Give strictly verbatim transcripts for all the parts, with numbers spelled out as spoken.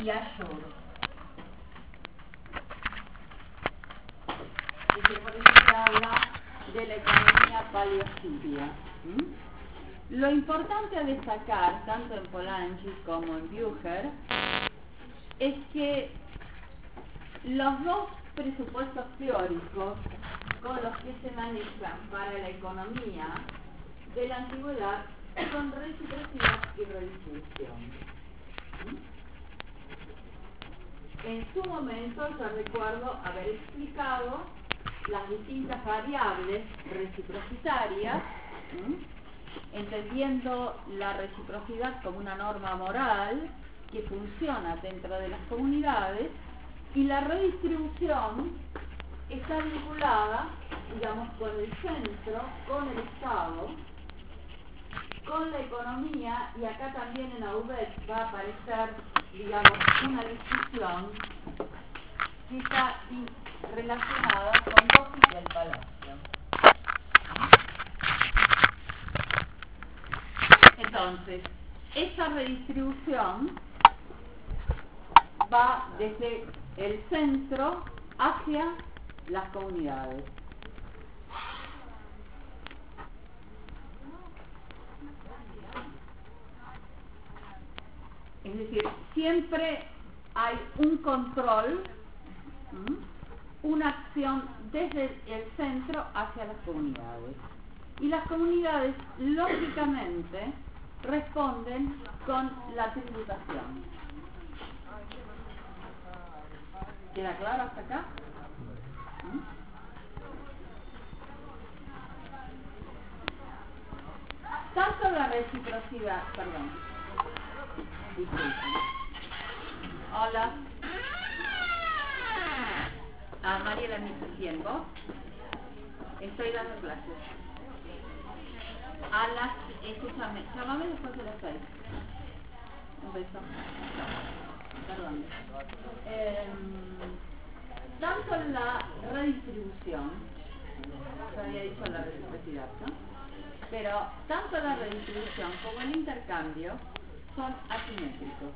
y Ashur. Es decir, por eso se habla de la economía paleosiria. ¿Mm? Lo importante a destacar, tanto en Polanyi como en Bucher, es que los dos presupuestos teóricos con los que se manejan para la economía de la antigüedad son reciprocidad y redistribución. ¿Mm? En su momento yo recuerdo haber explicado las distintas variables reciprocitarias, ¿sí? Entendiendo la reciprocidad como una norma moral que funciona dentro de las comunidades, y la redistribución está vinculada, digamos, con el centro, con el Estado, con la economía, y acá también en Aubet va a aparecer, digamos, una discusión que está relacionada con Dosis del Palacio. Entonces, esa redistribución va desde el centro hacia las comunidades. Es decir, siempre hay un control, ¿m? una acción desde el centro hacia las comunidades. Y las comunidades, lógicamente, responden con la tributación. ¿Queda claro hasta acá? ¿Mm? Tanto la reciprocidad, perdón, disculpen. Hola. Ah, Mariela, ¿me tiempo? Estoy dando clases. A las, escúchame, llámame después de las seis. Un beso. Perdón. Eh, tanto la redistribución, yo había dicho la reciprocidad, ¿no? Pero tanto la redistribución como el intercambio son asimétricos.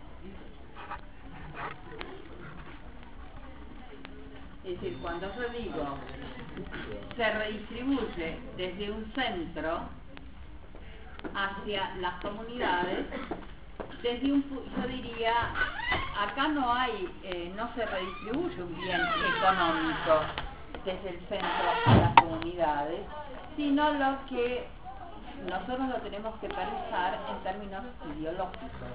Es decir, cuando yo digo se redistribuye desde un centro hacia las comunidades, desde un, yo diría, acá no hay, eh, no se redistribuye un bien económico desde el centro a las comunidades, sino lo que nosotros lo tenemos que pensar en términos ideológicos.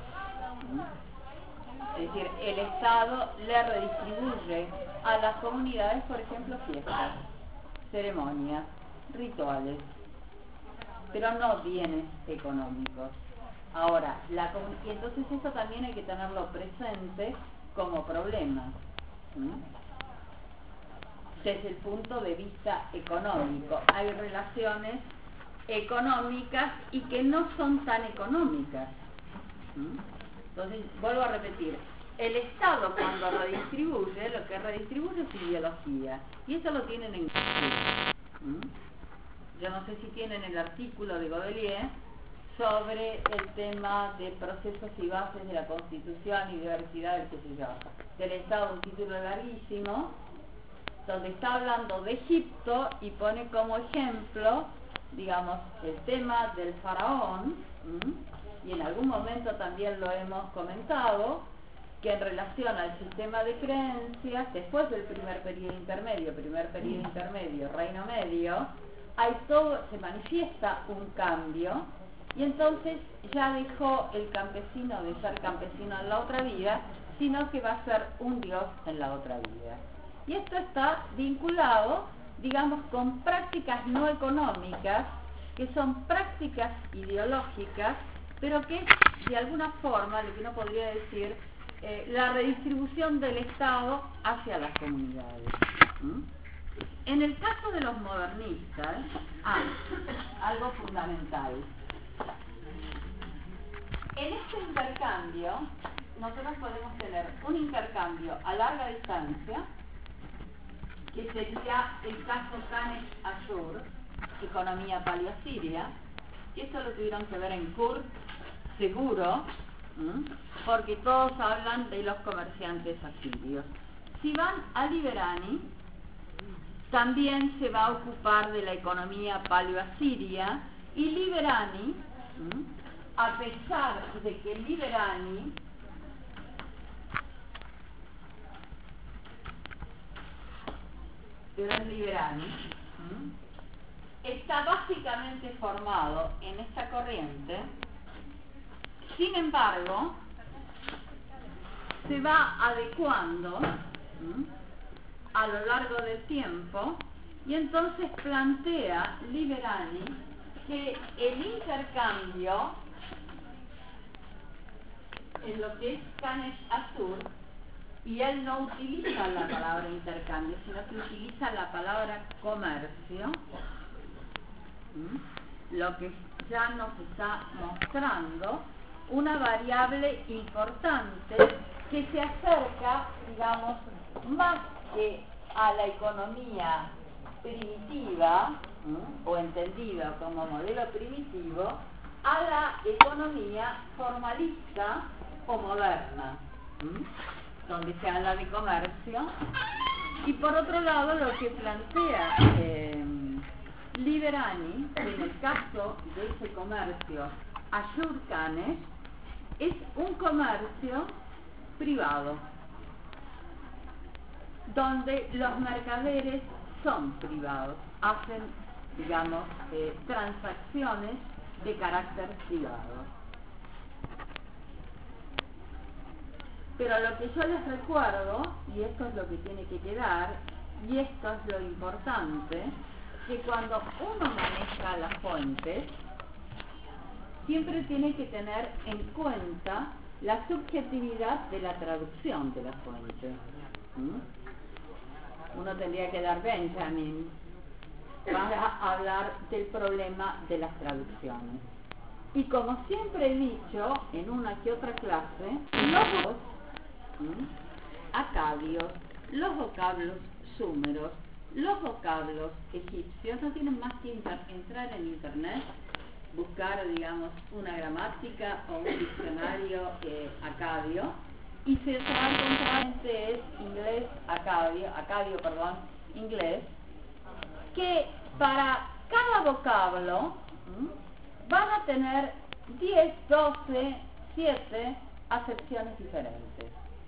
Es decir, el Estado le redistribuye a las comunidades, por ejemplo, fiestas, ceremonias, rituales, pero no bienes económicos. Ahora, la, y entonces esto también hay que tenerlo presente como problema, ¿sí? Desde el punto de vista económico. Hay relaciones económicas y que no son tan económicas. ¿Sí? Entonces, vuelvo a repetir, el Estado cuando redistribuye, lo que redistribuye es ideología, y eso lo tienen en cuenta. ¿Mm? Yo no sé si tienen el artículo de Godelier sobre el tema de procesos y bases de la Constitución y diversidad del qué sé yo, del Estado, un título larguísimo, donde está hablando de Egipto y pone como ejemplo, digamos, el tema del faraón, ¿m? Y en algún momento también lo hemos comentado, que en relación al sistema de creencias, después del primer periodo intermedio, primer periodo intermedio, reino medio, hay todo, se manifiesta un cambio, y entonces ya dejó el campesino de ser campesino en la otra vida, sino que va a ser un dios en la otra vida. Y esto está vinculado, digamos, con prácticas no económicas, que son prácticas ideológicas, pero que es de alguna forma, lo que uno podría decir, eh, la redistribución del Estado hacia las comunidades. ¿Mm? En el caso de los modernistas, ah, algo fundamental. En este intercambio, nosotros podemos tener un intercambio a larga distancia, que sería el caso Canes-Ashur, economía paleosiria, y esto lo tuvieron que ver en Kurt, seguro, ¿Mm? Porque todos hablan de los comerciantes asirios. Si van a Liberani, también se va a ocupar de la economía paleo-asiria, y Liberani, ¿Mm? a pesar de que Liberani Gran Liberani, ¿Mm? está básicamente formado en esta corriente. Sin embargo, se va adecuando, ¿Mm? a lo largo del tiempo, y entonces plantea Liberani que el intercambio en lo que es Kanesh Azur, y él no utiliza la palabra intercambio, sino que utiliza la palabra comercio, ¿Mm? lo que ya nos está mostrando una variable importante que se acerca, digamos, más que a la economía primitiva, ¿Mm? o entendida como modelo primitivo, a la economía formalista o moderna, ¿Mm? donde se habla de comercio. Y por otro lado, lo que plantea eh, Liberani, en el caso de ese comercio Ashur-Kanesh, es un comercio privado, donde los mercaderes son privados, hacen, digamos, eh, transacciones de carácter privado. Pero lo que yo les recuerdo, y esto es lo que tiene que quedar, y esto es lo importante, que cuando uno maneja las fuentes, siempre tiene que tener en cuenta la subjetividad de la traducción de la fuente. ¿Mm? Uno tendría que dar Benjamin para hablar del problema de las traducciones. Y como siempre he dicho en una que otra clase, los ¿Mm? acadios, los vocablos súmeros, los vocablos egipcios no tienen más que entrar en internet, buscar, digamos, una gramática o un diccionario eh, acadio, y se va a encontrar que es inglés acadio, acadio, perdón, inglés, que para cada vocablo ¿m? van a tener diez, doce, siete acepciones diferentes.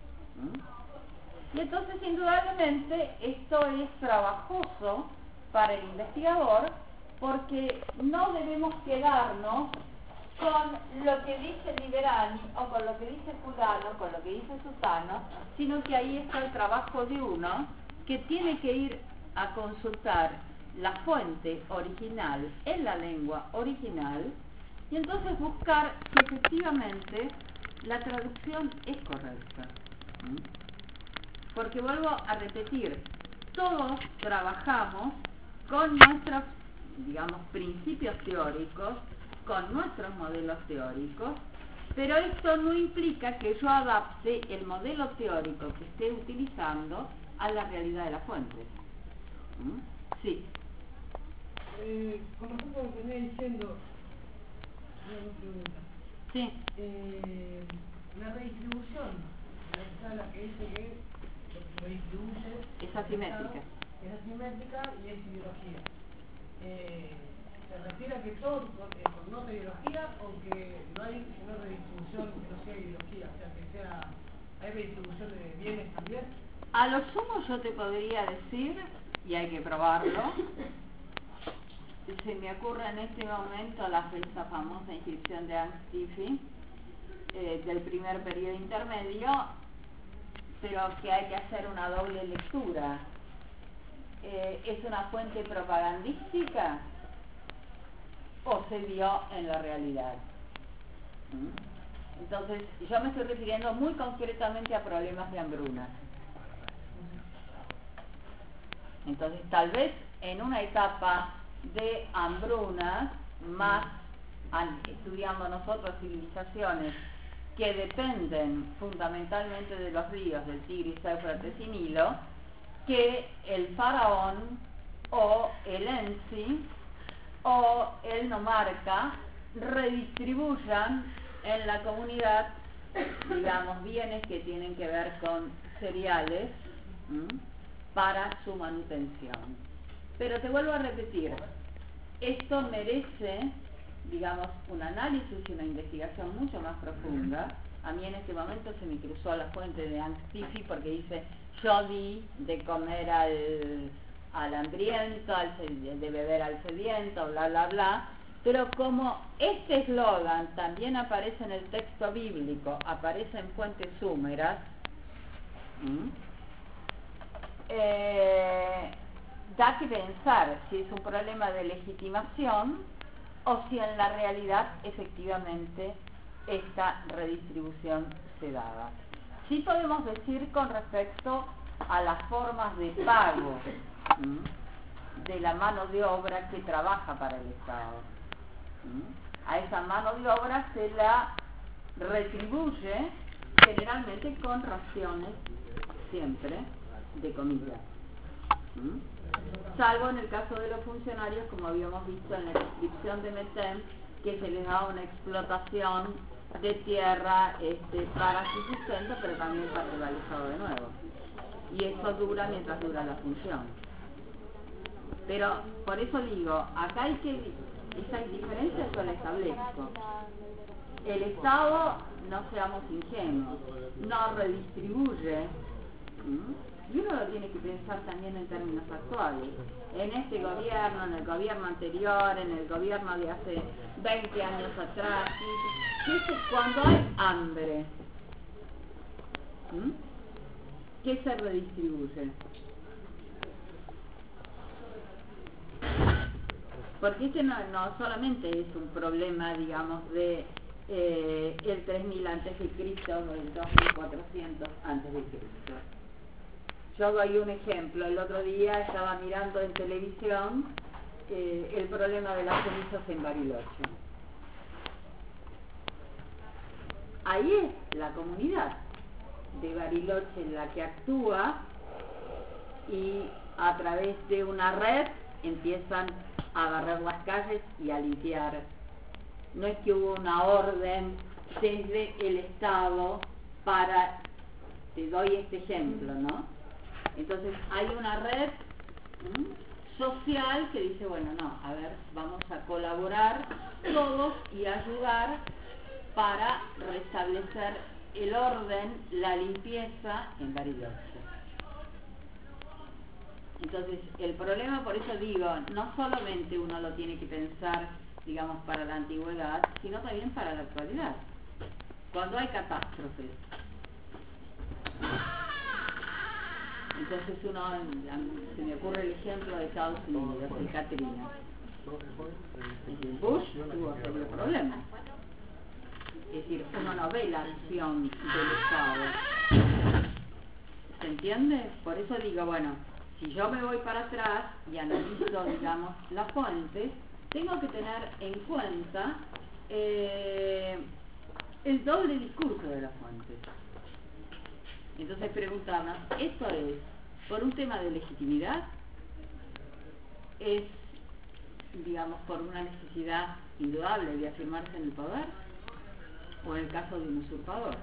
¿m? Y entonces, indudablemente, esto es trabajoso para el investigador, porque no debemos quedarnos con lo que dice Liberani o con lo que dice fulano, con lo que dice sutano, sino que ahí está el trabajo de uno que tiene que ir a consultar la fuente original en la lengua original y entonces buscar que efectivamente la traducción es correcta. ¿Mm? Porque vuelvo a repetir, todos trabajamos con nuestros, digamos, principios teóricos, con nuestros modelos teóricos, pero esto no implica que yo adapte el modelo teórico que esté utilizando a la realidad de la fuente. ¿Mm? Sí. Eh, con respecto a lo que venía diciendo, una pregunta. Sí. Eh, la redistribución, la, la que dice que lo que se redistribuye es asimétrica. Es asimétrica y es ideología. Eh, ¿Se refiere a que todo es no ideología o que no hay una redistribución que no sea ideología? O sea, que sea, hay redistribución de bienes también. A lo sumo yo te podría decir, y hay que probarlo, se me ocurre en este momento la, esa famosa inscripción de Anstifi eh, del primer periodo intermedio, pero que hay que hacer una doble lectura. Eh, ¿Es una fuente propagandística o se vio en la realidad? ¿Mm? Entonces, yo me estoy refiriendo muy concretamente a problemas de hambruna. Entonces, tal vez en una etapa de hambrunas, más estudiando nosotros civilizaciones que dependen fundamentalmente de los ríos del Tigris, Éufrates y Nilo, que el faraón o el ensi o el nomarca redistribuyan en la comunidad digamos, bienes que tienen que ver con cereales, ¿m? para su manutención. Pero te vuelvo a repetir, esto merece, digamos, un análisis y una investigación mucho más profunda. A mí en este momento se me cruzó la fuente de Antifi porque dice, yo di de comer al, al hambriento, al, de beber al sediento, bla, bla, bla. Pero como este eslogan también aparece en el texto bíblico, aparece en fuentes súmeras, ¿m? eh, da que pensar si es un problema de legitimación o si en la realidad efectivamente esta redistribución se daba. Sí podemos decir con respecto a las formas de pago, ¿m? de la mano de obra que trabaja para el Estado. ¿m? A esa mano de obra se la retribuye generalmente con raciones, siempre, de comida. ¿m? Salvo en el caso de los funcionarios, como habíamos visto en la descripción de Metem, que se les da una explotación de tierra este, para su sustento, pero también para el Estado de nuevo. Y eso dura mientras dura la función. Pero, por eso digo, acá hay que, esa diferencia yo la establezco. El Estado, no seamos ingenuos, no redistribuye, ¿m? Y uno lo tiene que pensar también en términos actuales. En este gobierno, en el gobierno anterior, en el gobierno de hace veinte años atrás, cuando hay hambre, ¿m? ¿qué se redistribuye? Porque este no, no solamente es un problema, digamos, de eh, el tres mil antes de Cristo o el dos mil cuatrocientos antes de Cristo. Yo doy un ejemplo. El otro día estaba mirando en televisión eh, el problema de las cenizas en Bariloche. Ahí es la comunidad de Bariloche la que actúa y a través de una red empiezan a barrer las calles y a limpiar. No es que hubo una orden desde el Estado para, te doy este ejemplo, ¿no? Entonces hay una red ¿m? social que dice, bueno, no, a ver, vamos a colaborar todos y ayudar para restablecer el orden, la limpieza en Bariloche. Entonces, el problema, por eso digo, no solamente uno lo tiene que pensar, digamos, para la antigüedad, sino también para la actualidad. Cuando hay catástrofes. Entonces uno, se me ocurre el ejemplo de Estados Unidos, de Katrina. Bush tuvo serios problemas. Es decir, uno no ve la acción del Estado. ¿Se entiende? Por eso digo, bueno, si yo me voy para atrás y analizo, digamos, las fuentes, tengo que tener en cuenta eh, el doble discurso de las fuentes. Entonces preguntarnos, ¿esto es por un tema de legitimidad? ¿Es, digamos, por una necesidad indudable de afirmarse en el poder? ¿O en el caso de un usurpador?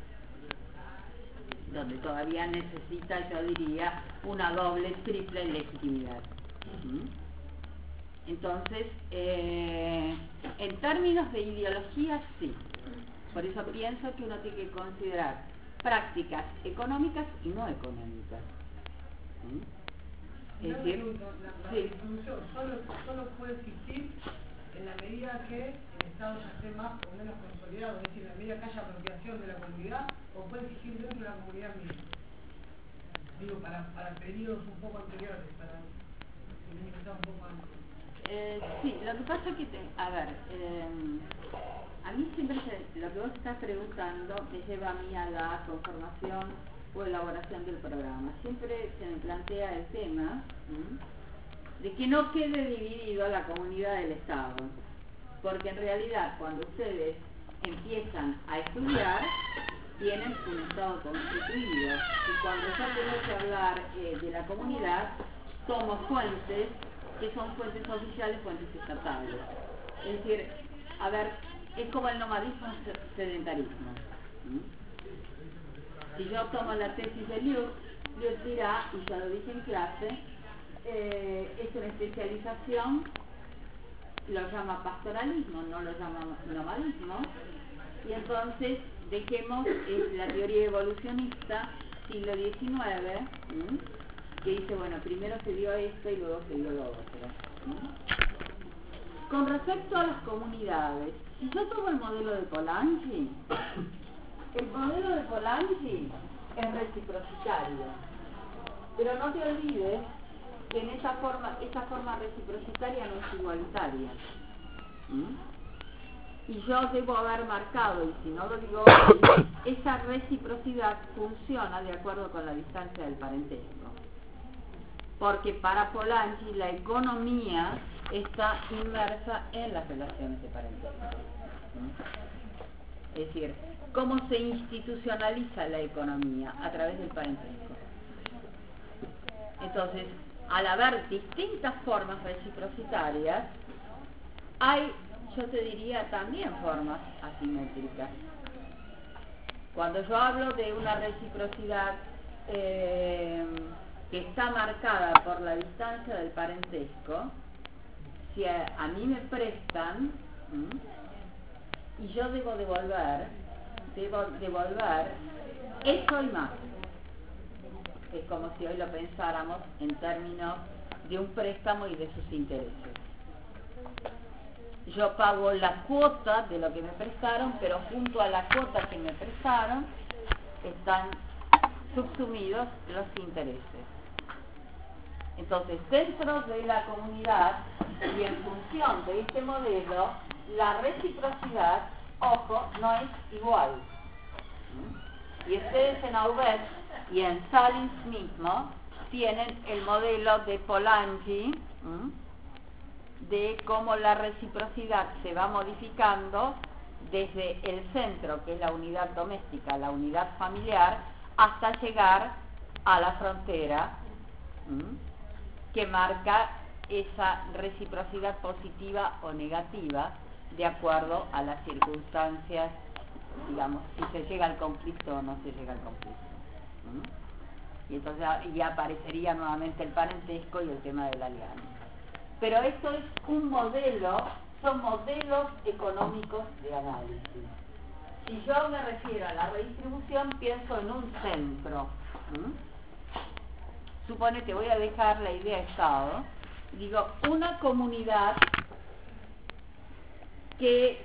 Donde todavía necesita, yo diría, una doble, triple legitimidad. ¿Mm? Entonces, eh, en términos de ideología, sí. Por eso pienso que uno tiene que considerar prácticas económicas y no económicas. ¿Mm? Es decir, la, la sí. distribución solo, solo puede existir en la medida que el Estado ya esté más o menos consolidado, es decir, en la medida que haya apropiación de la comunidad, o puede existir dentro de la comunidad misma. Digo, para, para periodos un poco anteriores, para delimitar un poco antes. Eh, sí, lo que pasa es que, te, a ver, eh, a mí siempre se, lo que vos estás preguntando me lleva a mí a la conformación o elaboración del programa. Siempre se me plantea el tema ¿m? de que no quede dividido la comunidad del Estado, porque en realidad cuando ustedes empiezan a estudiar tienen un Estado constituido y cuando yo tengo que hablar eh, de la comunidad tomo fuentes que son fuentes oficiales, fuentes estatales. Es decir, a ver, es como el nomadismo sedentarismo. ¿Mm? Si yo tomo la tesis de Lutz, Lutz dirá, y ya lo dije en clase, eh, es una especialización, lo llama pastoralismo, no lo llama nomadismo, y entonces dejemos es la teoría evolucionista siglo diecinueve, ¿m? que dice, bueno, primero se dio esto y luego se dio lo otro. ¿M? Con respecto a las comunidades, si yo tomo el modelo de Polanyi, el modelo de Polanyi es reciprocitario, pero no te olvides que en esa forma, esa forma reciprocitaria no es igualitaria. ¿Mm? Y yo debo haber marcado, y si no lo digo hoy, esa reciprocidad funciona de acuerdo con la distancia del parentesco. Porque para Polanyi la economía está inmersa en las relaciones de parentesco. ¿Mm? Es decir, ¿cómo se institucionaliza la economía? A través del parentesco. Entonces, al haber distintas formas reciprocitarias, hay, yo te diría, también formas asimétricas. Cuando yo hablo de una reciprocidad eh, que está marcada por la distancia del parentesco, si a, a mí me prestan, ¿m? y yo debo devolver, debo devolver eso y más. Es como si hoy lo pensáramos en términos de un préstamo y de sus intereses. Yo pago la cuota de lo que me prestaron, pero junto a la cuota que me prestaron están subsumidos los intereses. Entonces, dentro de la comunidad y en función de este modelo, la reciprocidad, ojo, no es igual. Y ustedes en Aubert y en Salins mismo tienen el modelo de Polanyi, ¿m? de cómo la reciprocidad se va modificando desde el centro, que es la unidad doméstica, la unidad familiar, hasta llegar a la frontera, ¿m? que marca esa reciprocidad positiva o negativa de acuerdo a las circunstancias, digamos, si se llega al conflicto o no se llega al conflicto. ¿Mm? Y entonces ya aparecería nuevamente el parentesco y el tema de la alianza. Pero esto es un modelo, son modelos económicos de análisis. Si yo me refiero a la redistribución, pienso en un centro. ¿Mm? Supone que voy a dejar la idea de Estado. Digo, una comunidad que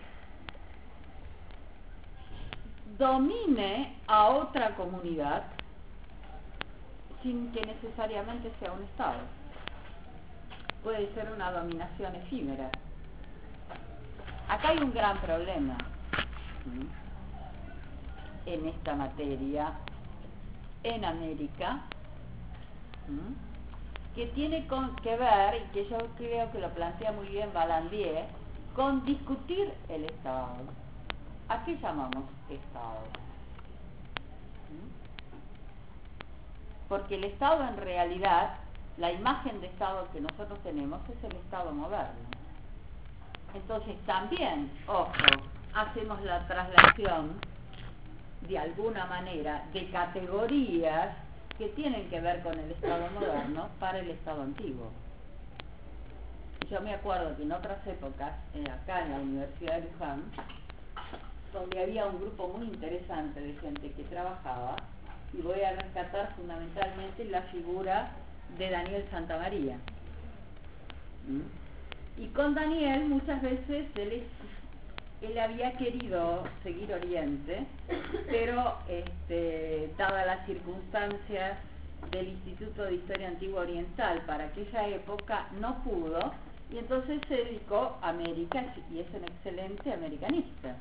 domine a otra comunidad sin que necesariamente sea un Estado. Puede ser una dominación efímera. Acá hay un gran problema ¿sí? en esta materia en América ¿sí? que tiene con, que ver, y que yo creo que lo plantea muy bien Vallandier, con discutir el Estado. ¿A qué llamamos Estado? Porque el Estado en realidad, la imagen de Estado que nosotros tenemos es el Estado moderno. Entonces también, ojo, hacemos la traslación de alguna manera de categorías que tienen que ver con el Estado moderno para el Estado antiguo. Yo me acuerdo que en otras épocas, eh, acá en la Universidad de Luján, donde había un grupo muy interesante de gente que trabajaba, y voy a rescatar fundamentalmente la figura de Daniel Santamaría. ¿Mm? Y con Daniel muchas veces él, él había querido seguir Oriente, pero este, dadas las circunstancias del Instituto de Historia Antigua Oriental para aquella época no pudo, y entonces se dedicó a América y es un excelente americanista.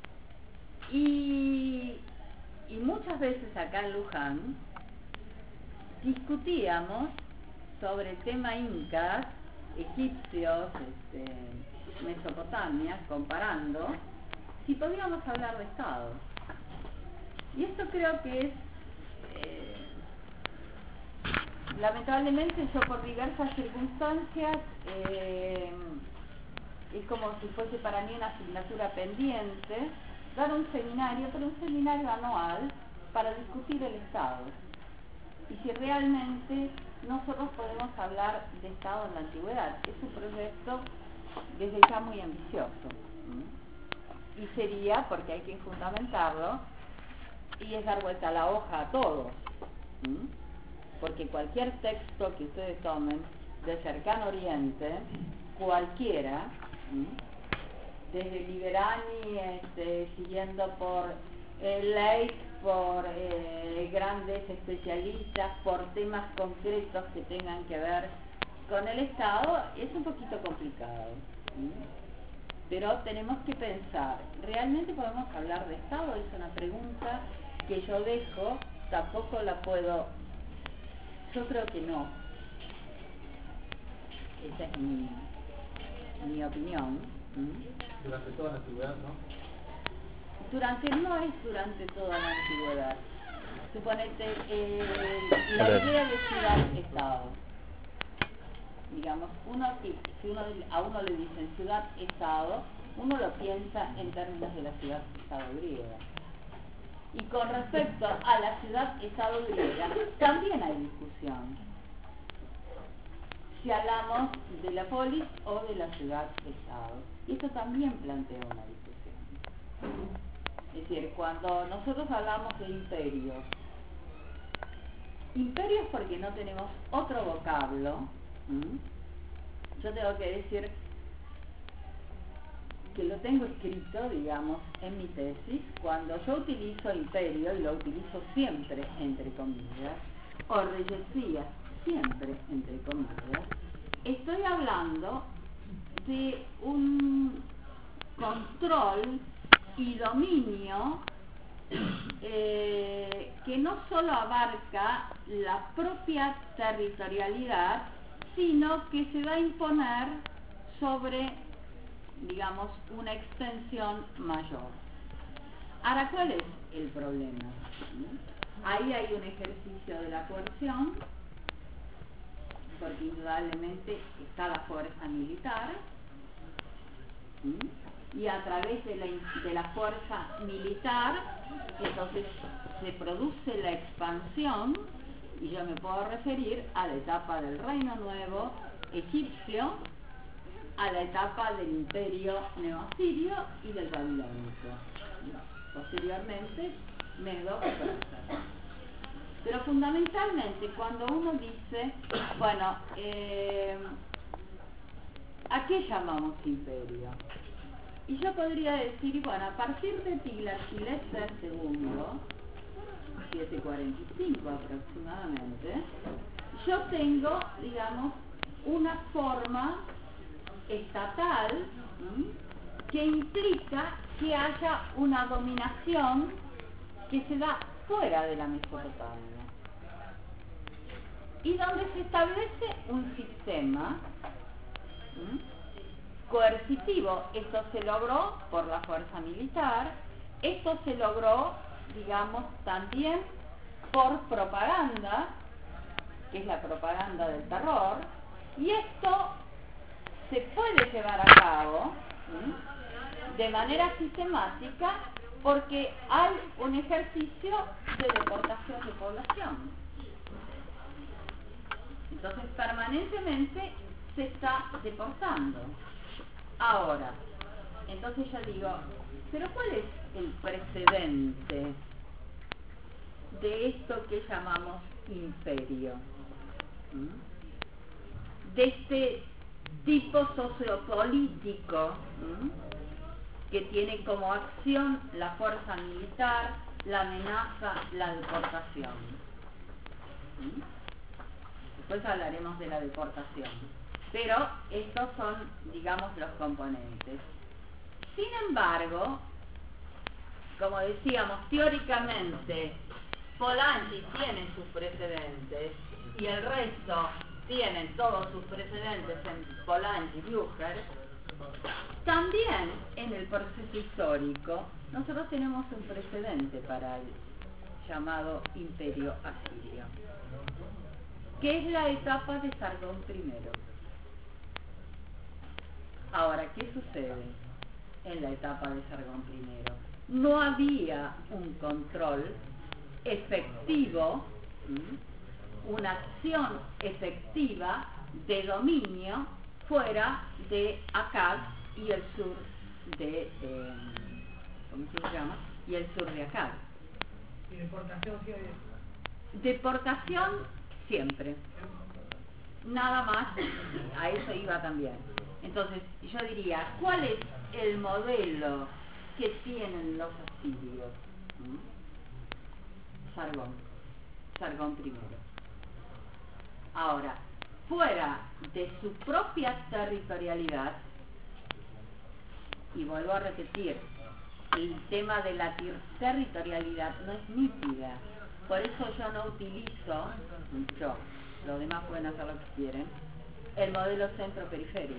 Y, y muchas veces acá en Luján discutíamos sobre el tema incas, egipcios, este, Mesopotamia, comparando si podíamos hablar de Estado. Y esto creo que es, eh, lamentablemente yo por diversas circunstancias, eh, es como si fuese para mí una asignatura pendiente, dar un seminario, pero un seminario anual para discutir el Estado. Y si realmente nosotros podemos hablar de Estado en la antigüedad. Es un proyecto desde ya muy ambicioso. ¿Mm? Y sería, porque hay que fundamentarlo, y es dar vuelta a la hoja a todos. ¿Mm? Porque cualquier texto que ustedes tomen del cercano oriente, cualquiera, ¿Mm? desde Liberani, este, siguiendo por eh, Lake, por eh, grandes especialistas, por temas concretos que tengan que ver con el Estado, es un poquito complicado. ¿Sí? Pero tenemos que pensar, ¿realmente podemos hablar de Estado? Es una pregunta que yo dejo, tampoco la puedo, yo creo que no. Esa es mi, mi opinión. ¿Mm? Durante toda la antigüedad, ¿no? Durante, no es durante toda la antigüedad. Suponete, eh, la idea de ciudad-estado. Digamos, uno, si, si uno, a uno le dicen ciudad-estado, uno lo piensa en términos de la ciudad-estado griega. Y con respecto a la ciudad-estado griega, también hay discusión. Si hablamos de la polis o de la ciudad-estado. Y esto también plantea una discusión. Es decir, cuando nosotros hablamos de imperios, imperios porque no tenemos otro vocablo, ¿m? Yo tengo que decir que lo tengo escrito, digamos, en mi tesis, cuando yo utilizo imperio, y lo utilizo siempre entre comillas, o reyesía, siempre entre comillas, estoy hablando de un control y dominio eh, que no solo abarca la propia territorialidad, sino que se va a imponer sobre, digamos, una extensión mayor. Ahora, ¿cuál es el problema? Ahí hay un ejercicio de la coerción, porque indudablemente está la fuerza militar, ¿sí? Y a través de la, de la fuerza militar, entonces se produce la expansión, y yo me puedo referir a la etapa del Reino Nuevo egipcio, a la etapa del Imperio neoasirio y del babilónico. Posteriormente, medo-persa. Pero fundamentalmente, cuando uno dice, bueno, eh, ¿a qué llamamos imperio? Y yo podría decir, bueno, a partir de Tiglat-Pileser segundo, setecientos cuarenta y cinco aproximadamente, yo tengo, digamos, una forma estatal, ¿sí? Que implica que haya una dominación que se da fuera de la Mesopotamia y donde se establece un sistema, ¿sí? Coercitivo. Esto se logró por la fuerza militar, esto se logró, digamos, también por propaganda, que es la propaganda del terror, y esto se puede llevar a cabo, ¿sí? De manera sistemática porque hay un ejercicio de deportación de población. Entonces, permanentemente se está deportando. Ahora, entonces yo digo, ¿pero cuál es el precedente de esto que llamamos imperio? ¿Mm? De este tipo sociopolítico, ¿m? Que tiene como acción la fuerza militar, la amenaza, la deportación. ¿M? Después hablaremos de la deportación. Pero estos son, digamos, los componentes. Sin embargo, como decíamos, teóricamente, Polanyi tiene sus precedentes y el resto tienen todos sus precedentes en Polanyi y Blücher. También en el proceso histórico nosotros tenemos un precedente para el llamado Imperio Asirio, que es la etapa de Sargón primero. Ahora, ¿qué sucede en la etapa de Sargón primero? no había un control efectivo, ¿m? una acción efectiva de dominio fuera de Akkad y el sur de, eh, ¿cómo se llama? Y el sur de Akkad. ¿Y deportación sí había? Deportación siempre. Nada más, a eso iba también. Entonces, yo diría, ¿cuál es el modelo que tienen los asirios? ¿Mm? Sargón. Sargón primero. Ahora, fuera de su propia territorialidad, y vuelvo a repetir, el tema de la territorialidad no es nítida. Por eso yo no utilizo, yo, los demás pueden hacer lo que quieren, el modelo centro-periferia.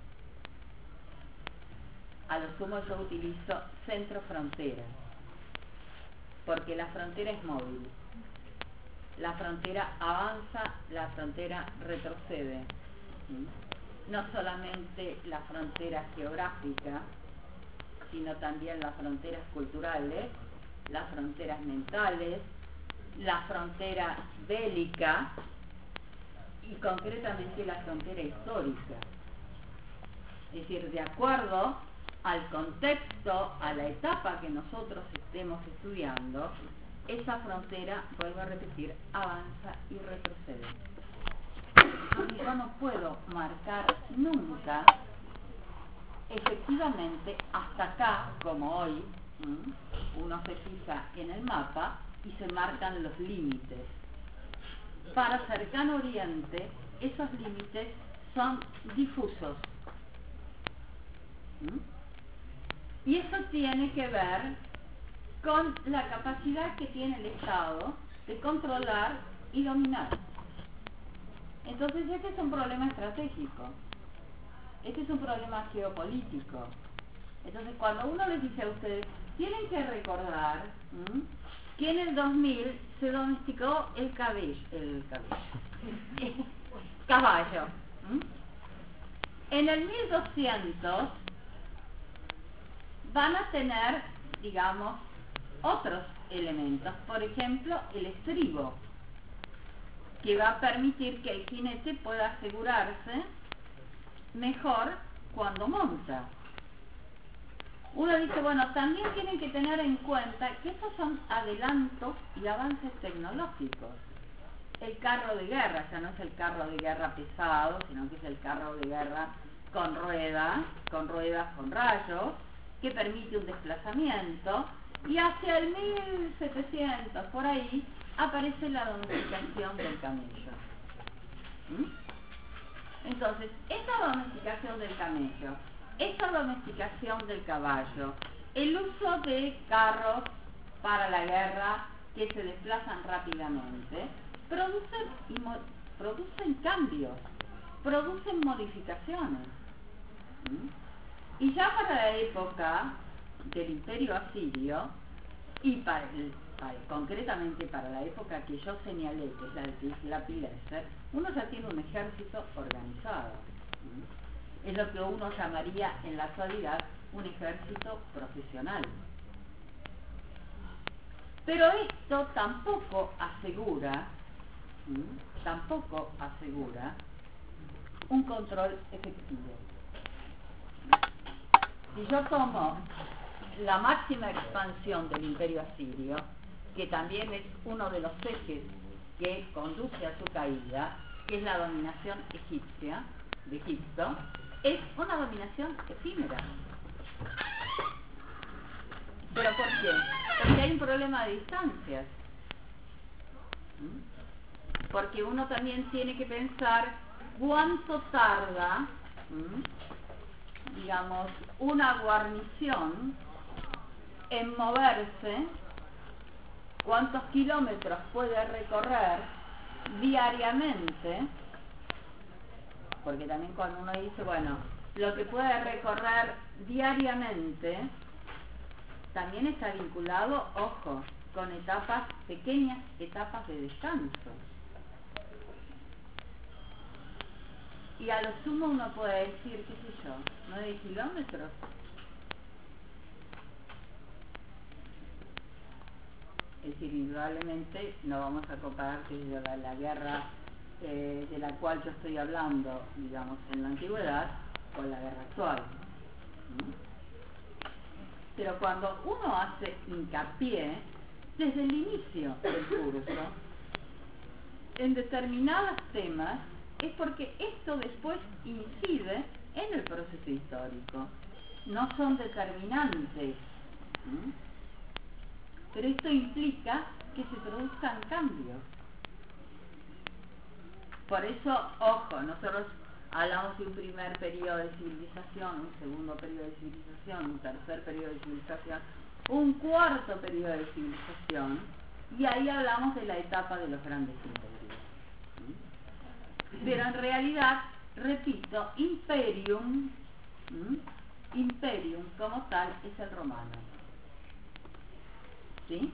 A lo sumo yo utilizo centro-frontera, porque la frontera es móvil. La frontera avanza, la frontera retrocede. ¿Mm? No solamente la frontera geográfica, sino también las fronteras culturales, las fronteras mentales, la frontera bélica y concretamente la frontera histórica. Es decir, de acuerdo al contexto, a la etapa que nosotros estemos estudiando, esa frontera, vuelvo a repetir, avanza y retrocede. Entonces yo no puedo marcar nunca efectivamente hasta acá, como hoy, ¿m? uno se fija en el mapa y se marcan los límites. Para Cercano Oriente, esos límites son difusos. ¿Mm? Y eso tiene que ver con la capacidad que tiene el Estado de controlar y dominar. Entonces, este es un problema estratégico. Este es un problema geopolítico. Entonces, cuando uno les dice a ustedes, tienen que recordar ¿m? que en el dos mil se domesticó el cabello, el cabello, caballo. ¿m? En el mil doscientos van a tener, digamos, otros elementos, por ejemplo, el estribo, que va a permitir que el jinete pueda asegurarse mejor cuando monta. Uno dice, bueno, también tienen que tener en cuenta que estos son adelantos y avances tecnológicos. El carro de guerra ya no es el carro de guerra pesado, sino que es el carro de guerra con ruedas, con ruedas con rayos, que permite un desplazamiento, y hacia el mil setecientos, por ahí, aparece la domesticación del camello. ¿Mm? Entonces, esa domesticación del camello, esa domesticación del caballo, el uso de carros para la guerra que se desplazan rápidamente, producen, y mo producen cambios, producen modificaciones. ¿Mm? Y ya para la época del Imperio Asirio, y para el, para, concretamente para la época que yo señalé, que es la de Tiglat-Pileser, uno ya tiene un ejército organizado. ¿Mm? Es lo que uno llamaría en la actualidad un ejército profesional. Pero esto tampoco asegura, ¿m? tampoco asegura un control efectivo. Si yo tomo la máxima expansión del Imperio Asirio, que también es uno de los ejes que conduce a su caída, que es la dominación egipcia de Egipto, es una dominación efímera. ¿Pero por qué? Porque hay un problema de distancias. ¿Mm? Porque uno también tiene que pensar cuánto tarda, ¿m? digamos, una guarnición en moverse, cuántos kilómetros puede recorrer diariamente, porque también cuando uno dice, bueno, lo que puede recorrer diariamente, también está vinculado, ojo, con etapas, pequeñas etapas de descanso. Y a lo sumo uno puede decir, qué sé yo, nueve kilómetros. Es decir, indudablemente no vamos a comparar que la, la guerra eh, de la cual yo estoy hablando, digamos, en la antigüedad, con la guerra actual. ¿Mm? Pero cuando uno hace hincapié, desde el inicio del curso, en determinados temas, es porque esto después incide en el proceso histórico. No son determinantes. ¿Mm? Pero esto implica que se produzcan cambios. Por eso, ojo, nosotros hablamos de un primer periodo de civilización, un segundo periodo de civilización, un tercer periodo de civilización, un cuarto periodo de civilización, y ahí hablamos de la etapa de los grandes imperios. ¿Mm? Pero en realidad, repito, imperium, ¿Mm? imperium como tal es el romano. ¿Sí?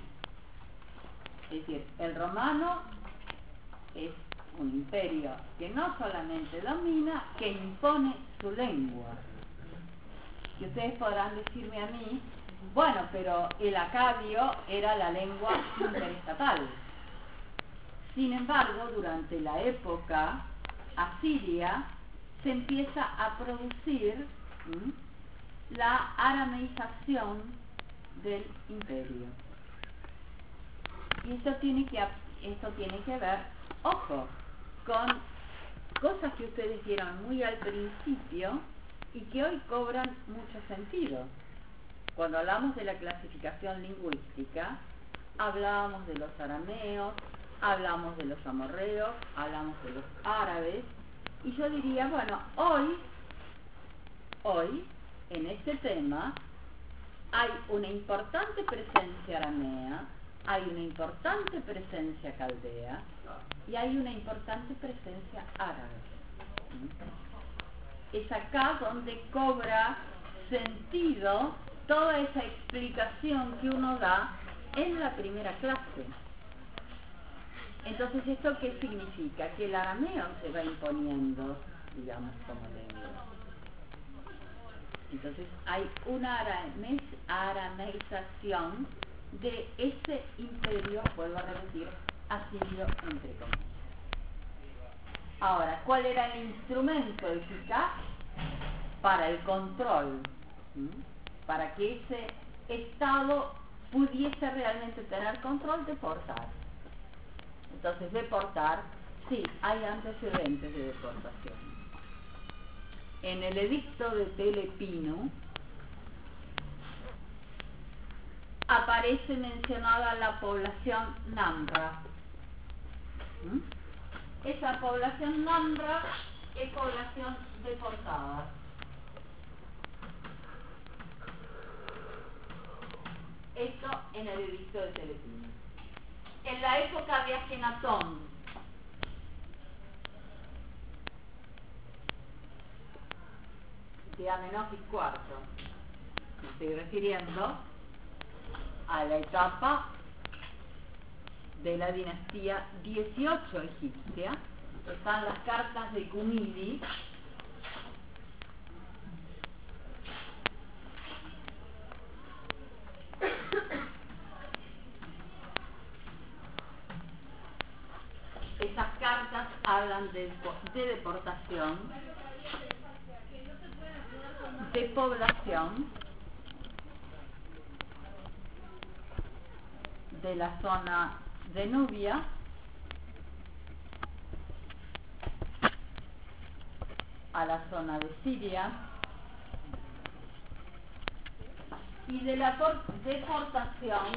Es decir, el romano es un imperio que no solamente domina, que impone su lengua. Y ustedes podrán decirme a mí, bueno, pero el acadio era la lengua interestatal. Sin embargo, durante la época asiria se empieza a producir ¿m? la arameización del imperio. Y esto tiene que, esto tiene que ver, ojo, con cosas que ustedes vieron muy al principio y que hoy cobran mucho sentido. Cuando hablamos de la clasificación lingüística, hablábamos de los arameos, hablamos de los amorreos, hablamos de los árabes, y yo diría, bueno, hoy, hoy, en este tema, hay una importante presencia aramea, hay una importante presencia caldea y hay una importante presencia árabe. Es acá donde cobra sentido toda esa explicación que uno da en la primera clase. Entonces, ¿esto qué significa? Que el arameo se va imponiendo, digamos, como lengua. Entonces, hay una arame arameización de ese imperio, vuelvo a repetir, asirio entre comillas. Ahora, ¿cuál era el instrumento eficaz para el control? ¿Mm? Para que ese Estado pudiese realmente tener control, deportar. Entonces, deportar, sí, hay antecedentes de deportación. En el edicto de Telepino aparece mencionada la población Nambra. ¿Mm? Esa población Nambra es población deportada. Esto en el edicto de Telepino. En la época de Ajenatón, de Amenofis cuarto, me estoy refiriendo a la etapa de la dinastía dieciocho egipcia. Están las cartas de Qumidi, esas cartas hablan de, de deportación, de población de la zona de Nubia a la zona de Siria y de la deportación,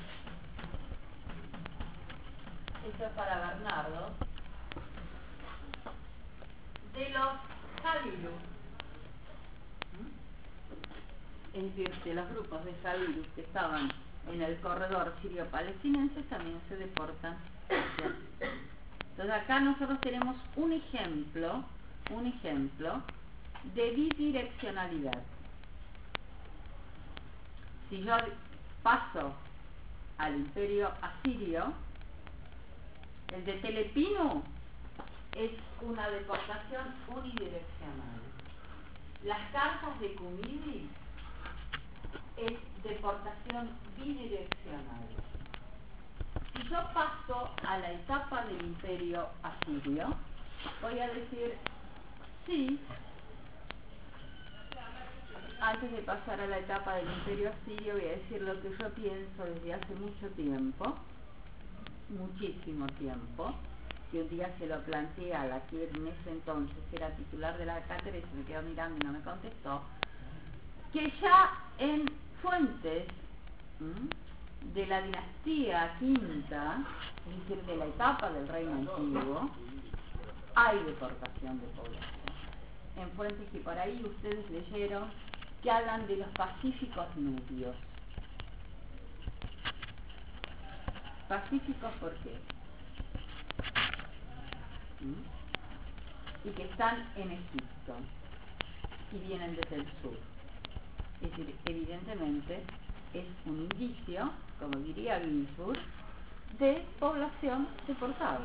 esto es para Bernardo, de los Javirus, es decir, de los grupos de Javirus que estaban en el corredor sirio-palestinense, también se deportan hacia. Entonces acá nosotros tenemos un ejemplo, un ejemplo de bidireccionalidad. Si yo paso al imperio asirio, el de Telepino es una deportación unidireccional. Las cartas de Qumidi es deportación bidireccional. Si yo paso a la etapa del imperio asirio, voy a decir, sí, antes de pasar a la etapa del imperio asirio, voy a decir lo que yo pienso desde hace mucho tiempo, muchísimo tiempo, que un día se lo planteé a la que en ese entonces era titular de la cátedra y se me quedó mirando y no me contestó, que ya en fuentes ¿m? de la dinastía quinta, es decir, de la etapa del reino antiguo, hay deportación de población. En fuentes que por ahí ustedes leyeron que hablan de los pacíficos nubios. ¿Pacíficos por qué? ¿Mm? Y que están en Egipto y vienen desde el sur. Es decir, evidentemente es un indicio, como diría Ginsburg, de población deportada.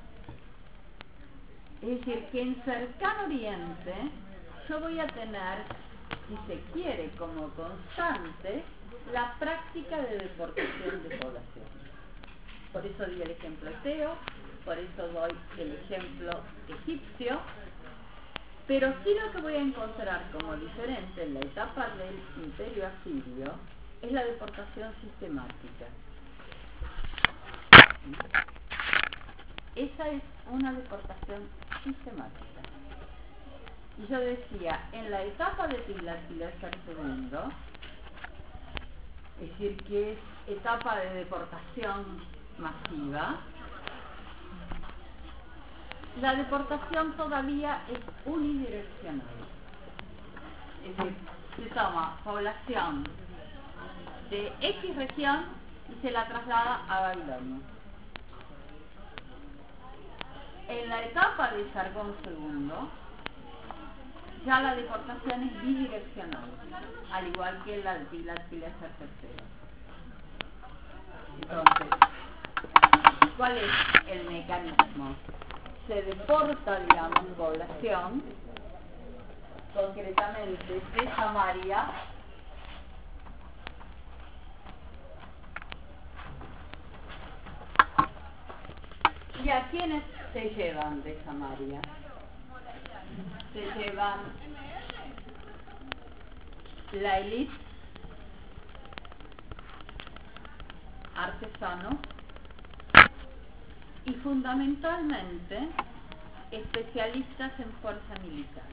Es decir, que en cercano oriente yo voy a tener, si se quiere, como constante, la práctica de deportación de población. Por eso di el ejemplo eteo, por eso doy el ejemplo egipcio, pero sí lo que voy a encontrar como diferente en la etapa del imperio asirio es la deportación sistemática. Esa es una deportación sistemática. Y yo decía, en la etapa de Tiglat-Pileser segundo, es decir, que es etapa de deportación masiva, la deportación todavía es unidireccional. Es decir, se toma población de X región y se la traslada a Babilonia. En la etapa de Sargón segundo, ya la deportación es bidireccional, al igual que la de Tiglat-Pileser tercero. Entonces, ¿cuál es el mecanismo? Se deporta, digamos, población, concretamente de Samaria, ¿y a quiénes se llevan de Samaria? Se llevan la élite, artesanos y fundamentalmente especialistas en fuerza militar,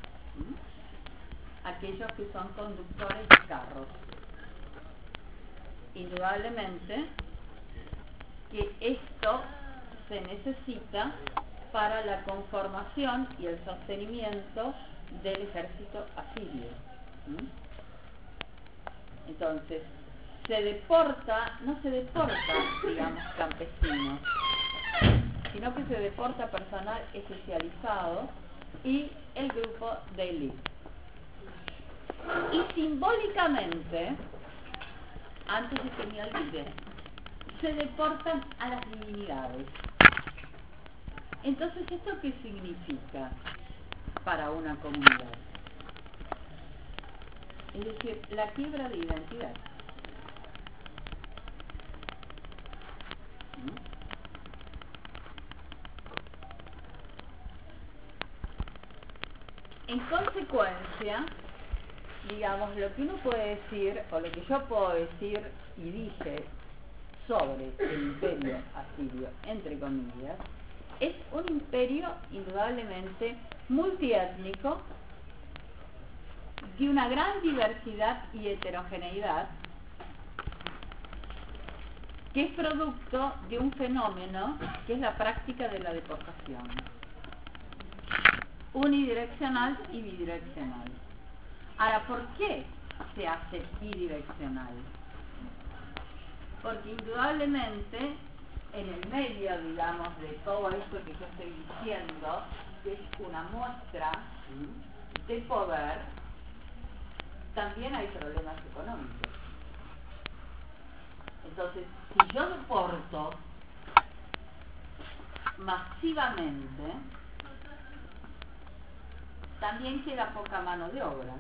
¿Mm? aquellos que son conductores de carros. Indudablemente que esto se necesita para la conformación y el sostenimiento del ejército asirio. ¿Mm? Entonces, se deporta, no se deporta, digamos, campesinos, sino que se deporta personal especializado y el grupo de élite. Y simbólicamente, antes de que me olvide, se deportan a las divinidades. Entonces, ¿esto qué significa para una comunidad? Es decir, la quiebra de identidad. ¿Mm? En consecuencia, digamos, lo que uno puede decir, o lo que yo puedo decir y dije sobre el imperio asirio, entre comillas, es un imperio indudablemente multiétnico, de una gran diversidad y heterogeneidad, que es producto de un fenómeno que es la práctica de la deportación, unidireccional y bidireccional. Ahora, ¿por qué se hace bidireccional? Porque indudablemente en el medio, digamos, de todo esto que yo estoy diciendo, que es una muestra de poder, también hay problemas económicos. Entonces, si yo deporto masivamente, también queda poca mano de obra.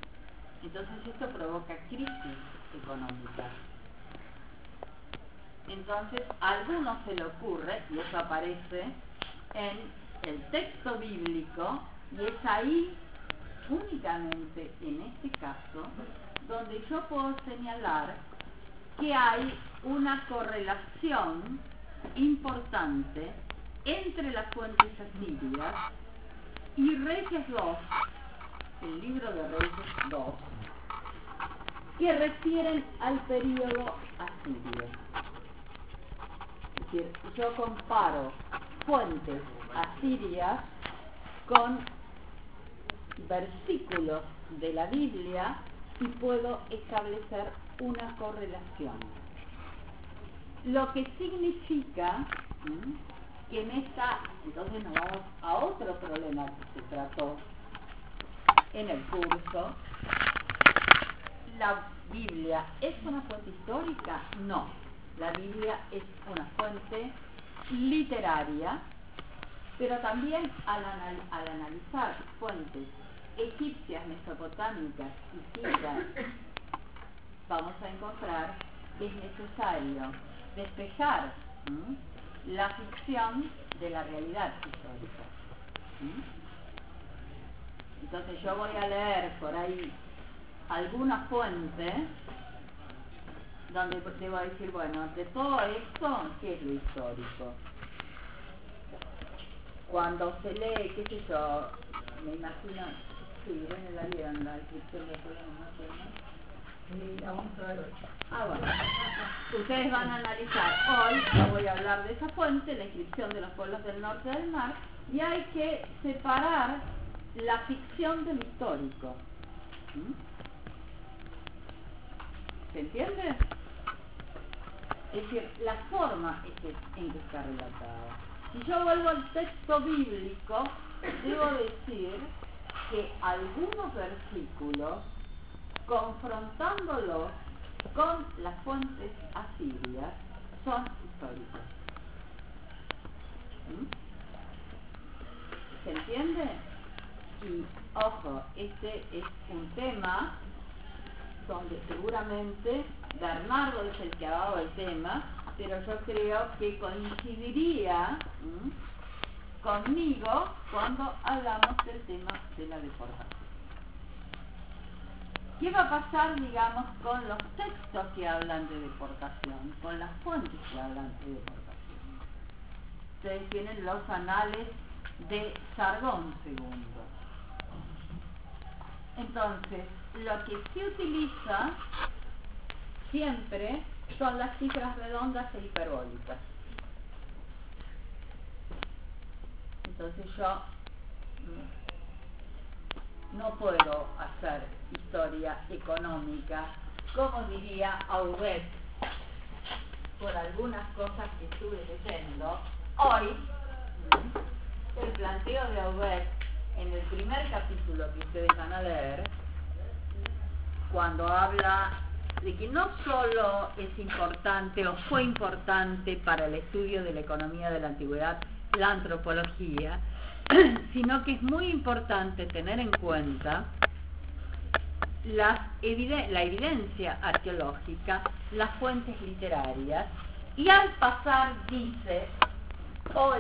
Entonces esto provoca crisis económica. Entonces a algunos se le ocurre, y eso aparece en el texto bíblico, y es ahí, únicamente en este caso, donde yo puedo señalar que hay una correlación importante entre las fuentes asirias y Reyes dos, el libro de Reyes dos, que refieren al período asirio. Es decir, yo comparo fuentes asirias con versículos de la Biblia y puedo establecer una correlación. Lo que significa ¿m? que en esta, entonces nos vamos a otro problema que se trató en el curso. ¿La Biblia es una fuente histórica? No. La Biblia es una fuente literaria, pero también al, anal al analizar fuentes egipcias, mesopotámicas y sirias, vamos a encontrar que es necesario despejar ¿m? la ficción de la realidad histórica. ¿m? Entonces yo voy a leer por ahí alguna fuente donde debo decir, bueno, de todo esto, ¿qué es lo histórico? Cuando se lee, qué sé yo, me imagino, sí, ven en la vida, en la descripción de la vamos a ver hoy. Ah, bueno. Ustedes van a analizar hoy, yo voy a hablar de esa fuente, la inscripción de los pueblos del norte del mar, y hay que separar la ficción del histórico. ¿Mm? ¿Se entiende? Es decir, la forma en que está relatada. Si yo vuelvo al texto bíblico, debo decir que algunos versículos, confrontándolos con las fuentes asirias, son históricos. ¿Mm? ¿Se entiende? Y, ojo, este es un tema donde seguramente Bernardo es el que ha dado el tema, pero yo creo que coincidiría ¿m? conmigo cuando hablamos del tema de la deportación. ¿Qué va a pasar, digamos, con los textos que hablan de deportación, con las fuentes que hablan de deportación? Ustedes tienen los anales de Sargón segundo. Entonces, lo que se utiliza siempre son las cifras redondas e hiperbólicas. Entonces yo no puedo hacer historia económica, como diría Aubet, por algunas cosas que estuve leyendo. Hoy, el planteo de Aubet, en el primer capítulo que ustedes van a leer, cuando habla de que no solo es importante o fue importante para el estudio de la economía de la antigüedad la antropología, sino que es muy importante tener en cuenta las eviden la evidencia arqueológica, las fuentes literarias, y al pasar dice, hoy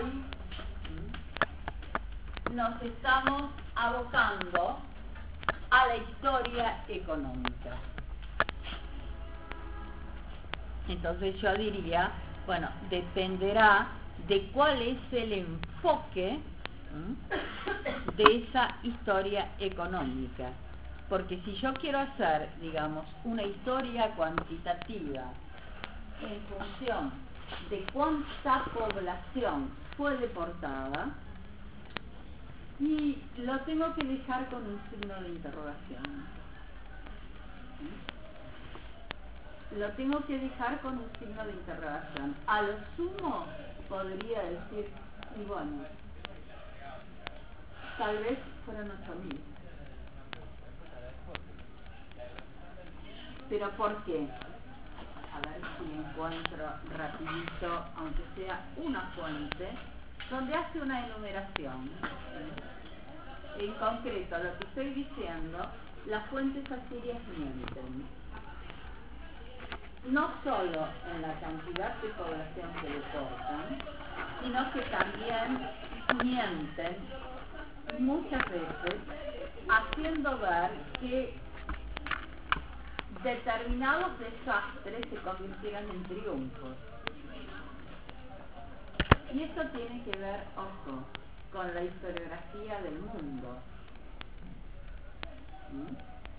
nos estamos abocando a la historia económica. Entonces yo diría, bueno, dependerá de cuál es el enfoque ¿m? de esa historia económica. Porque si yo quiero hacer, digamos, una historia cuantitativa en función de cuánta población fue deportada, y lo tengo que dejar con un signo de interrogación. ¿Sí? Lo tengo que dejar con un signo de interrogación. A lo sumo podría decir, y bueno, tal vez fueron ocho mil. ¿Pero por qué? A ver si encuentro rapidito, aunque sea una fuente, donde hace una enumeración. En concreto, lo que estoy diciendo, las fuentes asirias mienten. no solo en la cantidad de población que deportan, sino que también mienten muchas veces haciendo ver que determinados desastres se convirtieran en triunfos. Y esto tiene que ver, ojo, con la historiografía del mundo. ¿Mm?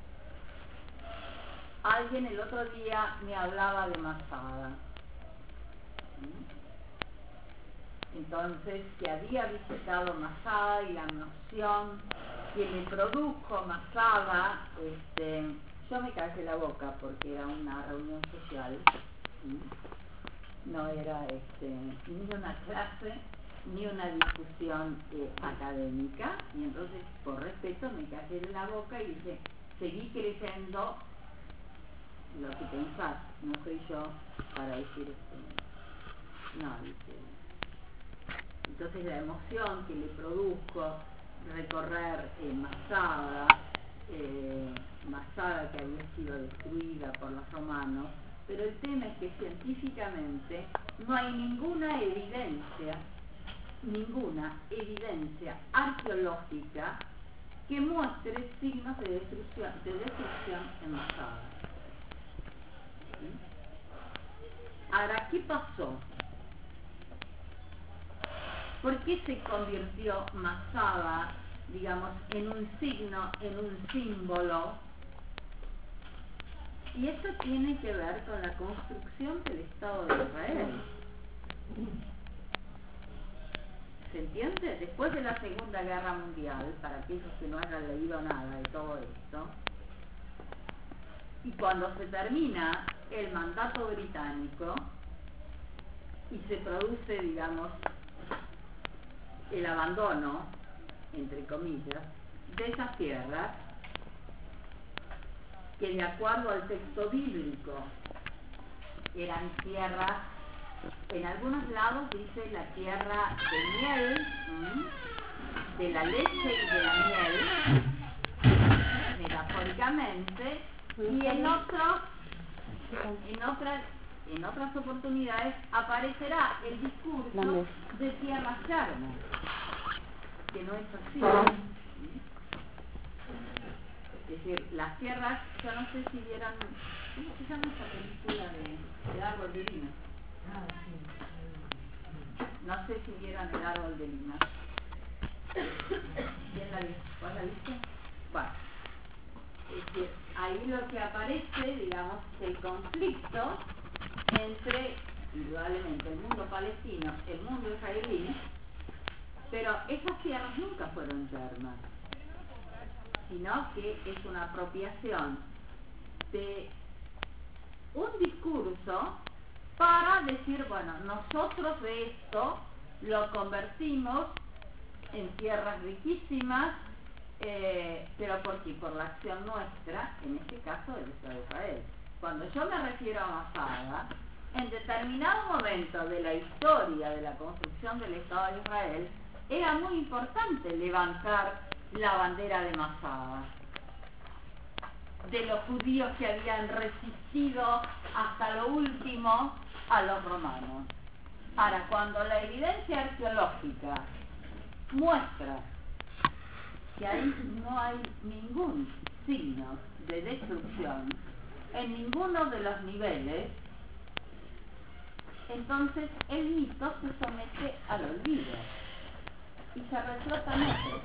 Alguien el otro día me hablaba de Masada. ¿Mm? Entonces, que había visitado Masada y la noción que me produjo Masada, este, yo me callé la boca porque era una reunión social. ¿Mm? No era este, ni una clase ni una discusión eh, académica, y entonces por respeto me callé la boca y dije, seguí creyendo lo que pensás, no soy yo para decir este, no, dice. Entonces la emoción que le produjo recorrer eh, Masada, eh, Masada que había sido destruida por los romanos, pero el tema es que científicamente no hay ninguna evidencia, ninguna evidencia arqueológica que muestre signos de destrucción, de destrucción en Masada. ¿Sí? Ahora, ¿qué pasó? ¿Por qué se convirtió Masada, digamos, en un signo, en un símbolo? Y esto tiene que ver con la construcción del Estado de Israel. ¿Se entiende? Después de la Segunda Guerra Mundial, para aquellos que no hayan leído nada de todo esto, y cuando se termina el mandato británico y se produce, digamos, el abandono, entre comillas, de esas tierras, que de acuerdo al texto bíblico eran tierras, en algunos lados dice la tierra de miel, ¿m? de la leche y de la miel, metafóricamente, y en otros, en otras, en otras oportunidades aparecerá el discurso de tierras yermas, que no es así. Es decir, las tierras, yo no sé si vieron, ¿cómo se llama esa película de, de Árbol de Lima? No sé si vieron El Árbol de Lima. ¿Quién la vio? ¿Cuál la viste? Bueno, es decir, ahí lo que aparece, digamos, el conflicto entre, indudablemente, el mundo palestino, el mundo israelí, pero esas tierras nunca fueron yermas, sino que es una apropiación de un discurso para decir, bueno, nosotros de esto lo convertimos en tierras riquísimas, eh, pero ¿por qué? Por la acción nuestra, en este caso del Estado de Israel. Cuando yo me refiero a Masada, en determinado momento de la historia de la construcción del Estado de Israel, era muy importante levantar la bandera de Masada, de los judíos que habían resistido hasta lo último a los romanos. Ahora, cuando la evidencia arqueológica muestra que ahí no hay ningún signo de destrucción en ninguno de los niveles, entonces el mito se somete al olvido y se reflotan otros.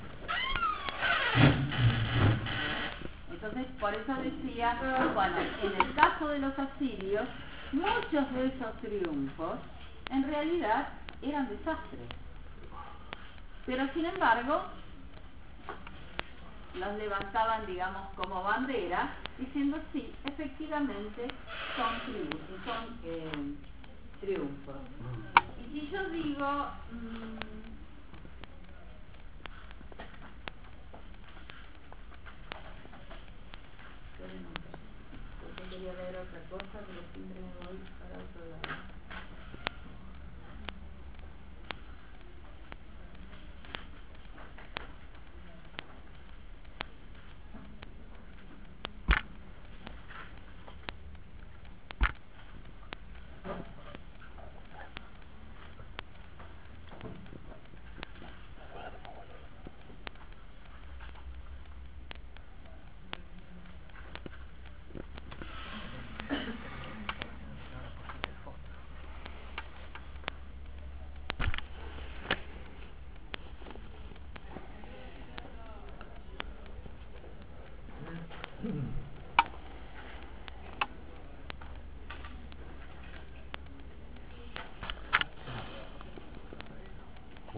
Entonces, por eso decía, bueno, en el caso de los asirios, muchos de esos triunfos en realidad eran desastres. Pero sin embargo, los levantaban, digamos, como bandera, diciendo sí, efectivamente son triunfos. Son, eh, triunfos. Y si yo digo, mmm, porque quería ver otra cosa, pero siempre me voy para otro lado.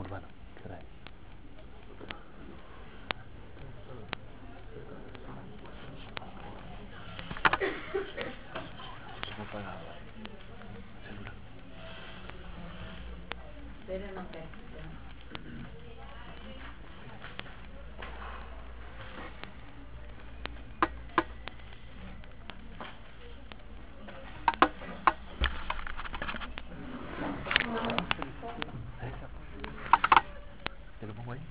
Urbano, ¿qué hora es? ¿Cómo paga el celular? Pero no sé. ¿Te lo pongo ahí?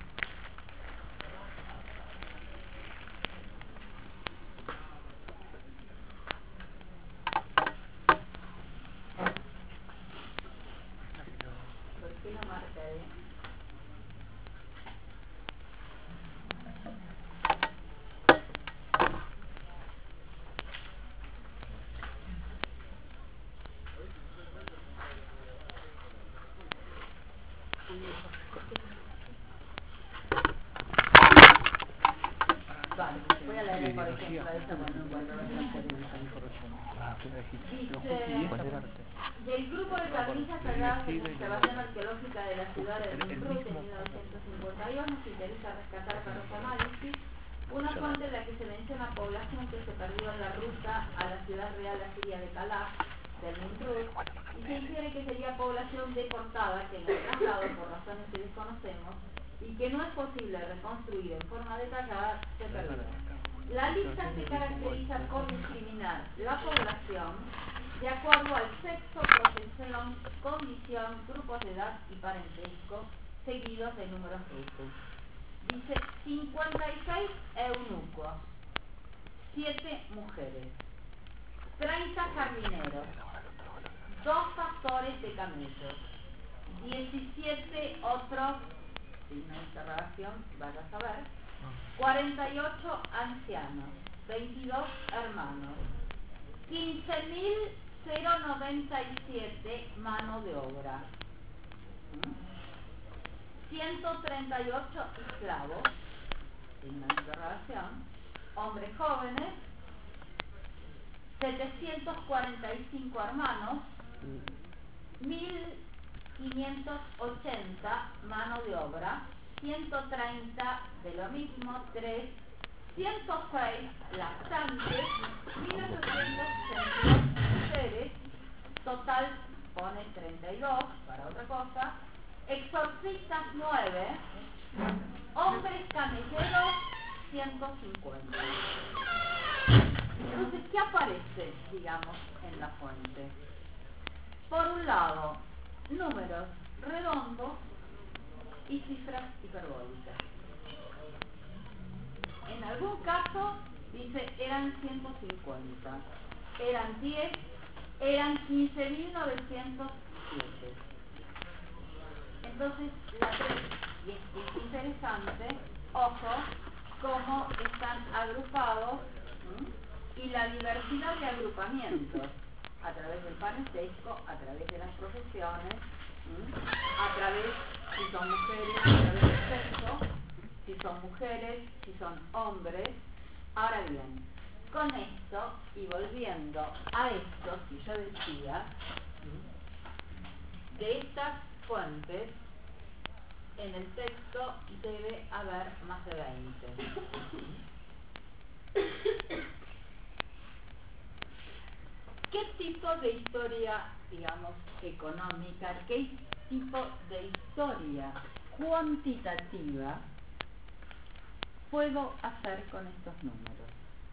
¿Por qué no marca ahí? Vale, voy a leer por ejemplo esta cuando encuentro los Ah, ¿qué me dijiste? Dice, ¿Cuál era este? del grupo de tablillas sagradas de la excavación arqueológica de la ciudad de Nimrud en mil novecientos cincuenta y dos nos interesa rescatar para los análisis una fuente en la que se menciona población que se perdió en la ruta a la ciudad real asiria de Calaf, del Nimrud, y se infiere que sería población deportada que en el traslado, por razones que desconocemos, y que no es posible reconstruir en forma detallada, se perdió. La lista se caracteriza por discriminar la población de acuerdo al sexo, profesión, condición, grupos de edad y parentesco, seguidos de números rusos. Dice cincuenta y seis eunucos, siete mujeres, treinta jardineros, dos pastores de camellos, diecisiete otros, sin una interrogación, vaya a saber, cuarenta y ocho ancianos, veintidós hermanos, quince mil noventa y siete mano de obra, ciento treinta y ocho esclavos, sin una interrogación, hombres jóvenes, setecientos cuarenta y cinco hermanos, mil quinientos ochenta mano de obra, ciento treinta de lo mismo, tres, ciento seis lactantes, mil ochocientos sesenta y dos mujeres, total pone treinta y dos para otra cosa, exorcistas nueve, hombres camelleros ciento cincuenta. Entonces, ¿qué aparece, digamos, en la fuente? Por un lado, números redondos y cifras hiperbólicas. En algún caso dice eran ciento cincuenta, eran diez, eran quince mil novecientos siete. Entonces, la tres, y es, es interesante, ojo, cómo están agrupados, ¿m? Y la diversidad de agrupamientos a través del parentesco, a través de las profesiones, ¿m? A través, si son mujeres, a través del sexo, si son mujeres, si son hombres. Ahora bien, con esto, y volviendo a esto que yo decía, ¿m? De estas fuentes, en el texto debe haber más de veinte. ¿Qué tipo de historia, digamos, económica, qué tipo de historia cuantitativa puedo hacer con estos números?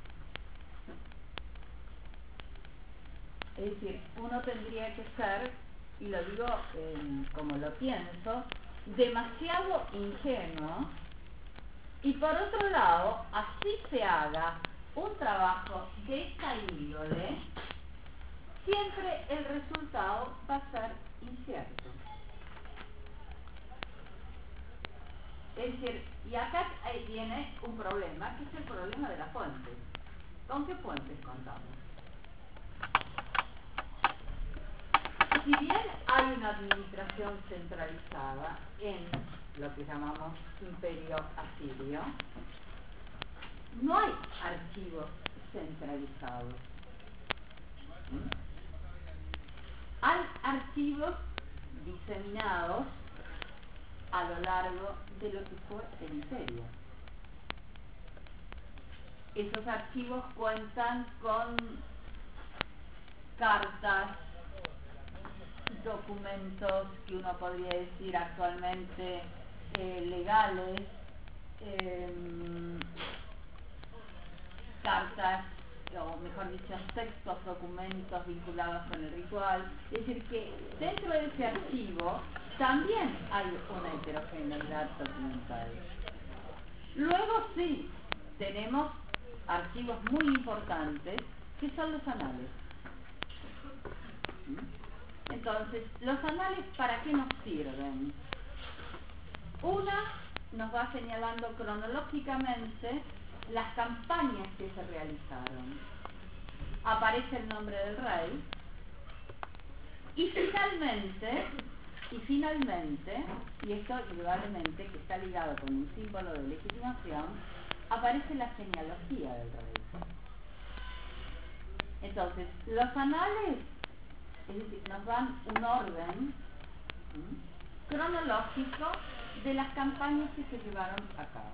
Es decir, uno tendría que ser, y lo digo eh, como lo pienso, demasiado ingenuo, y por otro lado, así se haga un trabajo de esta índole, siempre el resultado va a ser incierto. Es decir, y acá ahí viene un problema, que es el problema de las fuentes. ¿Con qué fuentes contamos? Si bien hay una administración centralizada en lo que llamamos imperio asirio, no hay archivos centralizados. ¿Mm? Hay archivos diseminados a lo largo de lo que fue el imperio. Esos archivos cuentan con cartas, documentos que uno podría decir actualmente eh, legales, eh, cartas, o mejor dicho, textos, documentos vinculados con el ritual. Es decir, que dentro de ese archivo también hay una heterogeneidad documental. Luego sí, tenemos archivos muy importantes que son los anales. Entonces, ¿los anales para qué nos sirven? Una nos va señalando cronológicamente las campañas que se realizaron. Aparece el nombre del rey y finalmente, y finalmente, y esto indudablemente que está ligado con un símbolo de legitimación, aparece la genealogía del rey. Entonces, los anales, es decir, nos dan un orden ¿sí? cronológico de las campañas que se llevaron a cabo.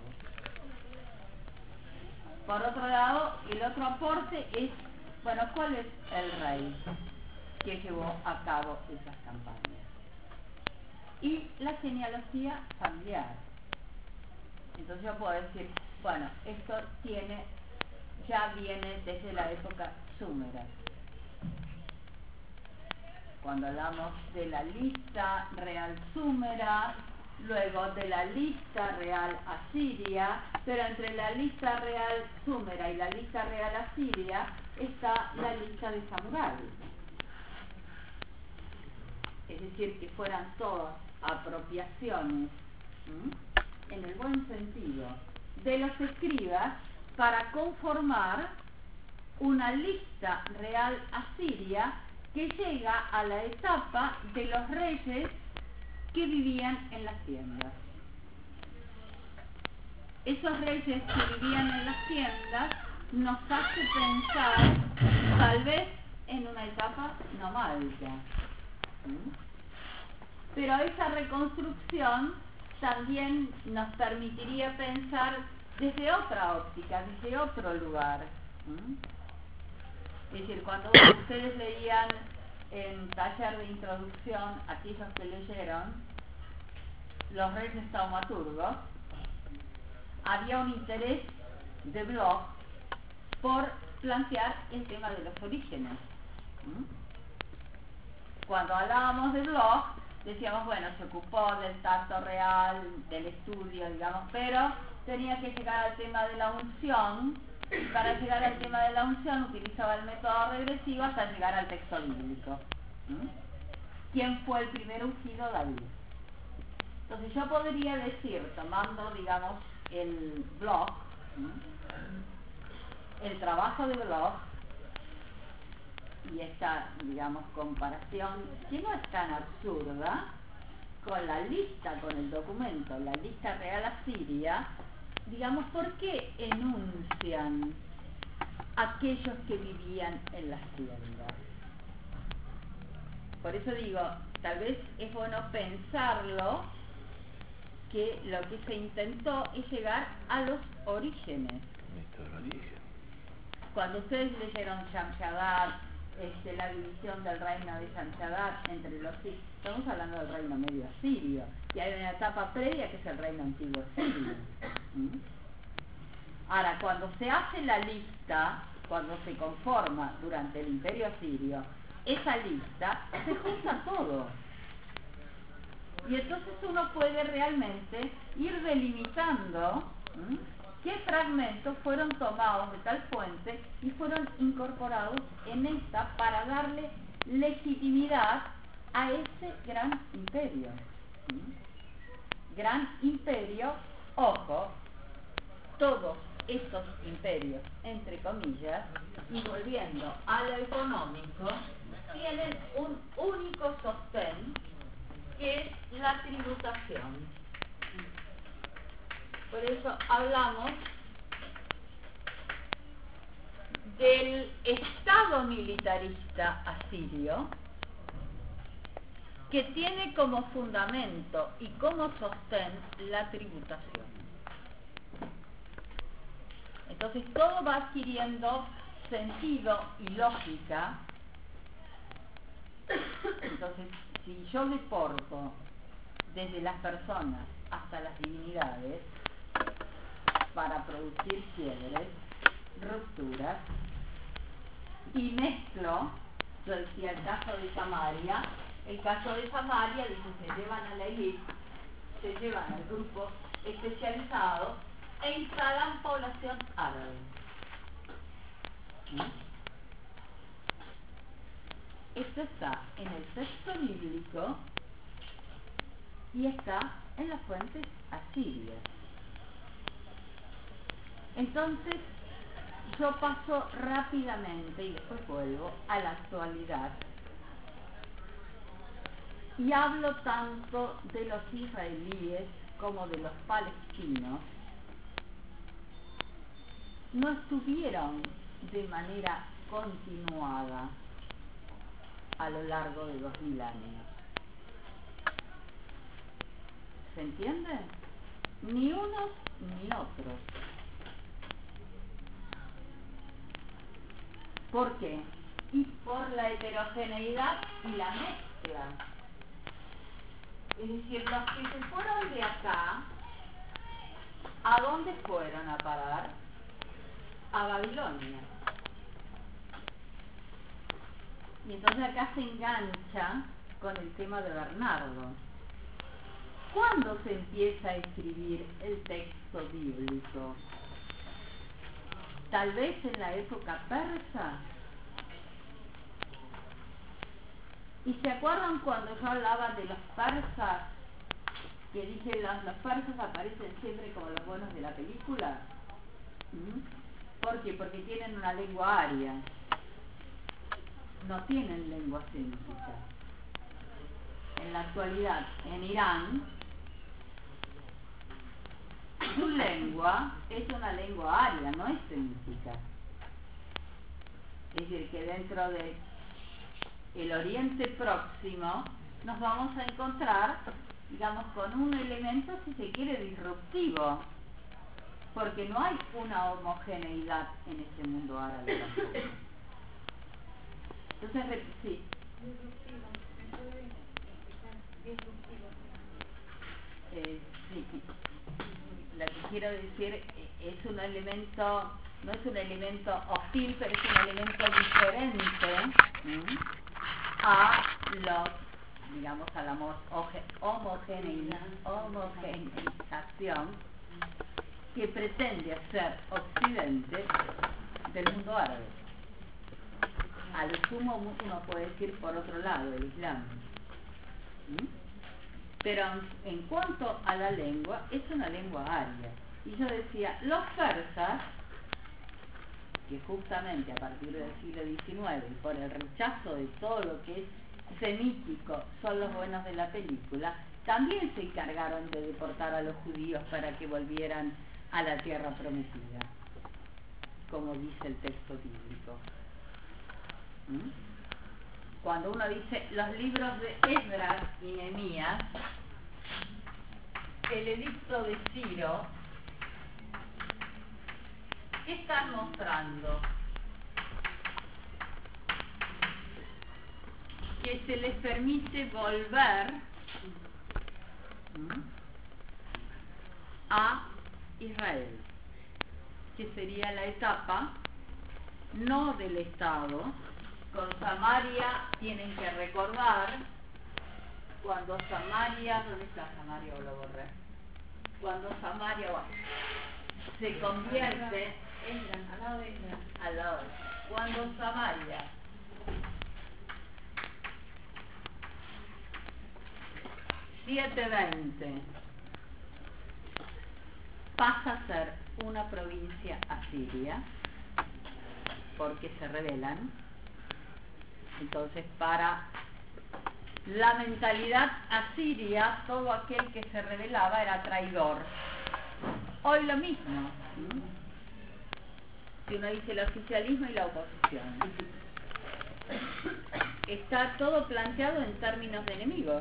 Por otro lado, el otro aporte es, bueno, ¿cuál es el rey que llevó a cabo esas campañas? Y la genealogía familiar. Entonces yo puedo decir, bueno, esto tiene, ya viene desde la época súmera. Cuando hablamos de la lista real súmera, luego de la lista real asiria, pero entre la lista real súmera y la lista real asiria está la lista de Hammurabi. Es decir, que fueran todas apropiaciones, ¿m? en el buen sentido, de los escribas para conformar una lista real asiria que llega a la etapa de los reyes que vivían en las tiendas. Esos reyes que vivían en las tiendas nos hace pensar tal vez en una etapa nomádica. ¿Mm? Pero esa reconstrucción también nos permitiría pensar desde otra óptica, desde otro lugar. ¿Mm? Es decir, cuando ustedes leían en taller de introducción, aquellos que leyeron Los Reyes Taumaturgos, había un interés de Bloch por plantear el tema de los orígenes. ¿Mm? Cuando hablábamos de Bloch, decíamos, bueno, se ocupó del tacto real, del estudio, digamos, pero tenía que llegar al tema de la unción, y para llegar al tema de la unción utilizaba el método regresivo hasta llegar al texto bíblico. ¿Mm? ¿Quién fue el primer ungido? David. Entonces yo podría decir, tomando, digamos, el Bloch, ¿Mm? el trabajo de Bloch, y esta, digamos, comparación, que no es tan absurda, con la lista, con el documento, la lista real asiria, digamos, ¿por qué enuncian aquellos que vivían en las tiendas? Por eso digo, tal vez es bueno pensarlo, que lo que se intentó es llegar a los orígenes. Cuando ustedes leyeron Shamshadad, este, la división del reino de Shamshadad entre los sirios, estamos hablando del reino medio asirio, y hay una etapa previa que es el reino antiguo asirio. ¿Mm? Ahora, cuando se hace la lista, cuando se conforma durante el imperio asirio, esa lista se junta todo. Y entonces uno puede realmente ir delimitando ¿m? qué fragmentos fueron tomados de tal fuente y fueron incorporados en esta para darle legitimidad a ese gran imperio. ¿M? Gran imperio, ojo, todos estos imperios, entre comillas, y volviendo a lo económico, tienen un único sostén, que es la tributación. Por eso hablamos del Estado militarista asirio que tiene como fundamento y como sostén la tributación. Entonces todo va adquiriendo sentido y lógica. Entonces, si yo deporto desde las personas hasta las divinidades para producir quiebres, rupturas, y mezclo, yo decía el caso de Samaria, el caso de Samaria, dice, se llevan a la elite, se llevan al grupo especializado e instalan población árabe. ¿Mm? Esto está en el texto bíblico y está en las fuentes asirias. Entonces, yo paso rápidamente y después vuelvo a la actualidad y hablo tanto de los israelíes como de los palestinos. No estuvieron de manera continuada a lo largo de dos mil años. ¿Se entiende? Ni unos ni otros. ¿Por qué? Y por la heterogeneidad y la mezcla. Es decir, los que se fueron de acá, ¿a dónde fueron a parar? A Babilonia. Y entonces acá se engancha con el tema de Bernardo. ¿Cuándo se empieza a escribir el texto bíblico? Tal vez en la época persa. ¿Y se acuerdan cuando yo hablaba de los persas? Que dije, los, los persas aparecen siempre como los buenos de la película. ¿Mm? ¿Por qué? Porque tienen una lengua aria. No tienen lengua semítica. En la actualidad, en Irán, su lengua es una lengua aria, no es semítica. Es decir, que dentro de el Oriente Próximo nos vamos a encontrar, digamos, con un elemento, si se quiere, disruptivo, porque no hay una homogeneidad en ese mundo árabe tampoco. Entonces, sí. Disruptivo, ¿me puede explicar? Disruptivo. Eh, sí. Lo que quiero decir es un elemento, no es un elemento hostil, pero es un elemento diferente, ¿sí?, a los, digamos, a la homogeneización que pretende hacer Occidente del mundo árabe. A lo sumo uno puede decir por otro lado, el Islam. ¿Sí? Pero en cuanto a la lengua, es una lengua aria. Y yo decía, los persas, que justamente a partir del siglo diecinueve, y por el rechazo de todo lo que es semítico, son los buenos de la película, también se encargaron de deportar a los judíos para que volvieran a la tierra prometida, como dice el texto bíblico. ¿Mm? Cuando uno dice los libros de Esdras y Nehemías, el edicto de Ciro, ¿qué están mostrando? Que se les permite volver ¿m? a Israel, que sería la etapa no del Estado. Con Samaria tienen que recordar cuando Samaria, ¿dónde está Samaria? O lo borré. Cuando Samaria, bueno, se convierte en, al lado de al lado de, cuando Samaria setecientos veinte pasa a ser una provincia asiria porque se rebelan. Entonces, para la mentalidad asiria, todo aquel que se rebelaba era traidor. Hoy lo mismo. ¿Sí? Si uno dice el oficialismo y la oposición. está todo planteado en términos de enemigos.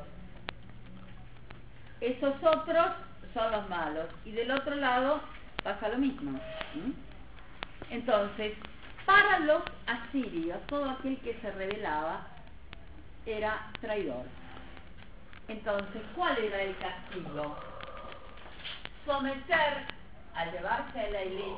Esos otros son los malos, y del otro lado pasa lo mismo. ¿Mm? Entonces, para los asirios, todo aquel que se rebelaba era traidor. Entonces, ¿cuál era el castigo? Someter, al llevarse a la Elí,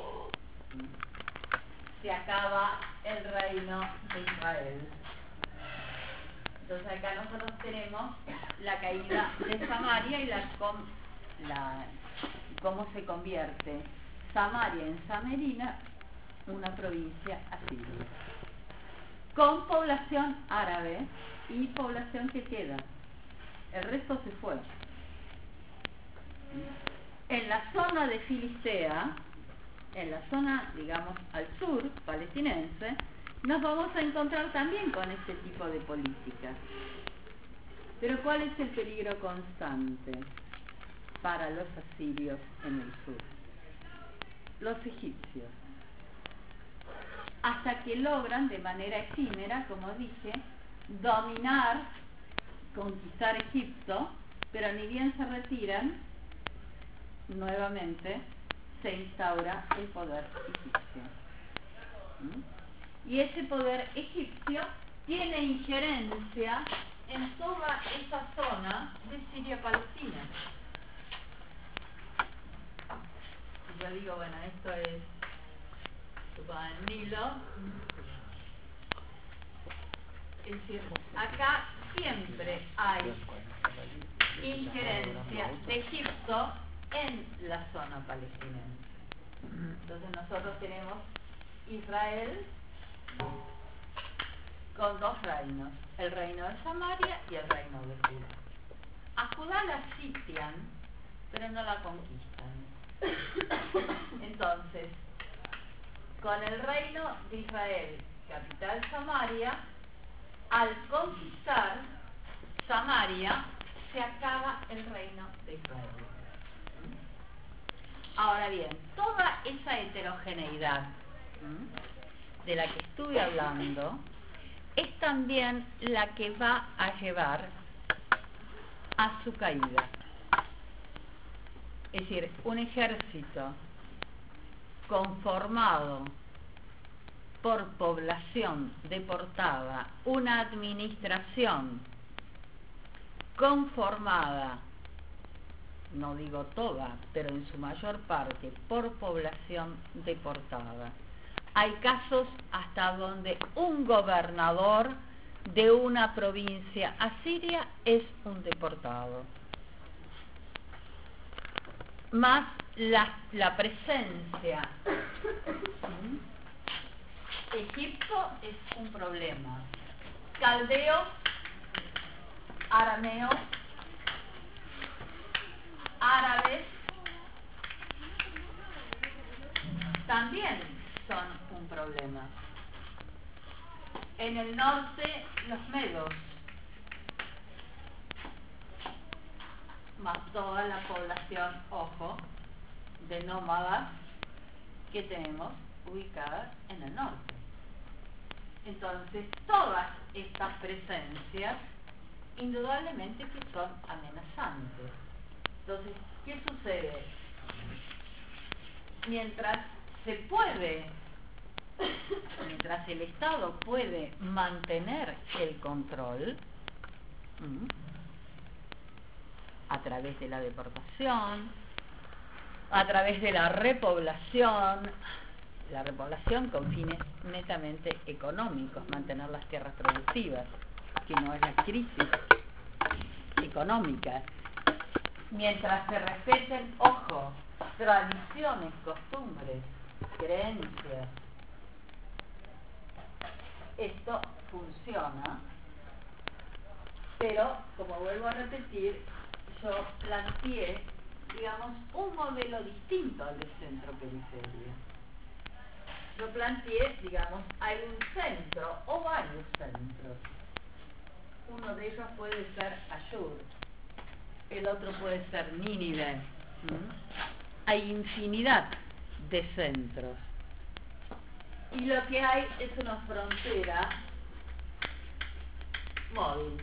se acaba el reino de Israel. Entonces acá nosotros tenemos la caída de Samaria y la, com, la cómo se convierte Samaria en Samerina, una provincia asiria, con población árabe y población que queda. El resto se fue. En la zona de Filistea, en la zona, digamos, al sur, palestinense, nos vamos a encontrar también con este tipo de política. Pero ¿cuál es el peligro constante para los asirios en el sur? Los egipcios. Hasta que logran de manera efímera, como dije, dominar, conquistar Egipto, pero ni bien se retiran, nuevamente se instaura el poder egipcio. ¿Mm? Y ese poder egipcio tiene injerencia en toda esa zona de Siria-Palestina. Yo digo, bueno, esto es el Nilo. Es decir, acá siempre hay injerencia de Egipto en la zona palestinense. Entonces nosotros tenemos Israel con dos reinos, el reino de Samaria y el reino de Judá. A Judá la sitian, pero no la conquistan. Entonces, con el reino de Israel, capital Samaria, al conquistar Samaria, se acaba el reino de Israel. Ahora bien, toda esa heterogeneidad de la que estuve hablando es también la que va a llevar a su caída. Es decir, un ejército conformado por población deportada, una administración conformada, no digo toda, pero en su mayor parte, por población deportada. Hay casos hasta donde un gobernador de una provincia asiria es un deportado. Más la, la presencia. Egipto es un problema. Caldeos, arameos, árabes, también son un problema. En el norte, los medos, más toda la población, ojo, de nómadas que tenemos ubicadas en el norte. Entonces, todas estas presencias, indudablemente que son amenazantes. Entonces, ¿qué sucede? Mientras se puede, mientras el Estado puede mantener el control, ¿m? a través de la deportación, a través de la repoblación, la repoblación con fines netamente económicos, mantener las tierras productivas, que no haya crisis económica, mientras se respeten, ojo, tradiciones, costumbres, creencias, esto funciona, pero, como vuelvo a repetir, yo planteé, digamos, un modelo distinto al de centro-periferia. Yo planteé, digamos, hay un centro o varios centros. Uno de ellos puede ser Ashur, el otro puede ser Nínive. ¿Mm? Hay infinidad de centros. Y lo que hay es una frontera móvil.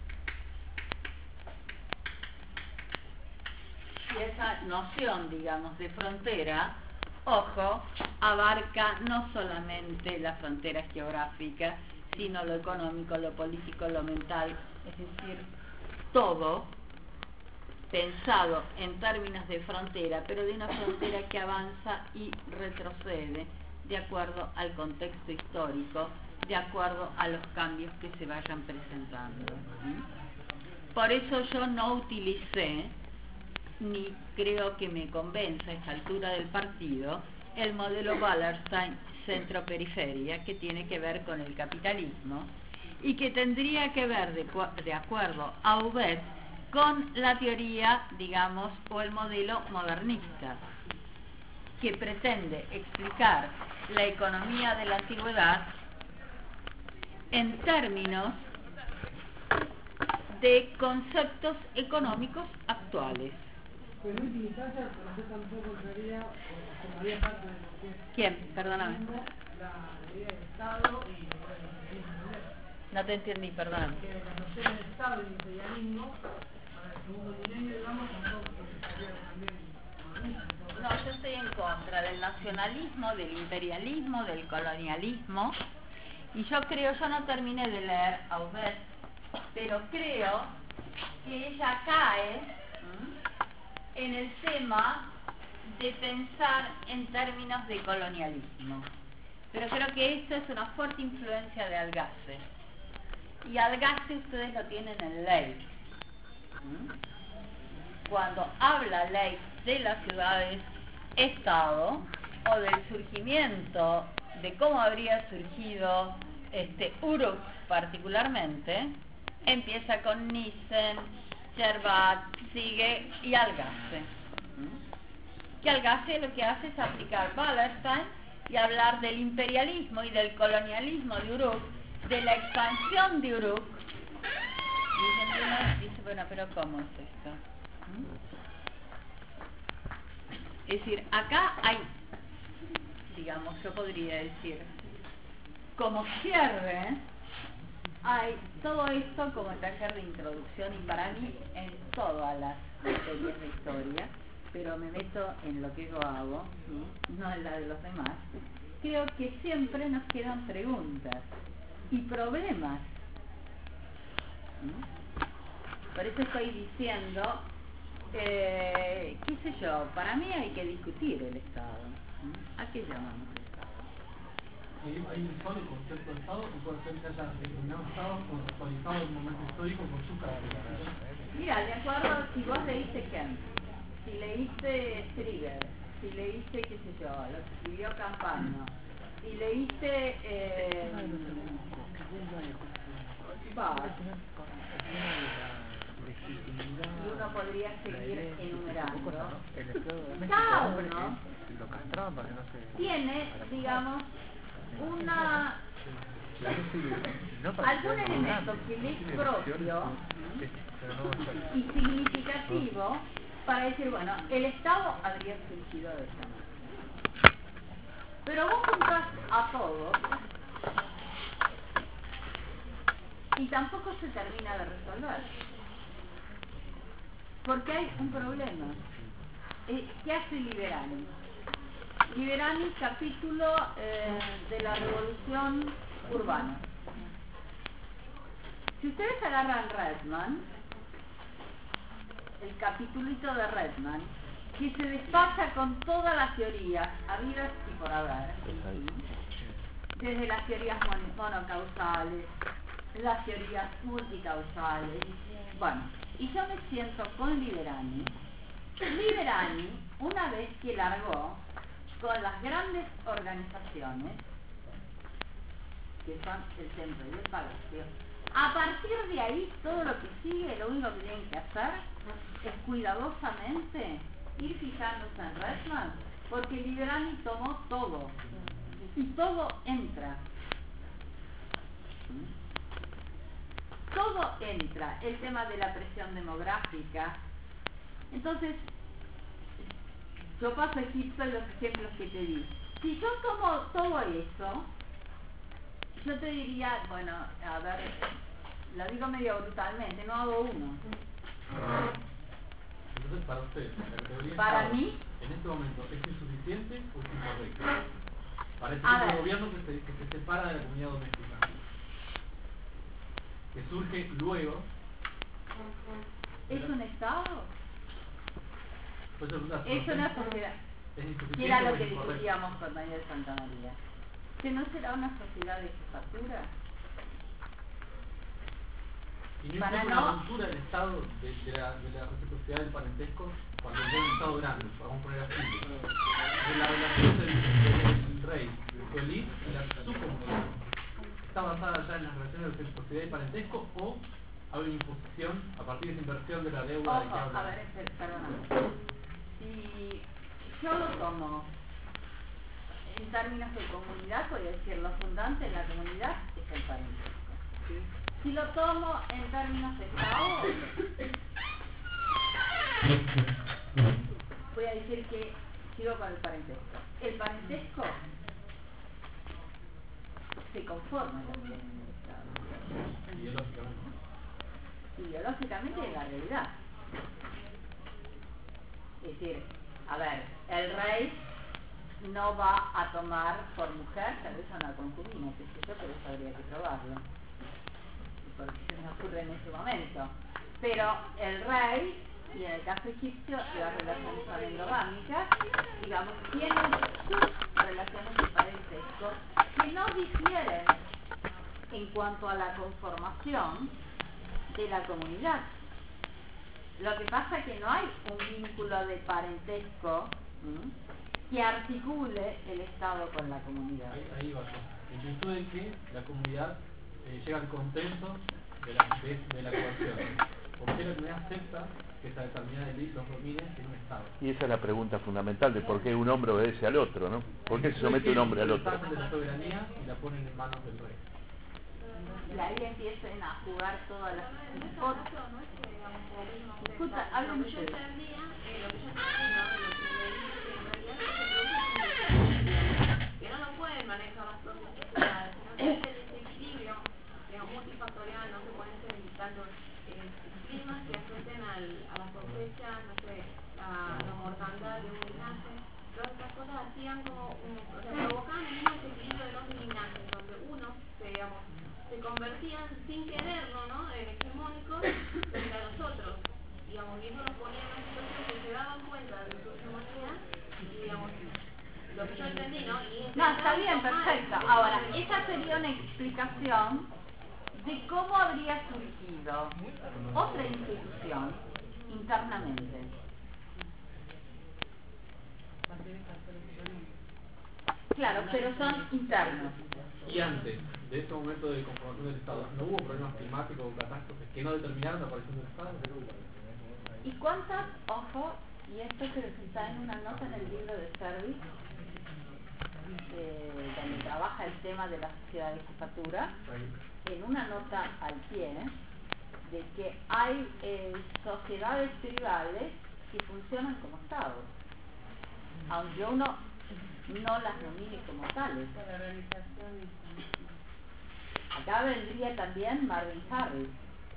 Y esa noción, digamos, de frontera, ojo, abarca no solamente las fronteras geográficas, sino lo económico, lo político, lo mental, es decir, todo pensado en términos de frontera, pero de una frontera que avanza y retrocede de acuerdo al contexto histórico, de acuerdo a los cambios que se vayan presentando. ¿Mm? Por eso yo no utilicé, ni creo que me convenza a esta altura del partido, el modelo Wallerstein centro-periferia, que tiene que ver con el capitalismo y que tendría que ver, de, de acuerdo a Hubert, con la teoría, digamos, o el modelo modernista, que pretende explicar la economía de la antigüedad en términos de conceptos económicos actuales. Pero en última instancia, pero yo tampoco entraría, o formaría parte de lo que es... ¿Quién? Perdóname. La idea del Estado y el imperialismo. No te entendí, perdóname. Que las nociones de Estado y imperialismo, para el segundo milenio, digamos, tampoco estarían también modernistas. No, yo estoy en contra del nacionalismo, del imperialismo, del colonialismo, y yo creo, yo no terminé de leer a Hubert, pero creo que ella cae ¿m? en el tema de pensar en términos de colonialismo. Pero creo que esto es una fuerte influencia de Algace. Y Algace ustedes lo tienen en Ley. ¿Mm? Cuando habla Ley de las ciudades-estado o del surgimiento, de cómo habría surgido este Uruk particularmente, empieza con Nissen, Sherbat, sigue y Algace. ¿Mm? Que Algace lo que hace es aplicar Wallerstein y hablar del imperialismo y del colonialismo de Uruk, de la expansión de Uruk. Y entonces dice, bueno, pero ¿cómo es esto? ¿Mm? Es decir, acá hay, digamos, yo podría decir, como cierre, hay todo esto como taller de introducción, y para mí en todas las materias de historia, pero me meto en lo que yo hago, ¿sí? No en la de los demás. Creo que siempre nos quedan preguntas y problemas. ¿Sí? Por eso estoy diciendo, eh, qué sé yo, para mí hay que discutir el Estado. ¿Sí? ¿A qué llamamos Estado? Hay un solo concepto de Estado que puede ser que haya determinado Estado actualizado en un momento histórico por su características. Mira, de acuerdo, si vos leíste Kent, si leíste Strieber, si leíste, qué sé yo, lo que escribió Campano, y leíste eh, Barr, y uno podría seguir enumerando, cada uno tiene, digamos, una algún elemento que le es propio y significativo para decir, bueno, el Estado habría surgido de esta manera. Pero vos juntás a todos y tampoco se termina de resolver, porque hay un problema. Eh, ¿Qué hace Liberani? Liberani, capítulo eh, de la revolución urbana. Si ustedes agarran Redman, el capitulito de Redman, que se despacha con todas las teorías habidas y por haber, desde las teorías monocausales, las teorías multicausales, bueno, y yo me siento con Liberani. Liberani, una vez que largó con las grandes organizaciones, que son el templo y el palacio, a partir de ahí todo lo que sigue, lo único que tienen que hacer es cuidadosamente ir fijándose en Redman, porque Liberani tomó todo y todo entra. Todo entra, el tema de la presión demográfica. Entonces, yo paso a Egipto en los ejemplos que te di. Si yo tomo todo eso, yo te diría, bueno, a ver, lo digo medio brutalmente, no hago uno. Entonces, para usted, la categoría Para Estado, mí, en este momento, ¿es insuficiente o es incorrecto? Para ese A tipo de ver. gobierno que se, que se separa de la comunidad doméstica, que surge luego, ¿es un Estado? pues es una Es una sociedad. ¿Es Y insuficiente era o lo es que incorrecto? discutíamos con Daniel Santamaría. ¿Que no será una sociedad de jefatura? Y no Para implica no- una ruptura del Estado, de, de la, de la reciprocidad del parentesco, cuando es un Estado grande, vamos a poner así, de la relación del, del rey, de su elite y la su comunidad. ¿Está basada ya en las relaciones de reciprocidad y parentesco o hay una imposición a partir de esa inversión de la deuda de que Ojo, habla? a ver, espera, perdóname. Si yo lo tomo en términos de comunidad, voy a decir, lo fundante de la comunidad es el parentesco. Si lo tomo en términos de Estado, voy a decir que sigo con el parentesco. El parentesco se conforma también en el Estado. Ideológicamente. Ideológicamente es la realidad. Es decir, a ver, el rey no va a tomar por mujer tal vez a una concubina, qué sé yo, pero eso habría que probarlo, porque se me ocurre en ese momento. Pero el rey, y en el caso egipcio las relaciones son endogámicas, digamos, tienen sus relaciones de parentesco que no difieren en cuanto a la conformación de la comunidad. Lo que pasa es que no hay un vínculo de parentesco, ¿m?, que articule el Estado con la comunidad. Ahí, ahí va yo. En virtud de que la comunidad eh, llega al consenso de la, de, de la coerción. ¿Por qué la comunidad acepta que esa determinada élite los domine en un Estado? Y esa es la pregunta fundamental de por qué un hombre obedece al otro, ¿no? ¿Por qué se somete un hombre al otro? Sacan de la soberanía y la ponen en manos del rey. Y ahí empiezan a jugar todas las En ese hipótesis. caso, no es que digamos como mismo Escucha, lo hablen que yo ustedes. entendía, eh, lo que yo entendía, ¿no? Lo que leí, que en realidad se produce que no lo pueden manejar las propias sociedades, sino que ese desequilibrio, digamos, multifactorial, no se pueden ser tanto eh, climas que afecten al, a las cosechas, no sé, a la mortandad de un linaje, todas estas cosas hacían como, un, o sea, provocaban el mismo desequilibrio de los linajes, donde uno, se, digamos, se convertían sin quererlo, ¿no?, en hegemónicos frente a los otros, digamos, y eso los ponía en una situación que se daban cuenta de su hegemonía y, digamos, lo que yo entendí, ¿no? Y No, está bien, intentaban tomar perfecto. el- Ahora, esa sería una explicación de cómo habría surgido otra institución internamente. Claro, pero son internos. Y antes de ese momento de conformación del Estado, ¿no hubo problemas climáticos o catástrofes que no determinaron la aparición del Estado? ¿Y cuántas, ojo, y esto creo que está en una nota en el libro de Service, eh, donde trabaja el tema de la sociedad de jefatura, en una nota al pie, de que hay eh, sociedades tribales que funcionan como estados, aunque uno no las nomine como tales. La organización Acá vendría también Marvin Harris,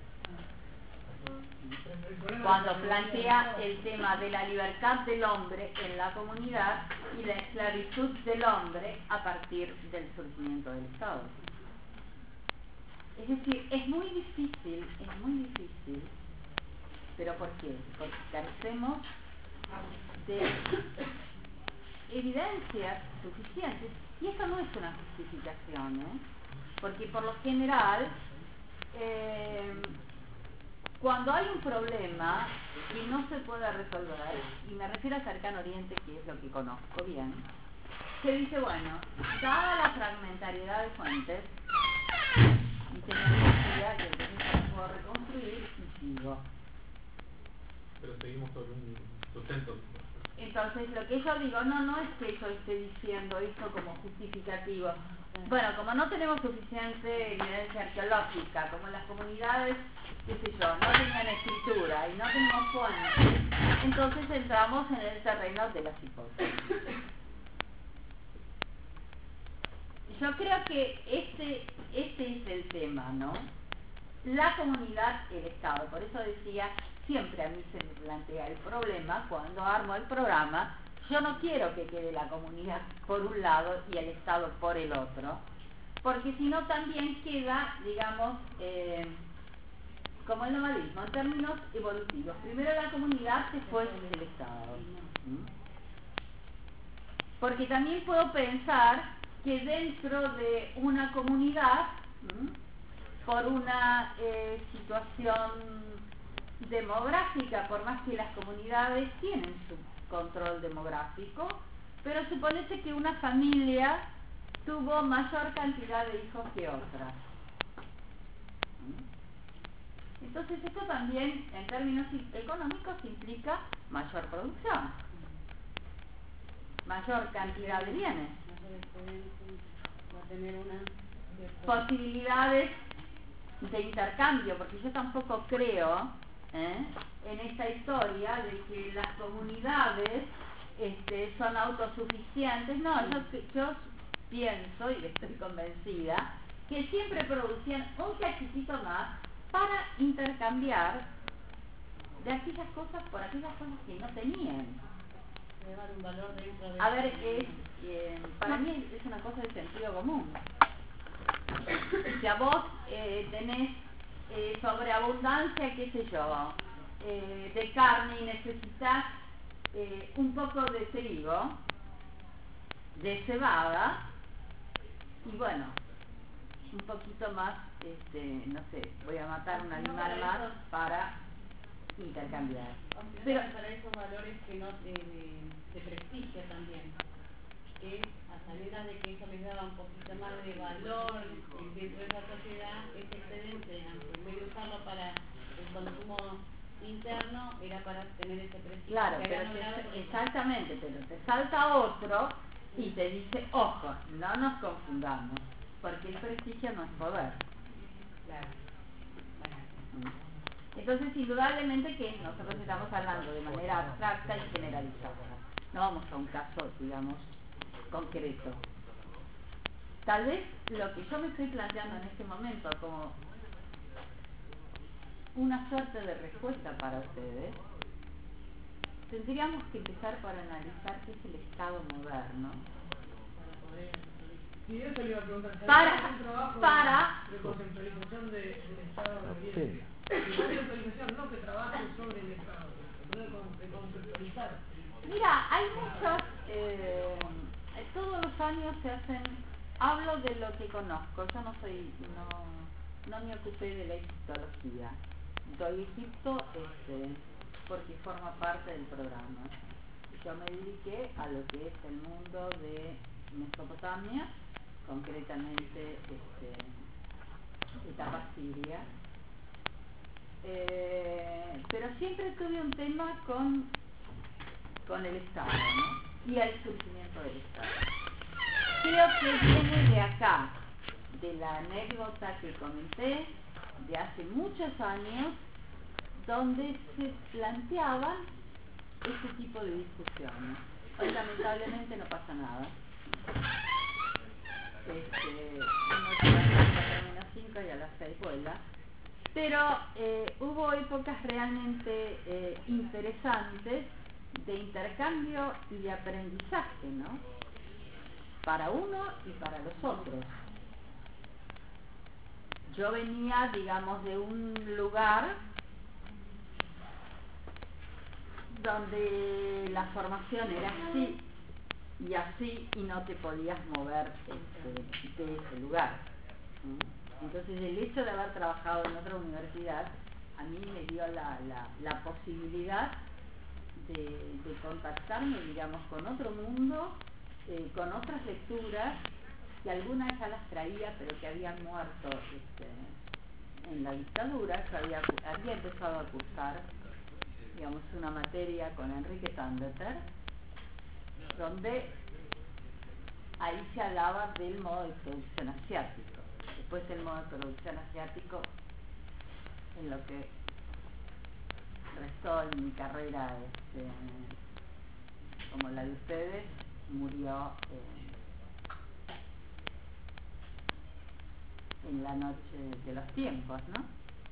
el problema cuando es que plantea el tema de la libertad del hombre en la comunidad y la esclavitud del hombre a partir del surgimiento del Estado. Es decir, es muy difícil, es muy difícil, ¿pero por qué? Porque carecemos de evidencias suficientes, y eso no es una justificación, ¿eh? Porque por lo general, eh, cuando hay un problema que no se puede resolver, y me refiero a Cercano Oriente, que es lo que conozco bien, se dice, bueno, dada la fragmentariedad de fuentes y tecnología, que entonces no la puedo reconstruir, y sigo. Pero seguimos sobre un sustento. Entonces, lo que yo digo, no, no es que yo esté diciendo esto como justificativo. Bueno, como no tenemos suficiente evidencia arqueológica, como las comunidades, qué sé yo, no tenían escritura y no tenemos fuentes, entonces entramos en el terreno de las hipótesis. Yo creo que este, este es el tema, ¿no? la comunidad, el Estado. Por eso decía, siempre a mí se me plantea el problema cuando armo el programa. Yo no quiero que quede la comunidad por un lado y el Estado por el otro, porque si no también queda, digamos, eh, como el nomadismo, en términos evolutivos. Primero la comunidad, después el Estado. ¿Mm? Porque también puedo pensar que dentro de una comunidad, ¿m? por una eh, situación demográfica, por más que las comunidades tienen su control demográfico, pero suponete que una familia tuvo mayor cantidad de hijos que otra. ¿M? Entonces esto también en términos económicos implica mayor producción, mayor cantidad de bienes, posibilidades de intercambio, porque yo tampoco creo ¿eh? en esta historia de que las comunidades este, son autosuficientes. No, yo, yo pienso y estoy convencida que siempre producían un cachitito más para intercambiar de aquellas cosas por aquellas cosas que no tenían. A ver, es, eh, para mí es una cosa de sentido común. Si a vos eh, tenés eh, sobreabundancia, qué sé yo, eh, de carne y necesitas eh, un poco de trigo, de cebada, y bueno, un poquito más, este, no sé, voy a matar un animal más para intercambiar. Pero para esos valores que no de, de, de prestigio también, que a sabiendas de que eso les daba un poquito más de valor dentro de esa sociedad, ese excedente, en vez de usarlo para el consumo interno, era para tener ese prestigio. Claro, pero te, exactamente, pero te salta otro y te dice, ojo, no nos confundamos, porque el prestigio no es poder. Claro. Bueno. Entonces, indudablemente que nosotros estamos hablando de manera abstracta y generalizada. No vamos a un caso, digamos, concreto. Tal vez lo que yo me estoy planteando en este momento como una suerte de respuesta para ustedes, tendríamos que empezar por analizar qué es el Estado moderno. Sí, eso le iba a preguntar. Para, un trabajo para, de conceptualización de, del Estado requiere. De conceptualización, no que trabaje sobre el Estado, sino de conceptualizar. Mira, hay muchos, eh, todos los años se hacen, hablo de lo que conozco, yo no soy, no, no me ocupé de la egiptología, doy Egipto este, porque forma parte del programa. Yo me dediqué a lo que es el mundo de Mesopotamia, concretamente este, etapa siria, eh, pero siempre tuve un tema con con el Estado, ¿no? Y el surgimiento del Estado. Creo que viene de acá, de la anécdota que comenté de hace muchos años, donde se planteaban este tipo de discusiones. Hoy lamentablemente no pasa nada. Este, uno termina cinco y a las seis vuela. Pero eh, hubo épocas realmente eh, interesantes de intercambio y de aprendizaje, ¿no? Para uno y para los otros. Yo venía, digamos, de un lugar donde la formación era así y así y no te podías mover este, de ese lugar. ¿Mm? Entonces el hecho de haber trabajado en otra universidad a mí me dio la, la, la posibilidad De, de contactarme, digamos, con otro mundo, eh, con otras lecturas, que algunas ya las traía, pero que habían muerto este, en la dictadura. Yo había, había empezado a cursar, digamos, una materia con Enrique Tandeter, donde ahí se hablaba del modo de producción asiático. Después el modo de producción asiático, en lo que restó en mi carrera este, como la de ustedes, murió eh, en la noche de los tiempos, ¿no?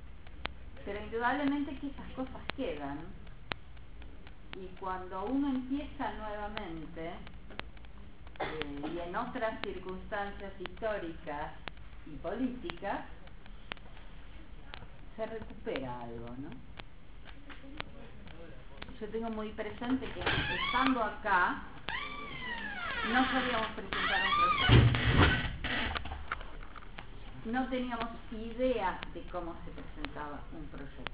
Pero indudablemente que esas cosas quedan, y cuando uno empieza nuevamente, eh, y en otras circunstancias históricas y políticas, se recupera algo, ¿no? Yo tengo muy presente que estando acá, no sabíamos presentar un proyecto. No teníamos idea de cómo se presentaba un proyecto.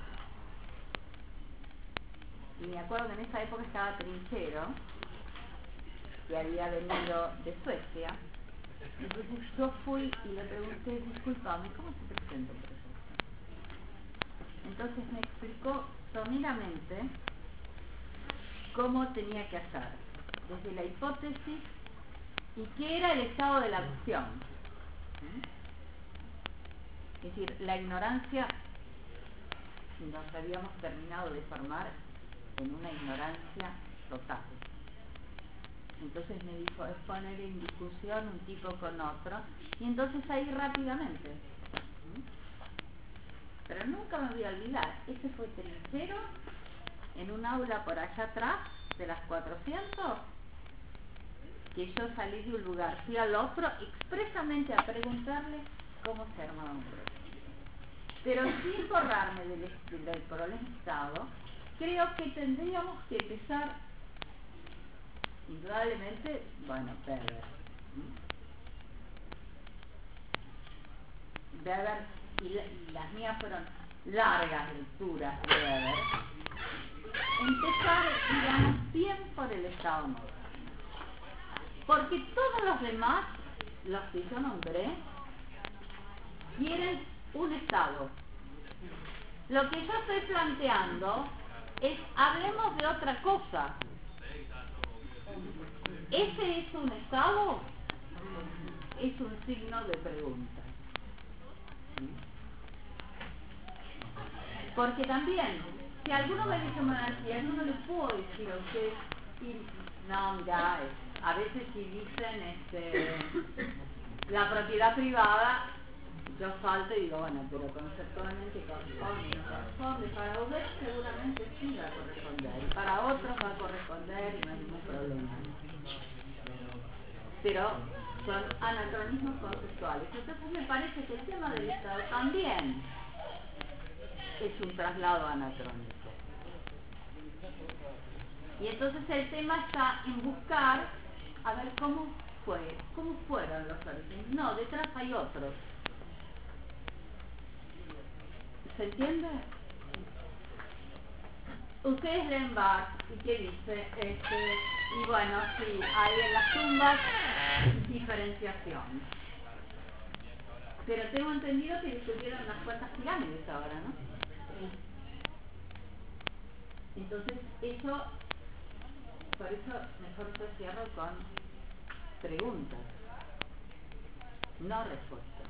Y me acuerdo que en esa época estaba Trinchero, que había venido de Suecia. Entonces yo fui y le pregunté, discúlpame, ¿cómo se presenta un proyecto? Entonces me explicó someramente cómo tenía que hacer, desde la hipótesis y qué era el estado de la cuestión. Es decir, la ignorancia nos habíamos terminado de formar en una ignorancia total. Entonces me dijo, es poner en discusión un tipo con otro, y entonces ahí rápidamente. Pero nunca me voy a olvidar, ese fue Trinchero en un aula por allá atrás de las cuatrocientos, que yo salí de un lugar, fui al otro expresamente a preguntarle cómo se armaba un proyecto. Pero sin borrarme del, del problema Estado, creo que tendríamos que empezar, indudablemente, bueno, Weber. Weber, y, la, y las mías fueron largas lecturas de Weber. Empezar, digamos, bien por el Estado moderno. Porque todos los demás, los que yo nombré, quieren un Estado. Lo que yo estoy planteando es, hablemos de otra cosa. ¿Ese es un Estado? Es un signo de pregunta. Porque también, si alguno me dice monarquía, yo no le puedo decir a usted, y, no, mira, a veces si dicen este, la propiedad privada, yo salto y digo, bueno, pero conceptualmente corresponde, no corresponde. Para usted seguramente sí va a corresponder, y para otros va a corresponder y no hay ningún problema. Pero son anacronismos conceptuales. Entonces me parece que el tema del Estado también es un traslado anacrónico. Y entonces el tema está en buscar a ver cómo fue, cómo fueron los orígenes. No, detrás hay otros. ¿Se entiende? Ustedes leen Bach y qué dice, este, y bueno, sí, hay en las tumbas diferenciación. Pero tengo entendido que discutieron unas cuantas pirámides ahora, ¿no? Entonces, eso, por eso mejor yo cierro con preguntas, no respuestas.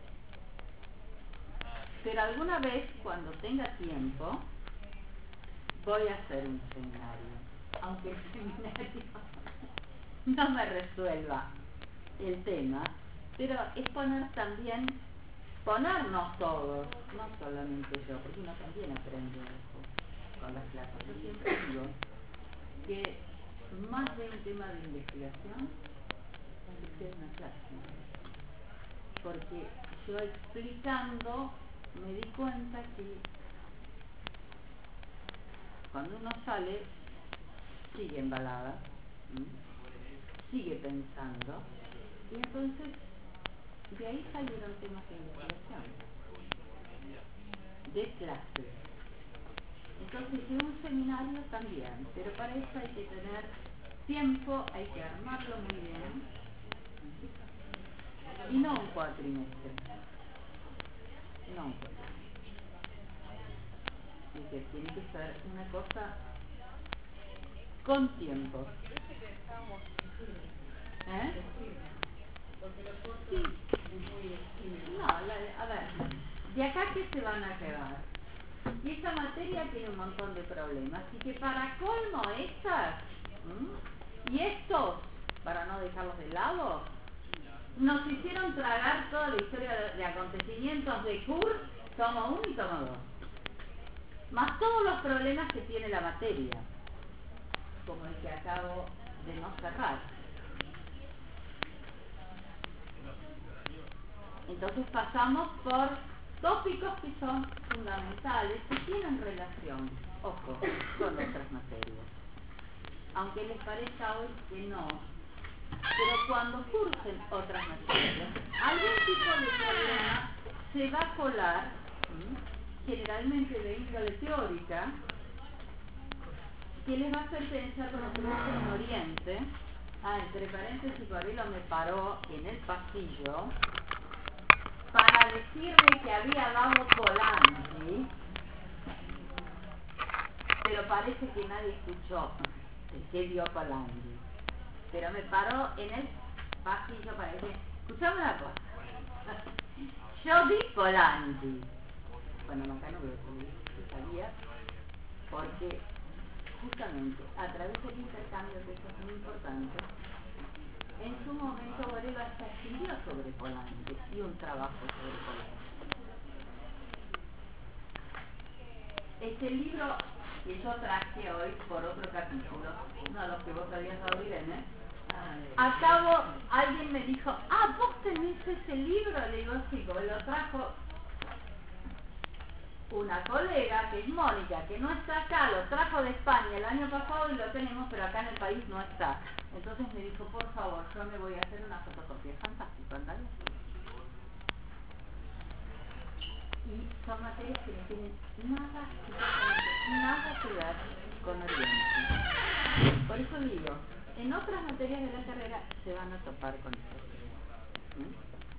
Pero alguna vez, cuando tenga tiempo, voy a hacer un seminario, aunque el seminario no me resuelva el tema, pero es poner también, ponernos todos, no solamente yo, porque uno también aprende con las clases. Yo siempre digo que más de un tema de investigación es que una clase, porque yo explicando me di cuenta que cuando uno sale sigue embalada, ¿sí? Sigue pensando, y entonces de ahí salieron temas de investigación, de clases. Entonces de un seminario también, pero para eso hay que tener tiempo, hay que armarlo muy bien, y no un cuatrimestre, no un cuatrimestre. Es que tiene que ser una cosa con tiempo. ¿Eh? Sí. No, la, a ver, de acá que se van a quedar. Y esta materia tiene un montón de problemas. Así que para colmo estas, ¿m? y estos, para no dejarlos de lado, nos hicieron tragar toda la historia de, de acontecimientos de Kurt, tomo uno y tomo dos. más todos los problemas que tiene la materia, como el que acabo de no cerrar. Entonces pasamos por tópicos que son fundamentales y tienen relación, ojo, con otras materias. Aunque les parezca hoy que no, pero cuando surgen otras materias, algún tipo de problema se va a colar, ¿sí? Generalmente de índole teórica, que les va a hacer pensar como que en Oriente. Ah, entre paréntesis, Barilo me paró en el pasillo para decirme que había dado Polanyi, pero parece que nadie escuchó que dio Polanyi. Pero me paró en el pasillo para decir, escuchame una cosa, yo vi Polanyi. Bueno, acá no veo si sabía, porque justamente a través del intercambio, que eso es muy importante, en su momento Varela hasta escribió sobre Polanyi y un trabajo sobre Polanyi. Este libro que yo traje hoy por otro capítulo, uno de los que vos habías dado, Irene, a cabo alguien me dijo, ah, vos tenés ese libro, le digo, sí, como lo trajo una colega, que es Mónica, que no está acá, lo trajo de España el año pasado y lo tenemos, pero acá en el país no está. Entonces me dijo, por favor, yo me voy a hacer una fotocopia. Fantástico, ¿andale? Y son materias que no tienen nada, nada que ver con Oriente. Por eso digo, en otras materias de la carrera se van a topar con esto. ¿Mm?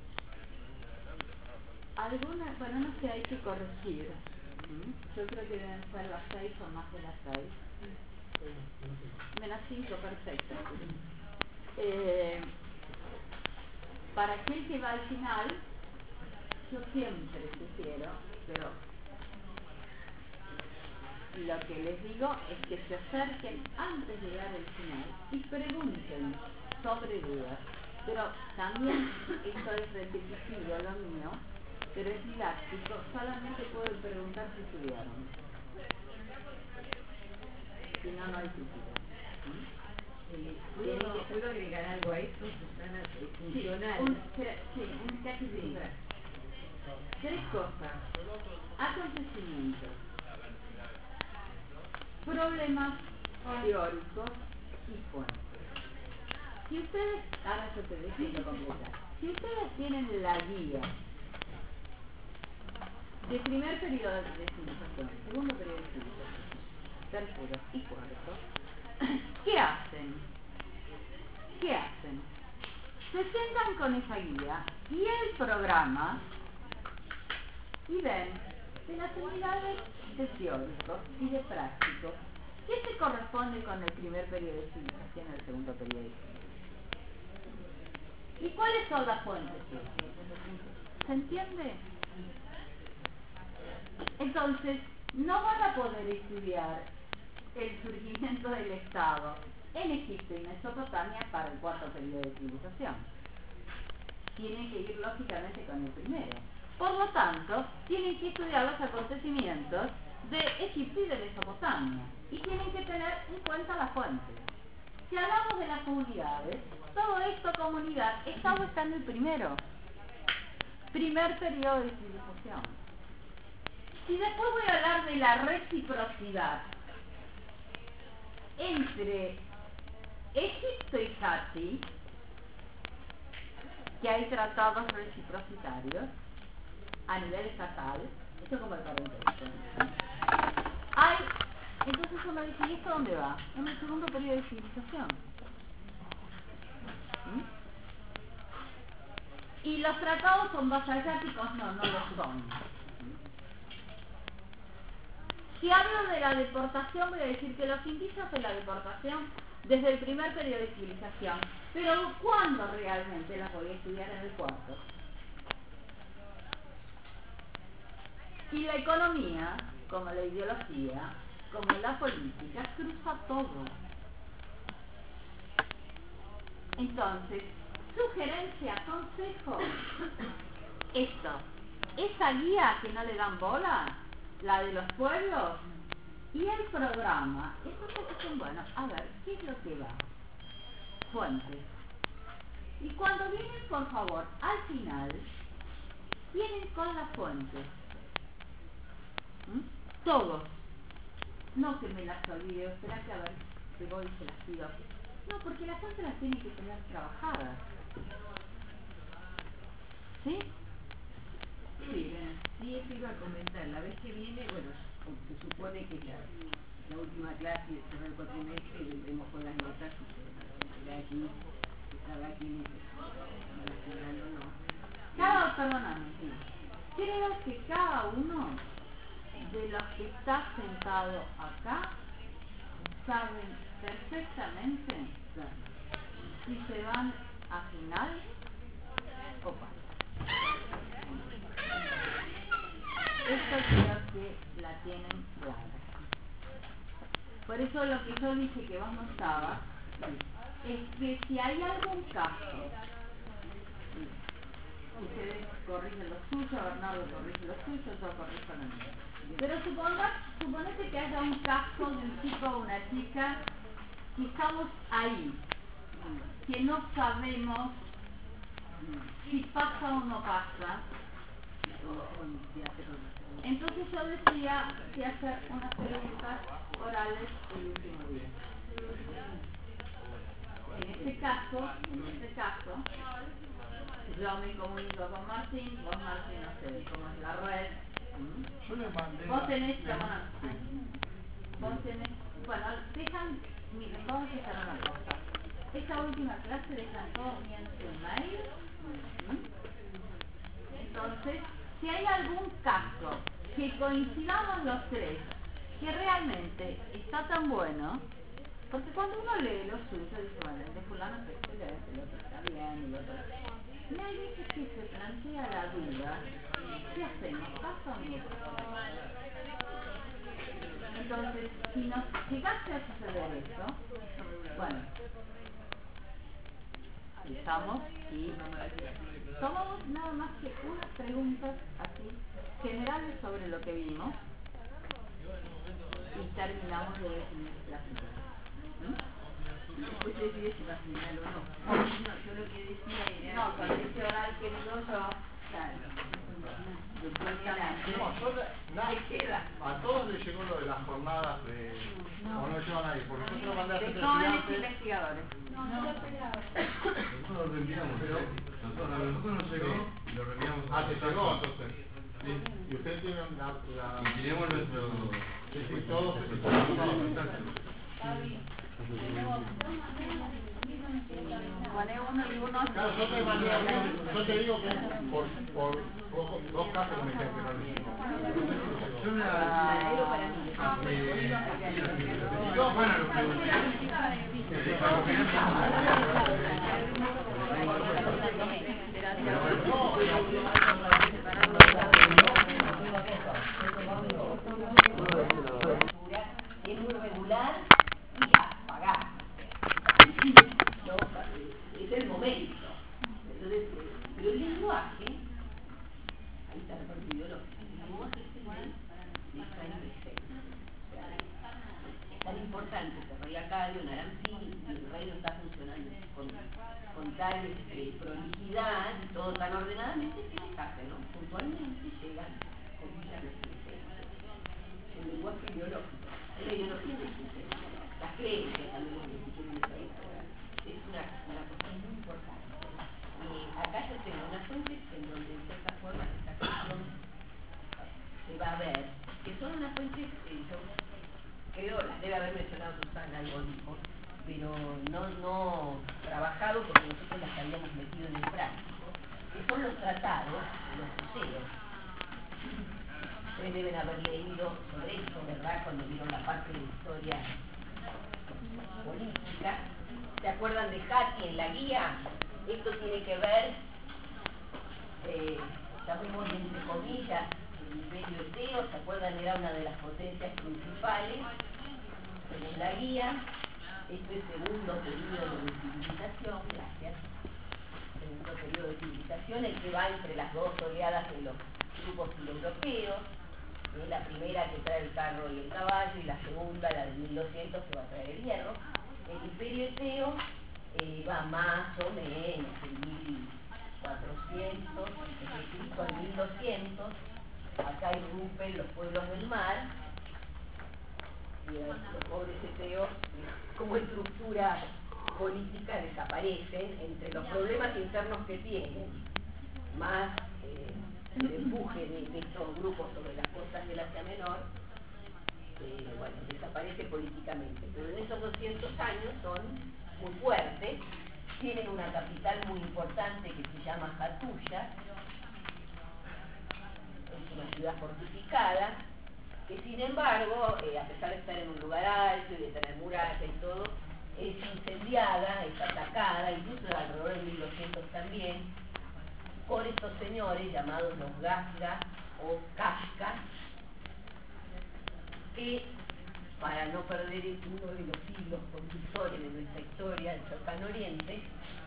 Algunas, bueno, no sé, hay que corregir. ¿Mm? Yo creo que deben ser las seis o más de las seis. Menos cinco, perfecto. Eh, para aquel que va al final, yo siempre sugiero, pero lo que les digo es que se acerquen antes de llegar al final y pregunten sobre dudas. Pero también, esto es repetitivo lo mío, pero es didáctico, solamente pueden preguntar si estudiaron. Si no, no hay futuro. ¿Puedo, ¿Puedo agregar algo a esto, Susana? Es funcional. Sí, un, sí, un casi sí. Tres cosas: acontecimientos, problemas teóricos y fuentes. Si ustedes, ahora yo te dejo completar. Si ustedes tienen la guía de primer periodo de civilización, segundo periodo de civilización, tercero y cuarto, ¿qué hacen? ¿Qué hacen? Se sientan con esa guía y el programa y ven de las unidades de teóricos y de prácticos qué se corresponde con el primer periodo de civilización y el segundo periodo de civilización. ¿Y cuáles son las fuentes? ¿Se entiende? Entonces, no van a poder estudiar el surgimiento del Estado en Egipto y Mesopotamia para el cuarto periodo de civilización. Tienen que ir lógicamente con el primero. Por lo tanto, tienen que estudiar los acontecimientos de Egipto y de Mesopotamia. Y tienen que tener en cuenta las fuentes. Si hablamos de las comunidades, todo esto comunidad, Estado está en el primero. Primer periodo de civilización. Si después voy a hablar de la reciprocidad entre Egipto y Hatti, que hay tratados reciprocitarios a nivel estatal, esto es como el paréntesis. Hay, entonces uno dice, ¿y esto dónde va? En el segundo periodo de civilización. ¿Mm? ¿Y los tratados son vasalláticos? No, no lo son. Si hablo de la deportación, voy a decir que los indicios de la deportación desde el primer periodo de civilización, pero ¿cuándo realmente las voy a estudiar? En el cuarto. Y la economía, como la ideología, como la política, cruza todo. Entonces, sugerencia, consejo, esto, esa guía que no le dan bola, la de los pueblos, y el programa. Entonces dicen, bueno, a ver, ¿qué es lo que va? Fuentes. Y cuando vienen, por favor, al final, vienen con las fuentes. ¿Mm? Todos. No que me las olvide, espera que a ver, que voy y se las pido. No, porque las fuentes las tienen que tener trabajadas. ¿Sí? Sí, sí, eso iba a comentar. La vez que viene, bueno, se supone que la, la última clase de cerrar el cuatrimestre, vemos con las notas, de aquí, estaba aquí, o no. Cada, perdóname, sí. Creo que cada uno de los que está sentado acá saben perfectamente si se van a final o pasan. Esto creo que la tienen clara. Por eso lo que yo dije que vos no estabas es que si hay algún caso, ustedes corrigen lo suyo, Bernardo corrige lo suyo, yo corrijo lo mío. Pero suponga, suponete que haya un caso de un chico o una chica que estamos ahí, que no sabemos si pasa o no pasa. Entonces yo decía que hacer unas preguntas orales el último día. En este caso, en este caso, yo me comunico con Martín, vos Martín, no sé cómo es la red. Yo le mandé. Vos tenés, la, bueno, sí. vos tenés, bueno, dejan, miren, vamos a hacer una cosa. Esta última clase dejan todo bien su mail. Entonces, si hay algún caso que coincidamos los tres, que realmente está tan bueno, porque cuando uno lee lo suyo, dice, bueno, el de fulano es excelente, el otro está bien, el otro... Y hay veces que se plantea la duda, ¿qué hacemos? ¿Pasa o no? Entonces, si nos llegase a suceder esto, bueno, estamos y tomamos nada más que unas preguntas así generales sobre lo que vimos y terminamos de definir la situación. Después decide si va a final o no. No, yo lo que decía era... No, con ese oral que digo yo, claro. Después de la... No, yo le- na- ¿Qué queda? a todos les llegó lo de las jornadas de... No, no le llegó a nadie, porque yo se lo mandé a De hacer jóvenes estudiantes. investigadores. Nosotros lo reenviamos, pero nosotros, a nosotros nos llegó y lo reenviamos a Ah, te llegó entonces. Sí. Y ustedes tienen la... la... Y tenemos nuestro... Sí, sí, todos, todos, todos. Exacto. Pone uno y uno. Claro, yo te mandé a uno, yo te digo que por, por, por dos casos me dijeron que no les llegó. Yo me la... Eh, yo, bueno, lo pregunté. Es muy regular y ya, pagá. No, es el momento. Entonces, pero el lenguaje, ahí está la parte ideológica, el lenguaje es el de esa indefensa. O sea, es tan importante que Rey Acadio, Naranjil, y el reino está funcionando con, con tal este, prolijidad y todo tan ordenadamente que les hace, ¿no? Puntualmente llegan con muchas resistencias. El lenguaje ideológico. La ideología de existencia, las creencias también que se quieren desarrollar, es una, una cuestión muy importante. Eh, acá yo tengo unas fuentes en donde en cierta forma esta cuestión se va a ver, que son unas fuentes, eh, yo creo, las debe haber mencionado Susana, algo dijo, pero no, no trabajado porque nosotros las habíamos metido en el práctico, que son los tratados de los museos. Ustedes deben haber leído sobre eso, ¿verdad? Cuando vieron la parte de historia política. ¿Se acuerdan de Hattie en la guía? Esto tiene que ver, eh, llamémosle entre comillas, el imperio eteo, ¿se acuerdan? Era una de las potencias principales. Según la guía, este segundo periodo de civilización, gracias, segundo periodo de civilización, el que va entre las dos oleadas de los grupos europeos, Eh, la primera que trae el carro y el caballo, y la segunda, la de mil doscientos, que va a traer el hierro. El imperio eteo eh, va más o menos en mil cuatrocientos, Cristo en mil doscientos, acá irrumpen los pueblos del mar, y eh, los pobres eteos, como estructura política, desaparecen entre los problemas internos que tienen, más eh, el empuje de, de estos grupos sobre las costas del Asia Menor, eh, bueno, desaparece políticamente, pero en esos doscientos años son muy fuertes, tienen una capital muy importante que se llama Hattuya, es una ciudad fortificada, que sin embargo, eh, a pesar de estar en un lugar alto y de tener murallas y todo, es incendiada, es atacada, incluso alrededor de mil doscientos también, por estos señores llamados los Gazga o Kashka, que para no perder uno de los siglos conductores de nuestra historia, el cercano oriente,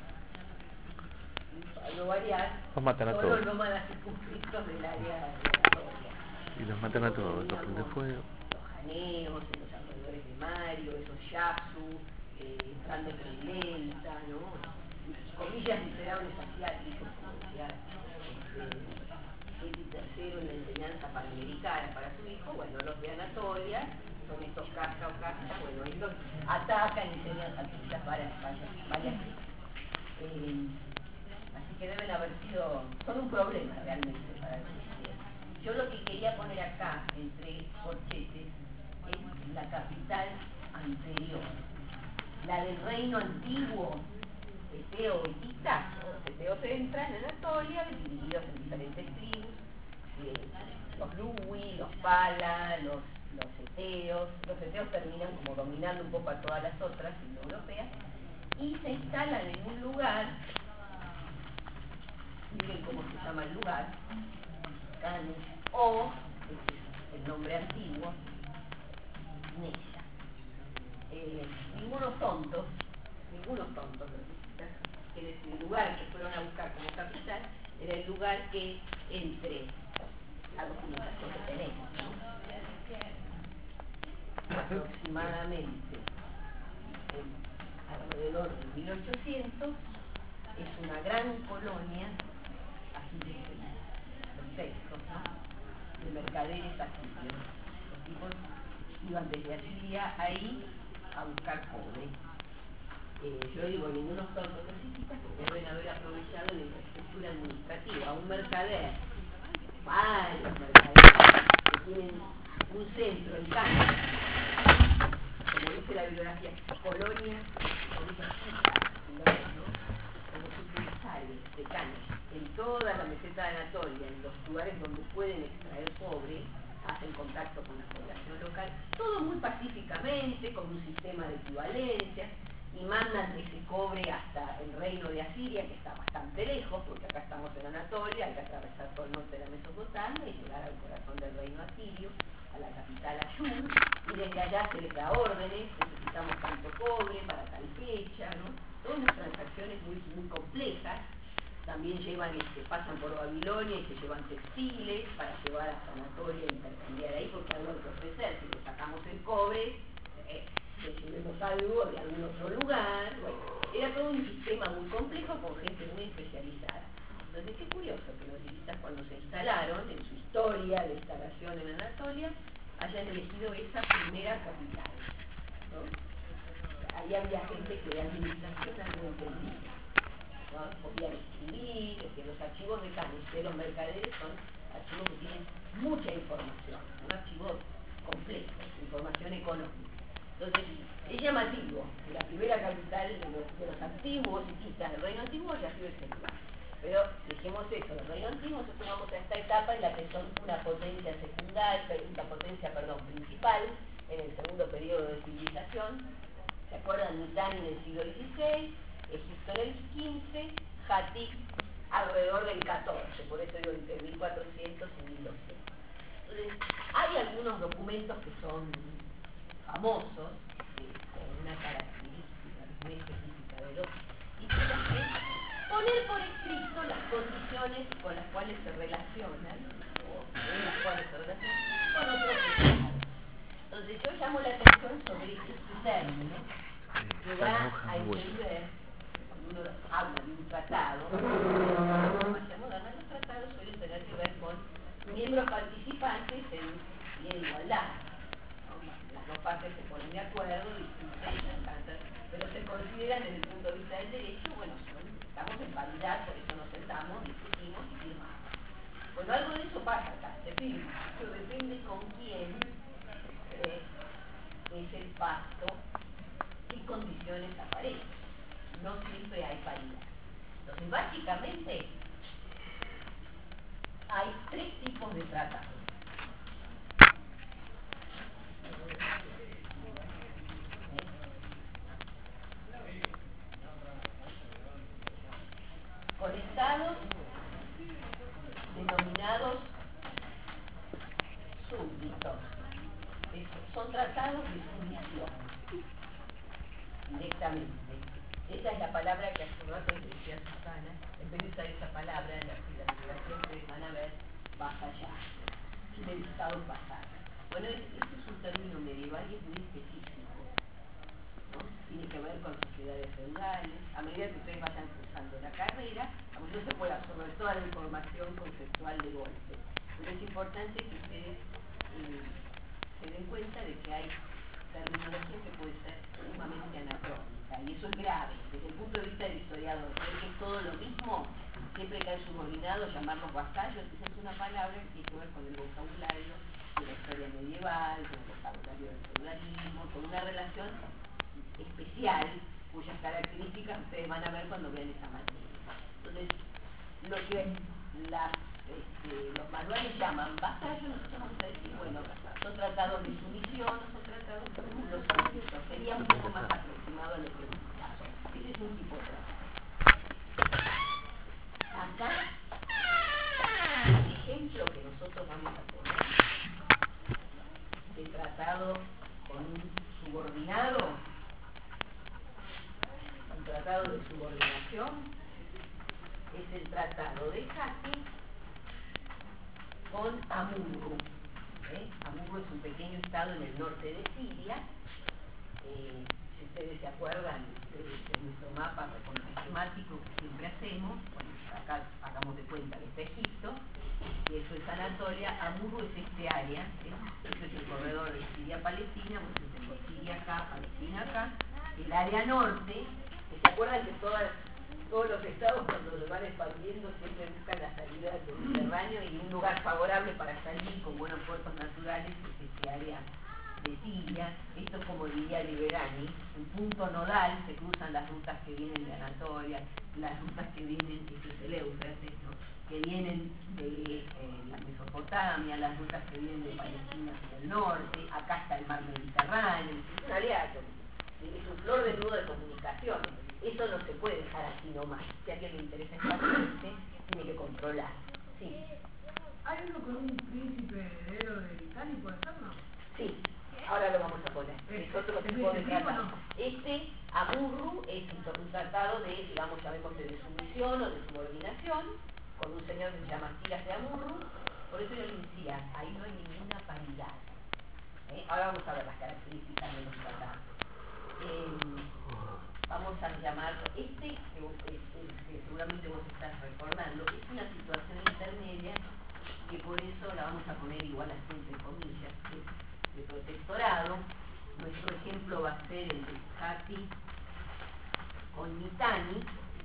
para no variar, los matan a son todos. los nómadas circunscritos del área de Anatolia. Y los matan a todos, los prende fuego. Los janeos, en los alrededores de Mario, esos Yasu, eh, entrando por el Delta, ¿no? Comillas miserables asiáticos, como decía Henry tercero en la enseñanza panamericana para su hijo. Bueno, los de Anatolia son estos Kashka o Kashka, bueno, estos atacan y enseñan Hattuya varias, varias, varias veces. Eh, así que deben haber sido, son un problema realmente para el cristiano. Yo lo que quería poner acá, entre corchetes, es la capital anterior, la del reino antiguo, eteo etita. Los eteos entran en Anatolia, divididos en diferentes tribus, eh, los Luwi, los Pala, los, los eteos. Los eteos terminan como dominando un poco a todas las otras indoeuropeas, y se instalan en un lugar, miren cómo se llama el lugar, Canes, o, este es el nombre antiguo, Nella. Eh, ningunos tontos, ningunos tontos, que es el lugar que fueron a buscar como capital, era el lugar que entre la documentación que tenemos, ¿no? Aproximadamente en, alrededor de mil ochocientos, es una gran colonia así de los textos, ¿no? De mercaderes asirios. Los tipos iban desde Asiria ahí a buscar cobre. Eh, yo digo ningunos tontos necesitas, porque deben haber aprovechado la infraestructura administrativa. Un mercader, varios mercaderes que tienen un centro en Canes, como dice la bibliografía, colonia, ¿no? Como sucursales de Canes, en toda la meseta de Anatolia, en los lugares donde pueden extraer cobre, hacen contacto con la población local, todo muy pacíficamente, con un sistema de equivalencias, y mandan ese cobre hasta el reino de Asiria, que está bastante lejos, porque acá estamos en Anatolia, hay que atravesar todo el norte de la Mesopotamia y llegar al corazón del reino asirio, a la capital Ashur, y desde allá se les da órdenes, necesitamos tanto cobre para tal fecha, ¿no? Todas unas transacciones muy, muy complejas. También llevan, este, pasan por Babilonia y se llevan textiles para llevar a Anatolia e intercambiar ahí, porque algo hay que ofrecer. Si le sacamos el cobre, eh, le llevemos algo de algún otro lugar. Bueno, era todo un sistema muy complejo con gente muy especializada. Entonces, qué curioso que los hititas, cuando se instalaron en su historia de instalación en Anatolia, hayan elegido esa primera capital, ¿no? Ahí había gente que de administración no entendía, ¿no? Podían escribir, que los archivos de Canes de los mercaderes son archivos que tienen mucha información, un archivo complejo, información económica. Entonces, es llamativo que la primera capital de los, de los antiguos hititas del reino antiguo haya sido ese lugar. Pero dejemos eso, del reino antiguo, nosotros vamos a esta etapa en la que son una potencia secundaria, una potencia, perdón, principal, en el segundo periodo de civilización. ¿Se acuerdan? Mitanni en el siglo dieciséis, Egipto en el quince, Hatik alrededor del catorce, por eso digo entre mil cuatrocientos y mil doscientos. Entonces, hay algunos documentos que son famosos, eh, con una característica muy específica de los hititas, que es poner por escrito las condiciones con las cuales se relacionan, o en las cuales se relaciona con otros estados. Entonces yo llamo la atención sobre este término que va a entender, cuando uno habla de un tratado, más moderna, los tratados suelen tener que ver con miembros participantes en, en igualdad. Las dos partes se ponen de acuerdo, discuten, pero se consideran desde el punto de vista del derecho, bueno, son, estamos en paridad, por eso nos sentamos, discutimos y firmamos. Bueno, algo de eso pasa acá, se firma, pero depende con quién eh, es el pacto, qué condiciones aparecen. No siempre hay paridad. Entonces, básicamente, hay tres tipos de tratados. Con estados denominados súbditos. Son tratados de sumisión, directamente. Esa es la palabra que hace un rato decía Susana. En vez de usar esa palabra en la figuración que van a ver, vasallar, del estado vasallo. Bueno, este es un término medieval y es muy específico, ¿no? Tiene que ver con sociedades feudales. A medida que ustedes vayan cursando la carrera, a no se puede absorber toda la información conceptual de golpe, pero es importante que ustedes eh, se den cuenta de que hay terminología que puede ser sumamente anacrónica, y eso es grave desde el punto de vista del historiador. Creer que es todo lo mismo, siempre que hay subordinados, llamarlos vasallos. Esa es una palabra que tiene que ver con el vocabulario de la historia medieval, con el vocabulario del feudalismo, con una relación especial cuyas características ustedes van a ver cuando vean esa materia. Entonces, lo que las, este, los manuales llaman vasallos, nosotros vamos a decir, bueno, son tratados de sumisión, son tratados de los súbditos. Sería un poco más aproximado a lo que pasó. Ese es un tipo de tratado. Acá, el ejemplo que nosotros vamos a poner de tratado con un subordinado, un tratado de subordinación, es el tratado de Hati con Amurru. ¿Eh? Amurru es un pequeño estado en el norte de Siria. Eh, si ustedes se acuerdan de, de nuestro mapa esquemático que siempre hacemos, bueno, acá hagamos de cuenta que está Egipto, y eso es Anatolia. Amurru es este área, ¿eh? Este es el corredor de Siria-Palestina, pues tengo Siria acá, Palestina acá, el área norte, que se acuerdan que todas todos los estados cuando se van expandiendo siempre buscan la salida del Mediterráneo, y un lugar favorable para salir con buenos puertos naturales es este área de Siria. Esto es, como diría Liberani, un punto nodal. Se cruzan las rutas que vienen de Anatolia, las rutas que vienen, esto es el Éufrates, ¿no?, que vienen de eh, la Mesopotamia, las rutas que vienen de Palestina hacia el norte. Acá está el mar Mediterráneo, es un aliado, es un flor de nudo de comunicaciones. Eso no se puede dejar así nomás. Si a alguien le interesa exactamente, tiene que controlar. Sí. ¿Hay uno con un príncipe heredero de Italia, puede ser, no? Sí, ahora lo vamos a poner. Es otro tipo de tratado. Este, Amurru, es un tratado de, digamos, llamémosle de sumisión o de subordinación, con un señor que se llama Silas de Amurru. Por eso yo les decía, ahí no hay ninguna paridad. ¿Eh? Ahora vamos a ver las características de los tratados. Eh, vamos a llamarlo, este, que, vos, que, que seguramente vos estás recordando, es una situación intermedia, que por eso la vamos a poner igual así entre comillas, que es de protectorado. Nuestro ejemplo va a ser el de Hati con Mitanni,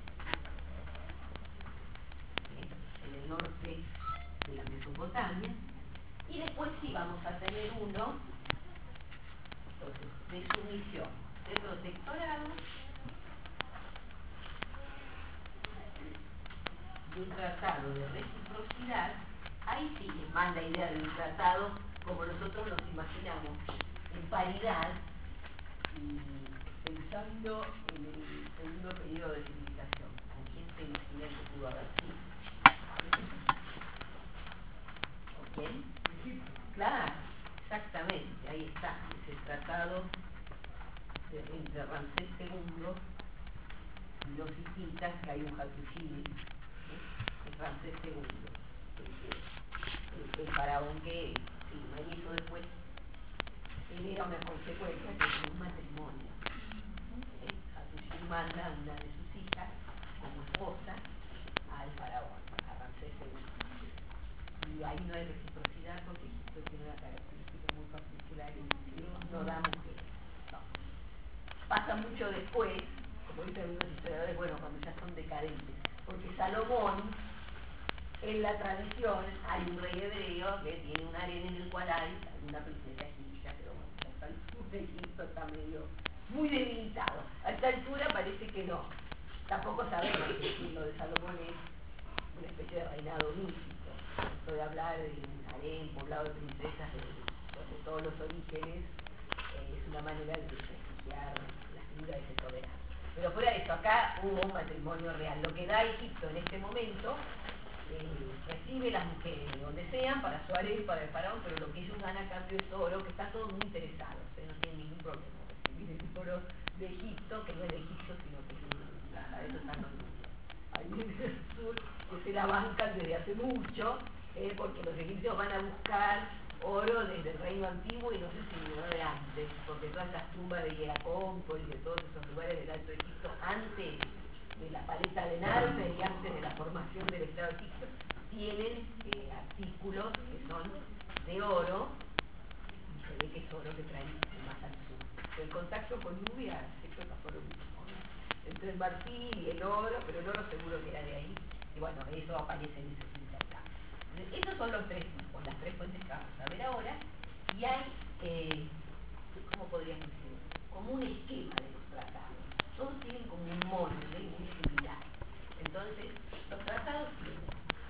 en el norte de la Mesopotamia, y después sí vamos a tener uno, entonces, de sumisión, de protectorado, de un tratado de reciprocidad. Ahí sí es más la idea de un tratado como nosotros nos imaginamos, en paridad, y pensando en el segundo periodo de civilización. ¿Con quién se imagina que pudo haber sido? ¿Con quién? Claro, exactamente, ahí está, ese tratado de, entre Ramsés segundo y los hititas, que hay un Hattusili, ¿eh? Es Ramsés segundo. el faraón que firma, y eso después genera una consecuencia que es un matrimonio. ¿Eh? Hattusili manda a una de sus hijas como esposa al faraón, a Ramsés segundo. Y ahí no hay reciprocidad porque Egipto tiene una característica muy particular y no da mujeres. No. Pasa mucho después, como dicen algunos historiadores, bueno, cuando ya son decadentes, porque Salomón, en la tradición, hay un rey hebreo que tiene un harén en el cual hay una princesa egipcia, pero bueno, a esta altura Egipto está medio, muy debilitado. A esta altura parece que no. Tampoco sabemos si lo de Salomón es una especie de reinado místico. Esto de hablar de un harén poblado de princesas de, de todos los orígenes eh, es una manera de desprestigiar la figura de ese soberano. Pero fuera de eso, acá hubo un matrimonio real. Lo que da Egipto en este momento, eh, recibe las mujeres de donde sean para su harén, para el faraón, pero lo que ellos dan a cambio es oro, que está todo muy interesado, ustedes no tienen ningún problema. Recibir el oro de Egipto, que no es de Egipto, sino que es de para eso están los nubios. Ahí en el sur, que se la bancan desde hace mucho, eh, porque los egipcios van a buscar oro desde el reino antiguo y no sé si no de antes, porque todas las tumbas de Hieracómpolis y de todos esos lugares del Alto Egipto, antes de la paleta de Narmer y antes de la formación del Estado de Egipto, tienen eh, artículos que son de oro, y se ve que es oro que traen más al sur. El contacto con Nubia, esto pasó lo mismo, ¿no? Entre el marfil y el oro, pero el oro seguro que era de ahí, y bueno, eso aparece en ese sitio acá. Esos son los tres tipos, las tres fuentes que vamos a ver ahora, y hay, eh, ¿cómo podríamos decir? Como un esquema de los tratados. Todos tienen como un molde muy similar. Entonces, los tratados tienen,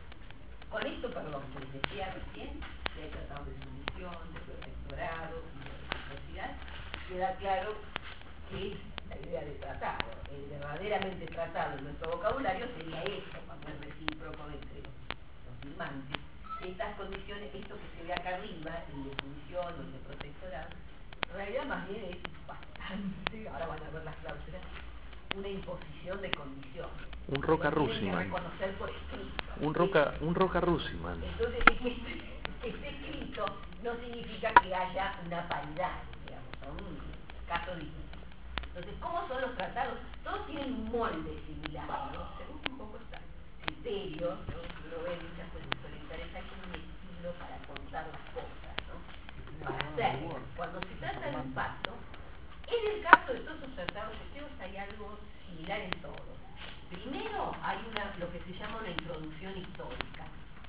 con esto, perdón, que les decía recién, que hay tratados de sumisión, de protectorado y de reciprocidad, queda claro que es la idea de tratado. El verdaderamente tratado en nuestro vocabulario sería esto, cuando es recíproco entre los firmantes. Estas condiciones, esto que se ve acá arriba, el de sumisión o el de protectorado, en realidad más bien es bastante, ahora van a ver las cláusulas, una imposición de condiciones. Un Roca Rusiman. Reconocer por escrito. Un Roca, un Roca Rusiman. Entonces, que esté, que esté escrito no significa que haya una paridad, digamos, son casos distintos. Entonces, ¿cómo son los tratados? Todos tienen un molde similar, ¿no? Según un poco está criterio, ¿no? Uno ve muchas fuentes orientales, hay un estilo para contar las cosas, ¿no? Para hacer. Cuando se trata de un pacto, en el caso de todos los tratados efectivos hay algo similar en todos. Primero hay una, lo que se llama una introducción histórica.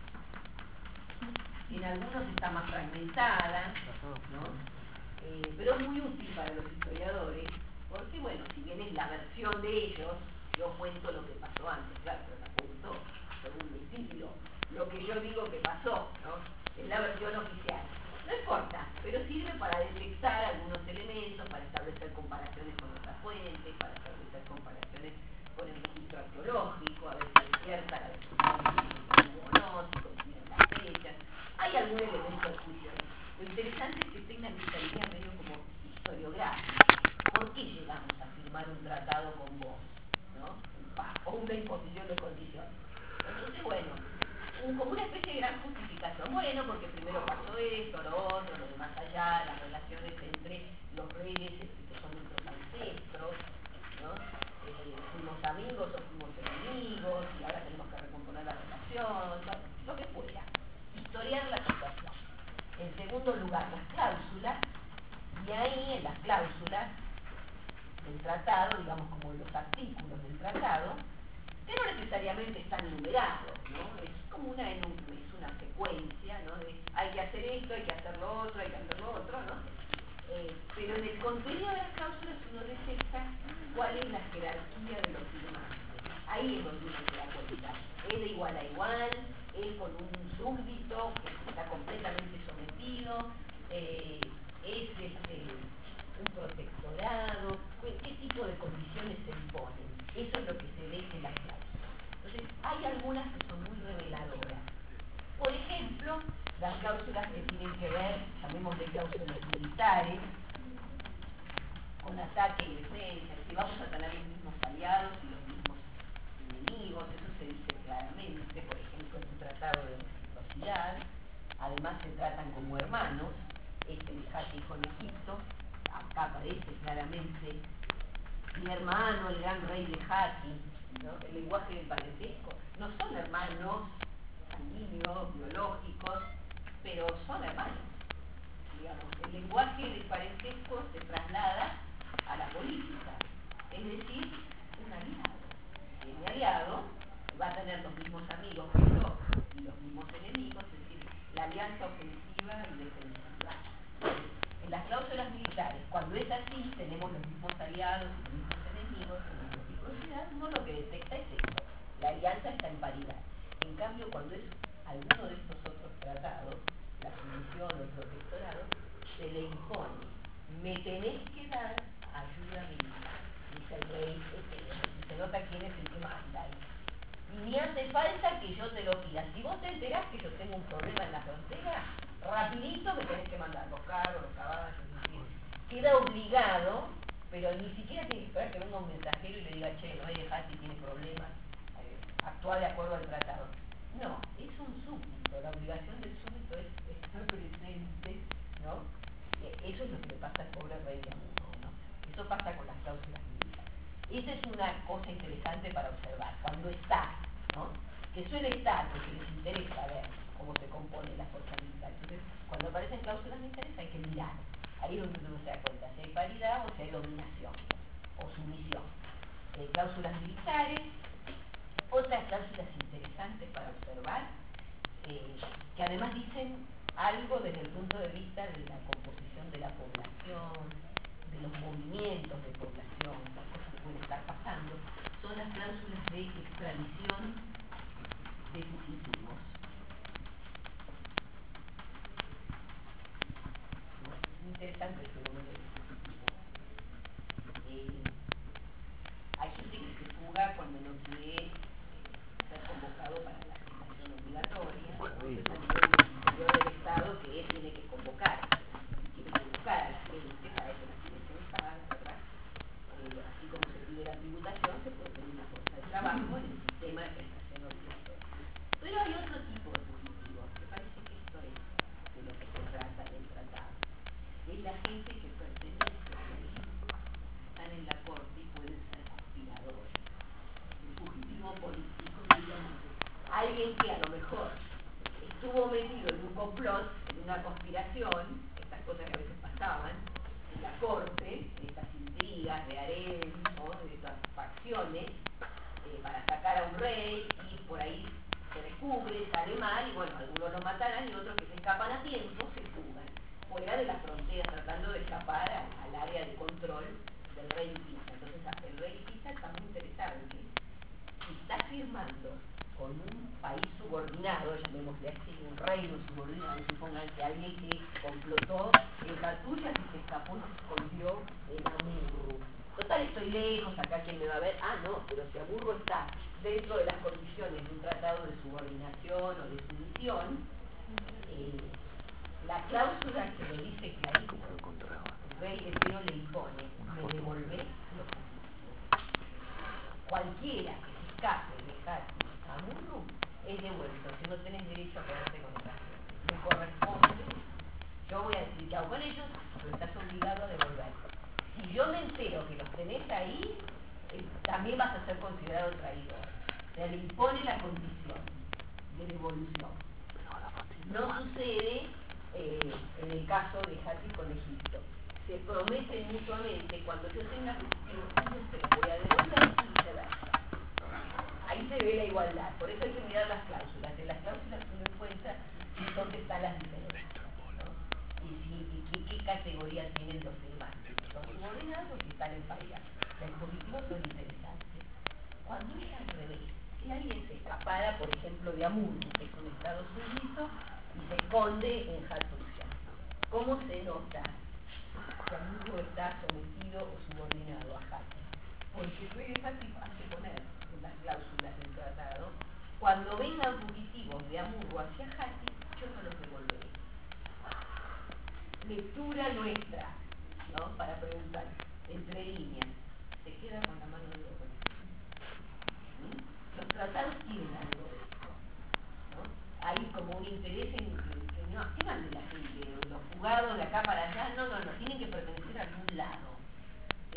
En algunos está más fragmentada, ¿no? Eh, pero es muy útil para los historiadores, porque bueno, si bien es la versión de ellos, yo cuento lo que pasó antes, claro, pero la cuento según mi estilo. Lo que yo digo que pasó, ¿no? Es la versión oficial. No importa, pero sirve para detectar algunos elementos, para establecer comparaciones con otras fuentes, para establecer comparaciones con el registro arqueológico, a ver si es cierta la descripción o no, si coinciden las fechas. Hay algún elemento de juicio. Lo interesante es que tengan esta idea medio como historiográfica. ¿Por qué llegamos a firmar un tratado con vos? ¿No? O una imposición de condiciones. Entonces, bueno, un, como una especie de gran justificación. Bueno, porque primero pasó esto, lo otro, lo de más allá, las relaciones entre los reyes que son nuestros ancestros, ¿no? Eh, fuimos amigos o fuimos enemigos y ahora tenemos que recomponer la relación, lo, lo que fuera. Historiar la situación. En segundo lugar, las cláusulas, y ahí en las cláusulas del tratado, digamos como los artículos del tratado, que no necesariamente están numerados, ¿no? Es como una, es una secuencia, ¿no? De, hay que hacer esto, hay que hacer lo otro, hay que hacer lo otro, ¿no? Eh, pero en el contenido de las cláusulas uno detecta cuál es la jerarquía de los firmantes. Ahí es donde uno se da cuenta. Es de igual a igual, es con un súbdito que está completamente sometido, eh, es este, un protectorado, qué tipo de condiciones se imponen. Eso es lo que se ve en las cláusulas. Entonces, hay algunas que son muy reveladoras. Por ejemplo, las cláusulas que tienen que ver, llamémosle cláusulas militares, con ataque y defensa, si vamos a tener los mismos aliados y los mismos enemigos, eso se dice claramente, por ejemplo, en un tratado de reciprocidad. descendencia. Mi hermano, el gran rey de Hati, ¿no? El lenguaje del parentesco. No son hermanos sanguíneos, biológicos, pero son hermanos. Digamos, el lenguaje del parentesco se traslada a la política, es decir, un aliado. Y mi aliado va a tener los mismos amigos que yo y los mismos enemigos, es decir, la alianza ofensiva y defensiva. En las cláusulas militares, cuando es así, tenemos los mismos aliados y los mismos enemigos, en la reciprocidad uno lo que detecta es esto, la alianza está en paridad. En cambio, cuando es alguno de estos otros tratados, la sumisión o el protectorado, se le impone, me tenés que dar ayuda militar, dice el rey, y se nota quién es el que manda ahí. Y ni hace falta que yo te lo pida. Si vos te enterás que yo tengo un problema en la frontera, rapidito me tenés que mandar los carros, los caballos, es decir, queda obligado, pero ni siquiera tiene que esperar que venga un mensajero y le diga, che, no hay de Hati, tiene problemas, eh, actúa de acuerdo al tratado. No, es un súbdito, la obligación del súbdito es estar presente, ¿no? Eh, eso es lo que le pasa al pobre rey de Amuro, ¿no? Eso pasa con las cláusulas militares. Esa es una cosa interesante para observar, cuando está, ¿no? Que suele estar, porque les interesa ver cómo se compone la fuerza militar. Entonces, cuando aparecen cláusulas militares hay que mirar. Ahí es donde uno se da cuenta si hay paridad o si hay dominación o sumisión. Eh, cláusulas militares, otras cláusulas interesantes para observar, eh, que además dicen algo desde el punto de vista de la composición de la población, de los movimientos de población, las cosas que pueden estar pasando, son las cláusulas de extradición de fugitivos. Interesante el fenómeno de fugitivo. Eh, hay gente que se fuga cuando no quiere eh, ser convocado para la asignación obligatoria, entonces a nivel del interior del Estado que él tiene que convocar, tiene que buscar a la gente para que la gente se paga, ¿verdad? Eh, así como se pide la tributación, se puede pedir una fuerza de trabajo en el sistema de prestación obligatoria. Pero hay otro tipo de fugitivos, que parece que esto es de lo que se trata del tratado. Es la gente que pertenece a la élite, están en la corte y pueden ser conspiradores. El fugitivo político, digamos, alguien que a lo mejor estuvo metido en un complot, en una conspiración, estas cosas que a veces pasaban en la corte, estas intrigas de harem, ¿no? De estas facciones, eh, para sacar a un rey, y por ahí se descubre, sale mal, y bueno, algunos lo matarán y otros que se escapan a tiempo se fugan fuera de las fronteras, tratando de escapar a, al área de control del rey Pisa. Entonces el rey Pisa está muy interesado en que si está firmando con un país subordinado, llamémosle así, un reino subordinado, supongan que alguien que complotó en Catulla y se escapó y se escondió en Amurru. Total, estoy lejos, acá quién me va a ver. Ah, no, pero si Amurru está dentro de las condiciones de un tratado de subordinación o de sumisión, eh, la cláusula que le dice que ahí el rey Eteo le impone, me devolvés los fugitivos. Cualquiera que se escape de Hati a Amurru es devuelto, si no tenés derecho a quedarte con esa gente. Me corresponde, yo voy a decir chao con ellos, pero estás obligado a devolver. Si yo me entero que los tenés ahí, eh, también vas a ser considerado traidor. O sea, le impone la condición de devolución. No sucede eh, en el caso de Hati con Egipto. Se prometen mutuamente, cuando yo tenga fugitivos tuyos te los voy a devolver y viceversa. Ahí se ve la igualdad, por eso hay que mirar las cláusulas. En las cláusulas uno encuentra dónde están las diferencias, ¿no? Y, si, y qué, qué categoría tienen los firmantes. Los subordinados que están en paridad. Los positivos son interesantes. Cuando es al revés, si alguien se escapara, por ejemplo, de Amurru, que es un estado súbdito, y se esconde en Hattusa, ¿cómo se nota que Amurru está sometido o subordinado a Hati? Porque el rey de Hati hace poner en las cláusulas del tratado, cuando vengan fugitivos de Amurru hacia Hati, yo no los devolveré. Lectura nuestra, ¿no? Para preguntar, entre líneas, se queda con la mano de obra. ¿Mm? Los tratados tienen algo de esto, ¿no? Hay como un interés en que, que no, ¿qué van de la gente? Los jugados de acá para allá, no, no, no, tienen que pertenecer a algún lado.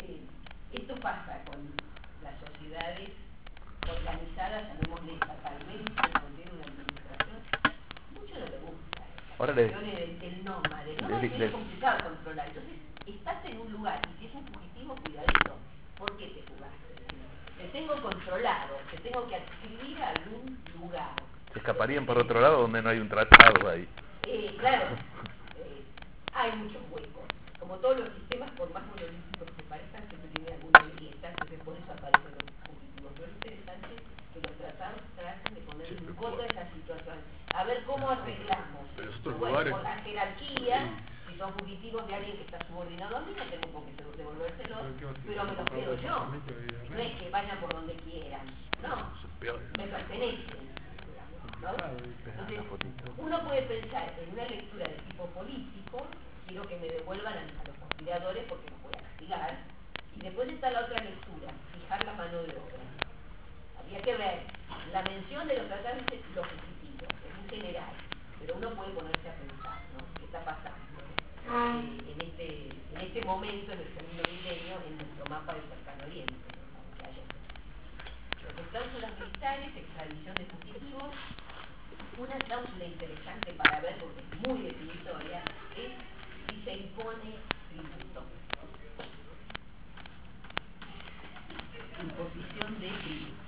Ahora le- del, del nómade. El le- nómade le- es complicado controlar. Entonces, estás en un lugar y si es un fugitivo, cuidadito. ¿Por qué te fugaste? Te tengo controlado, te tengo que adscribir a algún lugar. Se escaparían por otro lado donde no hay un tratado ahí. Eh, claro, eh, hay muchos huecos. Como todos los sistemas, por más monolíticos que parezcan, siempre tiene alguna grieta, entonces por eso aparecen los fugitivos. Pero es interesante que los tratados traten de poner en contra de esa situación. A ver cómo arreglamos. Pero estos Bueno, lugares- por la jerarquía, si son fugitivos de alguien que está subordinado a mí, no tengo por qué devolvérselos, pero me los quedo yo. No es que vayan por donde quieran, no, me pertenecen. ¿No? Entonces, uno puede pensar en una lectura de tipo político, quiero que me devuelvan a, a los conspiradores porque los voy a castigar, y después está la otra lectura, fijar la mano de obra. Habría que ver, la mención de los tratados es lo positivo, es en general, pero uno puede ponerse a pensar, ¿no? ¿Qué está pasando eh, en, este, en este momento, en el segundo milenio, en nuestro mapa del cercano oriente? ¿No? Que haya Las cláusulas militares, extradición de fugitivos. Una cláusula interesante para ver, porque es muy definitoria, es si se impone tributo. Imposición de tributo.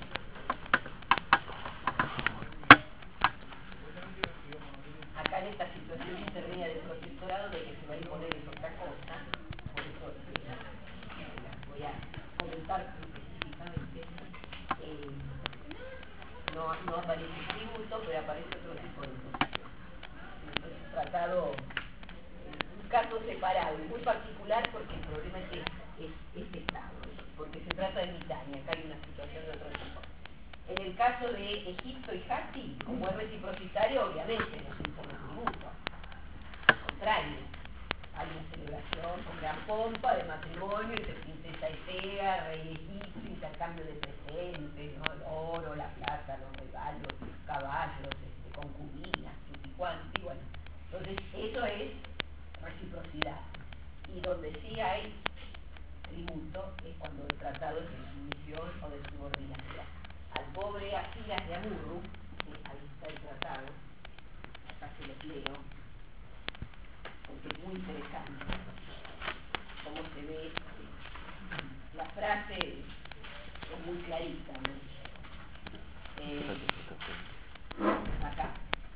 Acá en esta situación intermedia del protectorado, de que se va a imponer es otra cosa, por eso eh, voy a comentar específicamente. Eh, No, no aparece tributo, pero aparece otro tipo de imposición. Entonces, tratado en un caso separado y muy particular porque el problema es que es, es de Estado, porque se trata de Britania, acá hay una situación de otro tipo. En el caso de Egipto y Hati, como es reciprocitario, obviamente no se impone tributo. Al contrario, hay una celebración con gran pompa de matrimonio entre princesa Etea, rey egipcio, intercambio de presentes, ¿no? El oro, la plata, los regalos, caballos, este, concubinas, tutti quanti, bueno. Entonces, eso es reciprocidad. Y donde sí hay tributo es cuando el tratado es de sumisión o de subordinación. Al pobre Asilas de Amurru, ¿sí? Ahí está el tratado, acá se los leo, porque es muy interesante cómo se ve. La frase es muy clarita, ¿no? Eh, acá.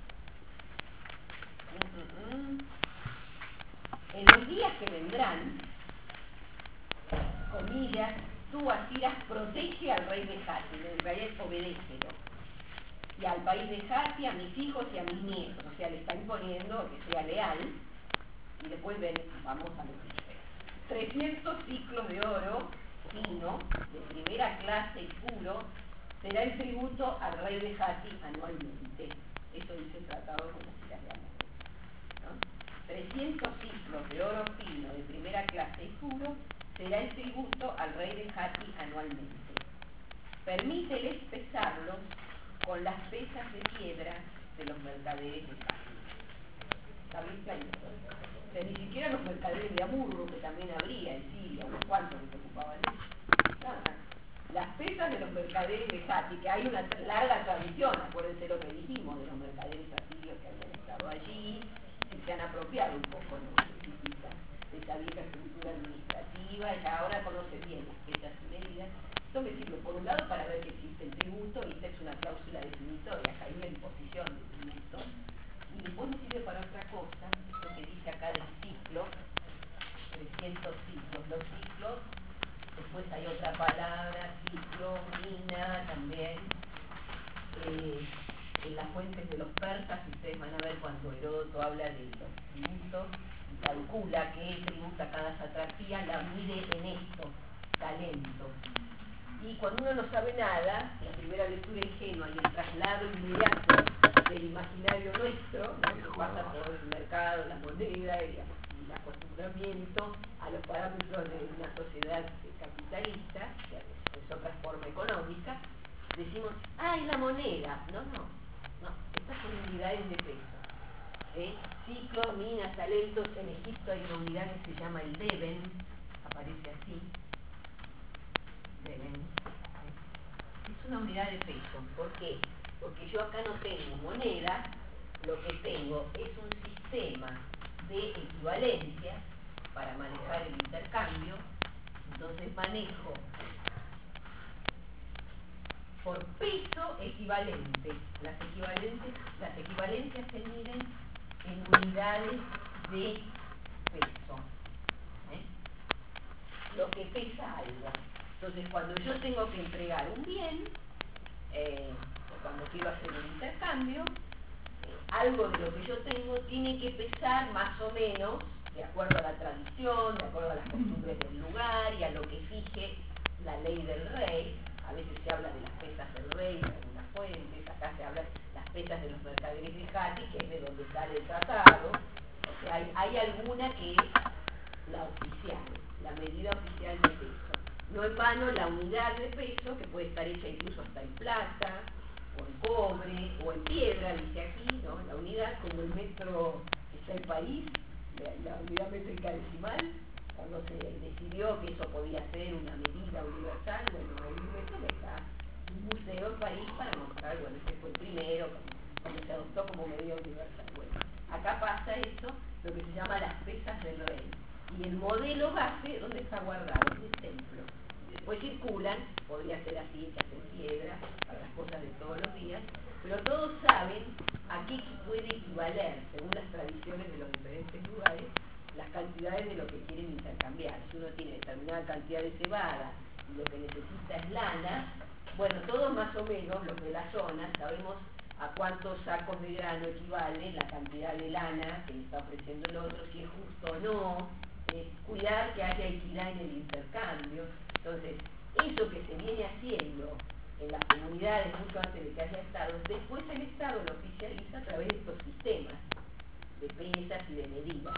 Mm, mm, mm. En los días que vendrán, comillas, tú, Asiras, protege al rey de Hati, en realidad es obedécelo, y al país de Hati, a mis hijos y a mis nietos, o sea, le está imponiendo que sea leal. Y después ven, vamos a lo que dice. trescientos ciclos de oro fino, de primera clase y puro, será el tributo al rey de Hati anualmente. Eso dice el tratado con las Islas de Amurru, ¿no? trescientos ciclos de oro fino, de primera clase y puro, será el tributo al rey de Hati anualmente. Permíteles pesarlos con las pesas de piedra de los mercaderes de Hati. ¿Está bien clarito? O sea, ni siquiera los mercaderes de Amurru, que también habría en Siria, unos cuantos que se ocupaban de eso. Nada. Las pesas de los mercaderes de Hati, que hay una larga tradición, acuérdense lo que dijimos de los mercaderes asirios que habían estado allí, y se han apropiado un poco, ¿no? de esa vieja estructura administrativa, y ahora conoce bien las pesas y medidas. Esto me sirve, por un lado, para ver que existe el tributo, y esta es una cláusula definitoria, acá hay una imposición de tributo. Y después me sirve para otra cosa, esto que dice acá del ciclo, trescientos ciclos, los ciclos, después hay otra palabra, ciclo, mina, también, eh, en las fuentes de los persas, ustedes van a ver cuando Heródoto habla de los tributos, y calcula que tributa cada satrapía, la mide en esto, talento. Y cuando uno no sabe nada, la primera lectura ingenua y el traslado inmediato del imaginario nuestro, ¿no? Que pasa por el mercado, la moneda y el acostumbramiento a los parámetros de una sociedad capitalista, que es otra forma económica, decimos, ¡ay, la moneda! No, no, no, estas son unidades de peso. ¿Eh? Ciclos, minas, talentos. En Egipto hay una unidad que se llama el deben, aparece así. Deben. Es una unidad de peso. ¿Por qué? Porque yo acá no tengo moneda, lo que tengo es un sistema sistema de equivalencias para manejar el intercambio. Entonces manejo por peso equivalente. Las equivalencias, las equivalencias se miden en unidades de peso. ¿eh? Lo que pesa algo. Entonces cuando yo tengo que entregar un bien, eh, o cuando quiero hacer un intercambio, eh, algo de lo que yo tengo tiene que pesar más o menos de acuerdo a la tradición, de acuerdo a las costumbres del lugar y a lo que fije la ley del rey. A veces se habla de las pesas del rey en algunas fuentes, acá se habla de las pesas de los mercaderes de Jati, que es de donde sale el tratado. O sea, hay, hay alguna que es la oficial, la medida oficial de peso. No en vano la unidad de peso, que puede estar hecha incluso hasta en plata, o en cobre, o en piedra, dice aquí, ¿no? La unidad, como el metro que está en París, la, la unidad métrica decimal, cuando se decidió que eso podía ser una medida universal, bueno, hay un metro que está en un museo en París para mostrar, bueno, este fue el primero, cuando se adoptó como medida universal. Bueno, acá pasa eso, lo que se llama las pesas del rey. Y el modelo base, ¿dónde está guardado? En el templo. Después circulan, podría ser así, hechas en piedra, para las cosas de todos los días, pero todos saben a qué puede equivaler, según las tradiciones de los diferentes lugares, las cantidades de lo que quieren intercambiar. Si uno tiene determinada cantidad de cebada y lo que necesita es lana, bueno, todos más o menos, los de la zona, sabemos a cuántos sacos de grano equivale la cantidad de lana que le está ofreciendo el otro, si es justo o no, eh, cuidar que haya equidad en el intercambio. Entonces, eso que se viene haciendo en las comunidades mucho antes de que haya estados, después el Estado lo oficializa a través de estos sistemas de pesas y de medidas.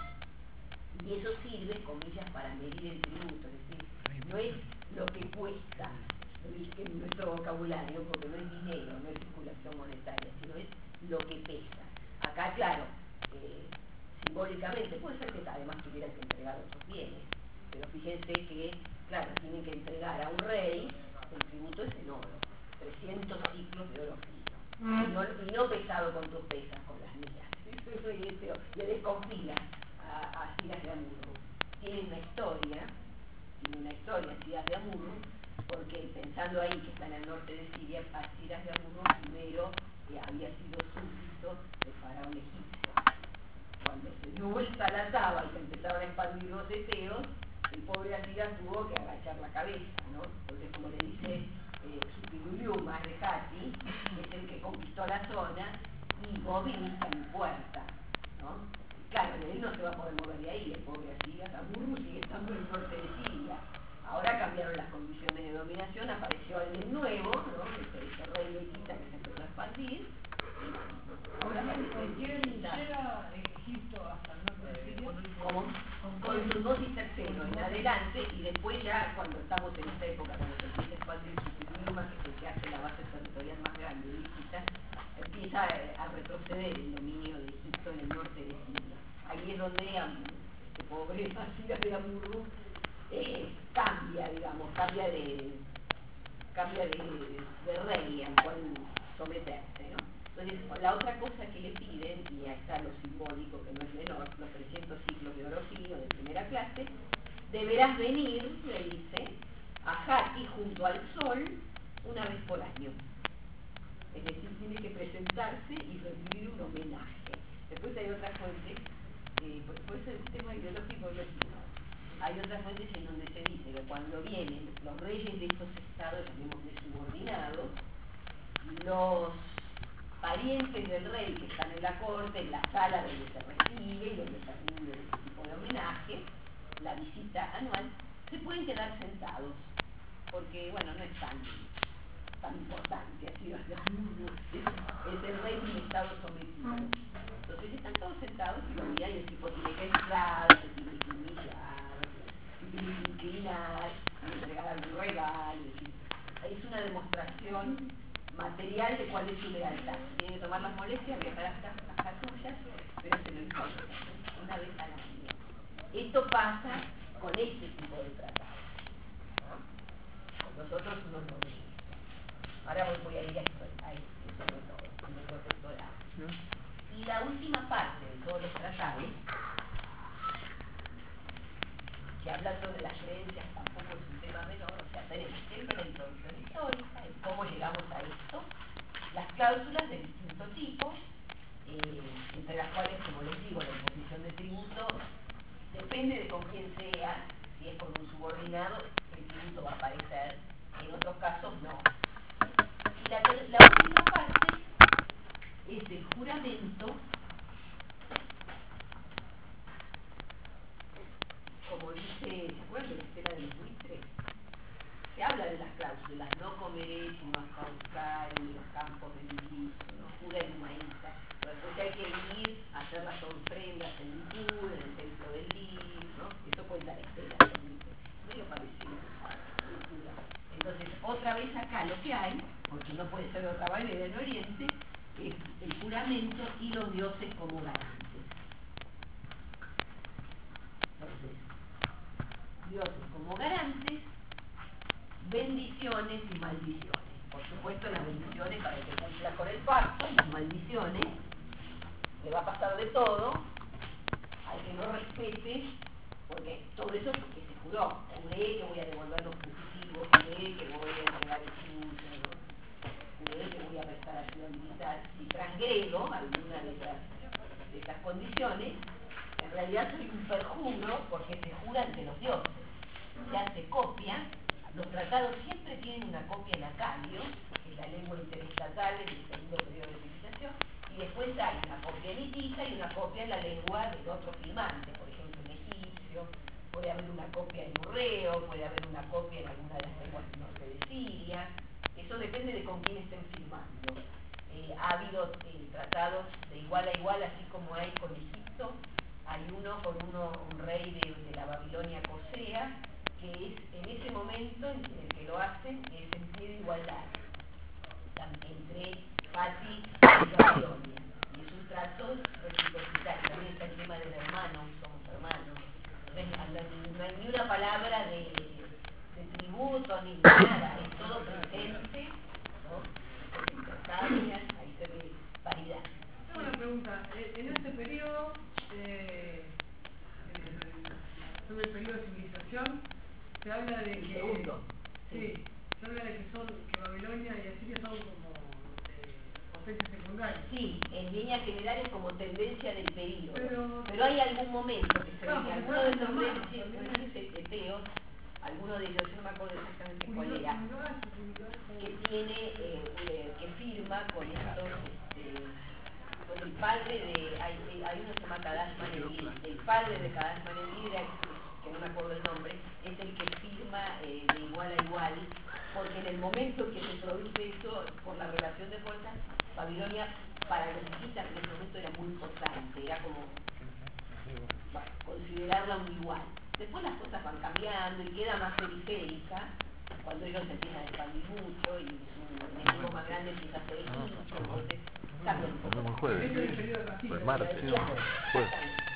Y eso sirve, comillas, para medir el tributo, es decir, no es lo que cuesta en nuestro vocabulario, porque no es dinero, no es circulación monetaria, sino es lo que pesa. Acá, claro, eh, simbólicamente, puede ser que además tuvieran que entregar otros bienes, pero fíjense que, claro, tienen que entregar a un rey, el tributo es en oro, trescientos ciclos de oro fino, y no, y no pesado con tus pesas, con las mías. Y le desconfía a, a Siras de Amurru. Tiene una historia, tiene una historia, Siras de Amurru, porque pensando ahí que está en el norte de Siria, a Siras de Amurru primero eh, había sido súbdito de faraón egipcio. Cuando se dio vuelta la taba y se empezaron a expandir los deseos, el pobre Asiras tuvo que agachar la cabeza, ¿no? Entonces, como le dice eh, Supiluyuma de Hati, es el que conquistó la zona, y vos viniste a mi puerta, ¿no? Claro, él no se va a poder mover de ahí, el pobre Asiras Amurru sigue estando en el norte de Siria. Ahora cambiaron las condiciones de dominación, apareció alguien nuevo, ¿no? Este, este rey lequita que se empezó a expandir. Ahora ¿Quién llega Egipto hasta el norte de Siria? Como con Tutmosis tercero en adelante, y después ya cuando estamos en esta época, cuando se empieza a expandir su idioma, que es el que hace la base territorial más grande de Egipto, empieza a, a retroceder el dominio de Egipto en el norte de Siria. Ahí es donde este pobre Asiras de Amurru eh, cambia, digamos, cambia de cambia de, de rey al cual someterse, ¿no? Entonces, la otra cosa que le piden, y ahí está lo simbólico, que no es menor, los trescientos ciclos de oro fino de primera clase, deberás venir, le dice, a Hati junto al sol una vez por año. Es decir, tiene que presentarse y recibir un homenaje. Después hay otras fuentes, eh, puede ser un tema ideológico lógico. Hay otras fuentes en donde se dice que cuando vienen los reyes de estos estados, llamémosle subordinados, los parientes del rey que están en la corte, en la sala donde se recibe y donde se rinde ese tipo de homenaje, la visita anual, se pueden quedar sentados, porque bueno, no es tan, tan importante, así es, es el rey de un estado sometido. Entonces están todos sentados y lo miran y el tipo tiene que entrar, se tiene que humillar, se tiene que inclinar, entregar algún regalo, es decir, es una demostración material de cuál es su lealtad. Tiene que tomar las molestias, viajar hasta las tuyas, pero se lo importa una vez al año. Esto pasa con este tipo de tratados, ¿no? Con nosotros no lo vemos. Ahora voy a ir a esto, a esto sobre todo, en el protectorado. Y la última parte de todos los tratados cláusulas de distinto tipo, eh, entre las cuales, como les digo, la imposición de tributo depende de con quién sea. Si es con un subordinado, el tributo va a aparecer, en otros casos no. Y la, la última parte es el juramento, como dice, ¿se acuerdan de la escena de los buitres? Se habla de las cláusulas, no comeré sino hasta buscar en los campos de mi guiso, no jura en Humaíta. Después hay que ir a hacer las ofrendas en el Gur, en el templo del Lir, ¿no? Eso cuenta la escena, medio parecido. Entonces, otra vez acá lo que hay, porque no puede ser de otra manera en Oriente, es el juramento y los dioses como garantes. Entonces, dioses como garantes, bendiciones y maldiciones. Por supuesto, las bendiciones para que cumpla con el pacto, y las maldiciones, le va a pasar de todo al que no respete, porque todo eso es porque se juró. Juré que voy a devolver los fugitivos, juré que voy a entregar el tributo, juré que voy a prestar ayuda militar. Si transgredo alguna de estas, de estas condiciones, en realidad soy un perjuro porque se jura ante los dioses. Se hace copia. Los tratados siempre tienen una copia en acalio, que es la lengua interestatal en el segundo periodo de civilización, y después hay una copia en hitita y una copia en la lengua del otro firmante, por ejemplo en egipcio, puede haber una copia en hurreo, puede haber una copia en alguna de las lenguas del norte de Siria. Eso depende de con quién estén firmando. Eh, ha habido eh, tratados de igual a igual, así como hay con Egipto. Hay uno con uno, un rey de, de la Babilonia Cosea, que es en ese momento en el que lo hacen, es en pie de igualdad entre Fati y Babilonia. Y es un trato reciprocidad. También está el tema del hermano, somos hermanos. Entonces, no hay ni una palabra de, de tributo ni nada, es todo presente, ¿no? Intercambian, ahí se ve paridad. Tengo una pregunta. En este periodo, eh, en el periodo de civilización, se habla de que, segundo. Sí, se habla de que son, que Babilonia y Asiria son como eh, potencias secundarias. Sí, en líneas generales como tendencia del periodo. Pero, Pero hay algún momento que se no, ve que alguno de los reyes eteos, alguno de ellos, yo no me acuerdo exactamente cuál era, que tiene, eh, eh, que firma con estos, este, con el padre de, hay, hay uno que se llama Kadash Manelil, el padre de Kadash Manelil era, que no me acuerdo el nombre, es el que firma eh, de igual a igual, porque en el momento que se produce eso, por la relación de fuerzas, Babilonia para los hititas en ese momento era muy importante, era como, bueno, considerarla un igual. Después las cosas van cambiando y queda más periférica, cuando ellos se empiezan a expandir mucho y su enemigo más grande empieza a ser Egipto, entonces cambia un poco. Nos vemos el jueves. Ese es el periodo de Pues martes, ¿no? Jueves.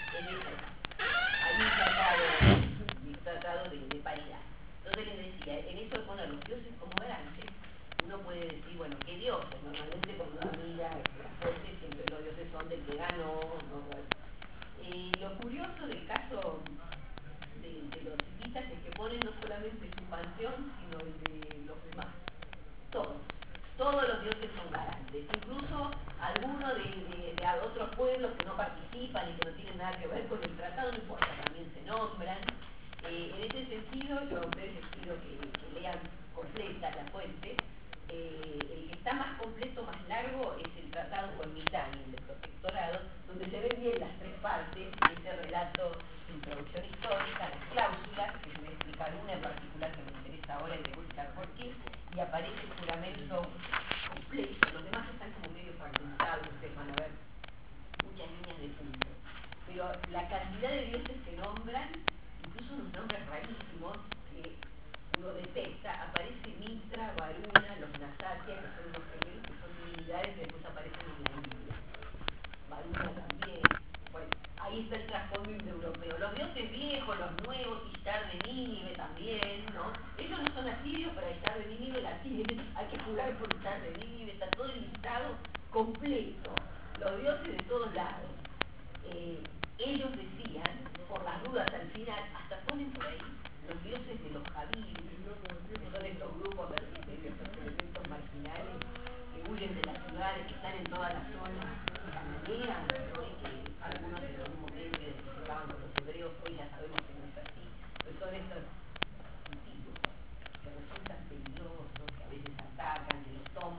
Hay un tratado, un tratado de, de paridad. Entonces les decía, en eso de poner los dioses como garantes, uno puede decir, bueno, ¿qué dioses? Normalmente cuando uno mira las fuentes, siempre los dioses son del que ganó, ¿no? Eh, lo curioso del caso de, de los hititas es que ponen no solamente su panteón, sino el de los demás. Todos. Todos los dioses son garantes. Incluso algunos de, de, de otros pueblos que no participan y que no tienen nada que ver con el tratado, no importa, también se nombran. Eh, en ese sentido, yo a ustedes les pido que, que lean completa la fuente. Eh, el que está más completo, más largo, es el tratado con Mitani, el de protectorado, donde se ven bien las tres partes, ese relato de introducción histórica, las cláusulas, que yo voy a explicar una en particular que me interesa ahora y les voy a explicar por qué, y aparece el juramento completo. Los demás están como medio fragmentados, ustedes van a ver muchas líneas de puntos. Pero la cantidad de dioses que nombran, incluso unos nombres rarísimos que uno detecta, aparece Mitra, Varuna, los Nasatia, que son los gemelos, que son divinidades que después aparecen en la India. Varuna también. Bueno, ahí está el trasfondo indoeuropeo. Los dioses viejos, los nuevos, Ishtar de Nínive también, ¿no? Ellos no son asirios, pero Ishtar de Nínive la tienen. Hay que jurar por Ishtar de Nínive, está todo el listado completo. Los dioses de todos lados. Eh, ellos decían, por las dudas al final, hasta ponen por ahí los dioses de los Javíes, que son estos grupos de estos elementos marginales que huyen de las ciudades,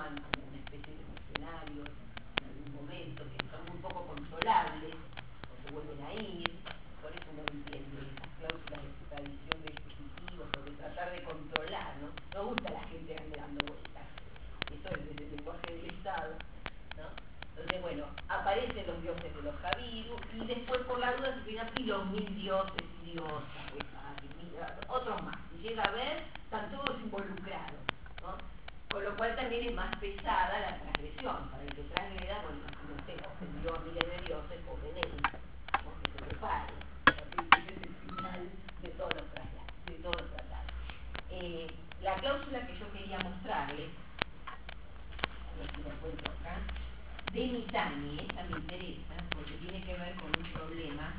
transforman en una especie de mercenarios en algún momento, que son muy poco controlables, o se vuelven a ir. Por eso uno entiende esas cláusulas de tradición de dispositivos o de tratar de controlar, ¿no? No gusta a la gente que ande dando vueltas. Eso es desde el lenguaje del Estado, ¿no? Entonces, bueno, aparecen los dioses de los Jabiru y después por la duda se fijan y los mil dioses y diosas, otros más. Y llega a ver, están todos involucrados, ¿no? Con lo cual también es más pesada la transgresión. Para el que transgreda, bueno, imagínate, ofendió a miles de dioses, pobre de él, como que se prepare. Ese es el final de todos los tratados. De todos los tratados. Eh, la cláusula que yo quería mostrarles, a ver si la encuentro acá, de Mitani, esta me interesa porque tiene que ver con un problema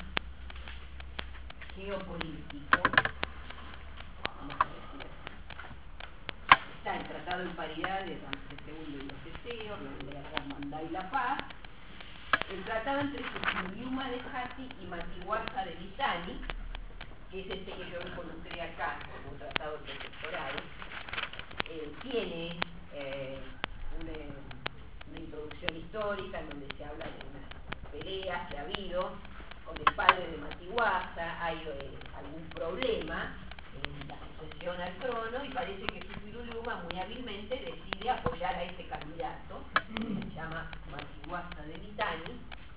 geopolítico. Vamos a ver si está el Tratado de Paridad de Ramsés segundo y los Teseos, de la Hermandad y la Paz, el tratado entre Supiluyuma de Hati y Matihuasa de Mitani, que es este que yo me involucré acá como tratado protectorado, eh, tiene eh, una, una introducción histórica en donde se habla de unas peleas que ha habido con el padre de Matihuasa, hay eh, algún problema en la sucesión al trono y parece que Supiluyuma muy hábilmente decide apoyar a este candidato, que se llama Matihuasa de Mitani.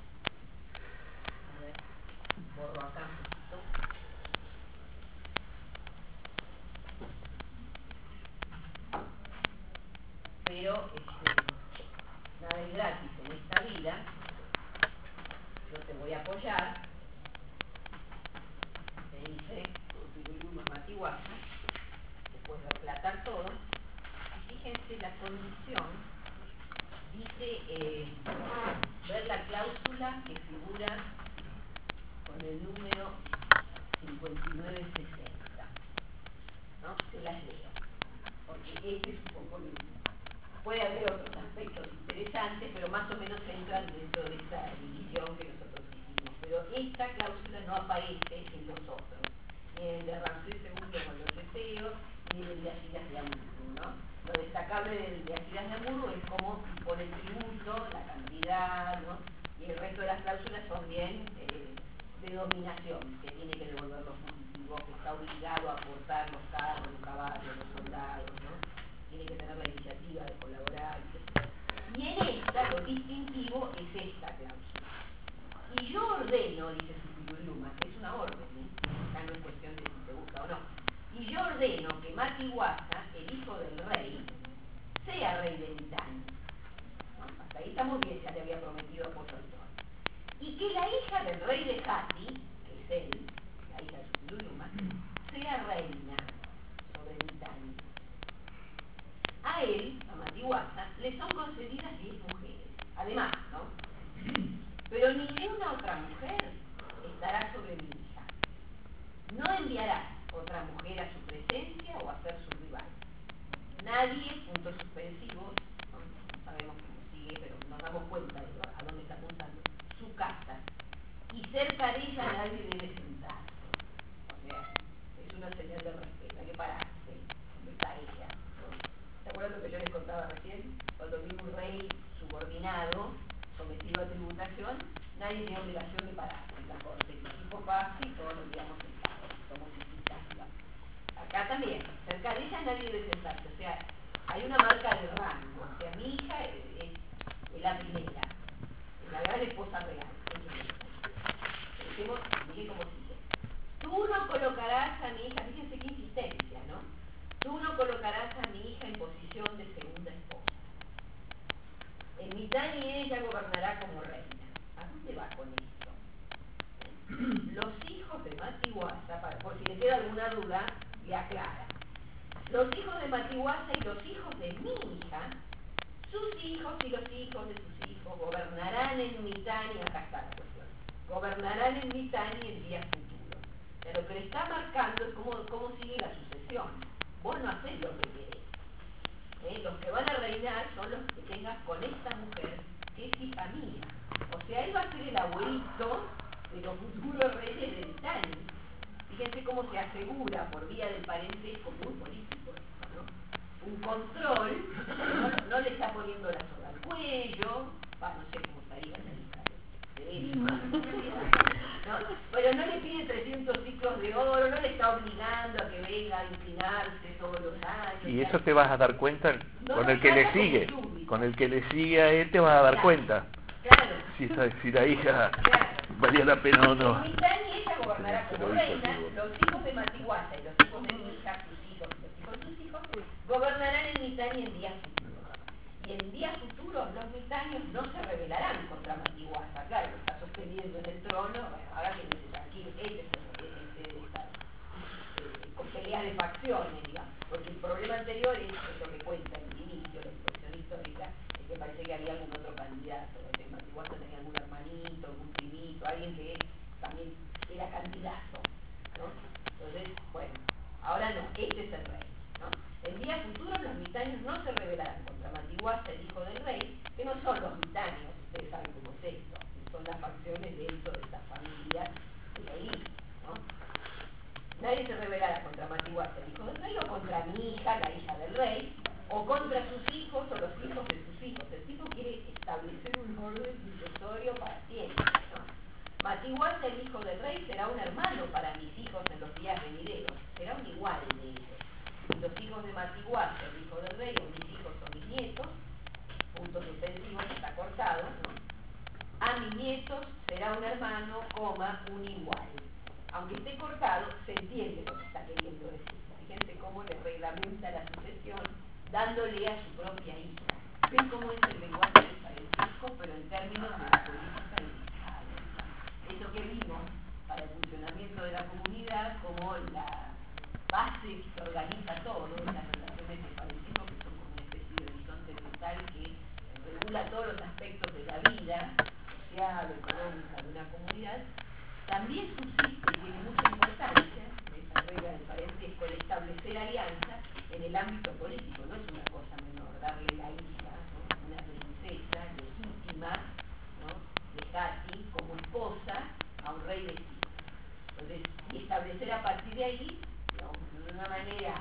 A ver, borro acá un poquito. Pero este, nada es gratis en esta vida. Yo te voy a apoyar, te dice Supiluyuma Matihuasa, después de aplatar todo. Y fíjense la condición, dice eh, ver la cláusula que figura con el número cincuenta y nueve sesenta, ¿no? Se las leo, porque este es un poco el... Puede haber otros aspectos interesantes, pero más o menos entran dentro de esta división que nosotros hicimos. Pero esta cláusula no aparece en los otros, ni en el de Ramsés segundo con los Teseos, ni en el de Asilas de Amurru, ¿no? Lo destacable del de Asilas de Amurru es cómo pone el tributo, la cantidad, ¿no? Y el resto de las cláusulas son bien eh, de dominación, que tiene que devolver los fugitivos, que está obligado a aportar los carros, los caballos, los soldados, ¿no? Tiene que tener la iniciativa de colaborar. Y en esta lo distintivo es esta cláusula. Y yo ordeno, dice Supiluyuma, que es una orden, ¿eh? Acá no es cuestión de si te gusta o no. Y yo ordeno que Matihuasa, el hijo del rey, sea rey de Mitani. ¿No? Hasta ahí estamos bien, ya le había prometido apoyo al trono. Y que la hija del rey de Hati, que es él, la hija de Supiluyuma, sea reina sobre Mitani. A él, a Matihuasa, le son concedidas diez mujeres. Además, ¿no? Pero ninguna otra mujer estará sobre mi hija. No enviará otra mujer a su presencia o a ser su rival. Nadie, puntos suspensivos, ¿no? No sabemos cómo sigue, pero nos damos cuenta de a dónde está apuntando, su casa. Y cerca de ella nadie debe sentarse. O sea, es una señal de respeto, hay que pararse, donde está ella. ¿Se acuerdan lo que yo les contaba recién? Cuando vino un rey subordinado, sometido a tributación, nadie tiene obligación de pararse en la corte. El tipo pasa y todos nos quedamos sentados, somos eficaces. Acá también, cerca de ella nadie debe sentarse, o sea, hay una marca de rango, o sea, mi hija es, es, es la primera, es la gran esposa real. Decimos, miren cómo sigue. Tú no colocarás a mi hija, fíjense qué insistencia, ¿no? Tú no colocarás a mi hija en posición de segunda esposa. En Mitani ella gobernará como reina. ¿A dónde va con esto? Los hijos de Matihuasa, para, por si le queda alguna duda, le aclara. Los hijos de Matihuasa y los hijos de mi hija, sus hijos y los hijos de sus hijos gobernarán en Mitani, acá está la cuestión, gobernarán en Mitani en días futuros. Pero lo que le está marcando es cómo, cómo sigue la sucesión. Vos no hacés lo que querés. ¿Eh? Los que van a reinar son los que tengas con esta mujer, que es hija mía. O sea, él va a ser el abuelito de los futuros reyes de Mitani. Fíjense cómo se asegura por vía del parentesco muy político, ¿no? Un control, no, no le está poniendo Va, no sé cómo estaría en el caso. No, pero no le pide trescientos ciclos de oro, no le está obligando a que venga a inclinarse todos los años. Y eso te vas a dar cuenta No con lo el que le trata como sigue, súbdito. con el que le sigue a él te vas a dar Claro. cuenta Claro. si, esa- si la hija Claro. valía la pena o no. En Mitanni ella gobernará Se como lo hizo reina, así, vos. los hijos de Matiguasa y los hijos de mi hija, sus hijos y los hijos de sus hijos, gobernarán en Mitanni en días futuros. Y en días futuros los mitanios no se rebelarán contra Matiguasa, claro, lo está sosteniendo en el trono, bueno, ahora que no se tranquilo, este es el que este de estar eh, con peleas de facciones, digamos, porque el problema anterior es, es lo que cuenta en el inicio, la exposición histórica, es que parece que había algún otro candidato, que Matiguasa tenía algún hermanito, algún primito, alguien que también era candidato, ¿no? Entonces, bueno, ahora no, este es el rey, ¿no? En días futuros los mitanios no se rebelarán contra Matiguasa, el hijo del rey, que no son los mitanios, ustedes saben cómo es esto, son las facciones dentro de esta familia de ahí, ¿no? Nadie se rebelará contra Matiguasa, el hijo del rey, o contra mi hija, la hija del rey, o contra sus hijos o los hijos de sus hijos. El tipo quiere establecer un orden sucesorio para siempre, ¿no? Matiguasa, el hijo del rey, será un hermano para mis hijos en los días venideros, será un igual de ellos. Y los hijos de Matiguasa, el hijo del rey, o mis hijos o mis nietos, puntos suspensivos, está cortado, ¿no? A mis nietos será un hermano, coma, un igual. Aunque esté cortado, se entiende lo que está queriendo decir. Fíjense cómo le reglamenta la sucesión dándole a su propia hija. Ven cómo es el lenguaje del parentesco, pero en términos de la política del Estado. Eso que vimos para el funcionamiento de la comunidad como la base que organiza todo, las relaciones de parentesco, que son como una especie de horizonte mental que regula todos los aspectos de la vida social, económica de una comunidad, también subsiste y tiene mucha importancia esa regla del parentesco, el establecer alianza en el ámbito político. No es una cosa menor darle la hija, ¿no? Una princesa legítima, ¿no? De Cati como esposa a un rey de Chile. Entonces, y establecer a partir de ahí, digamos, de una manera,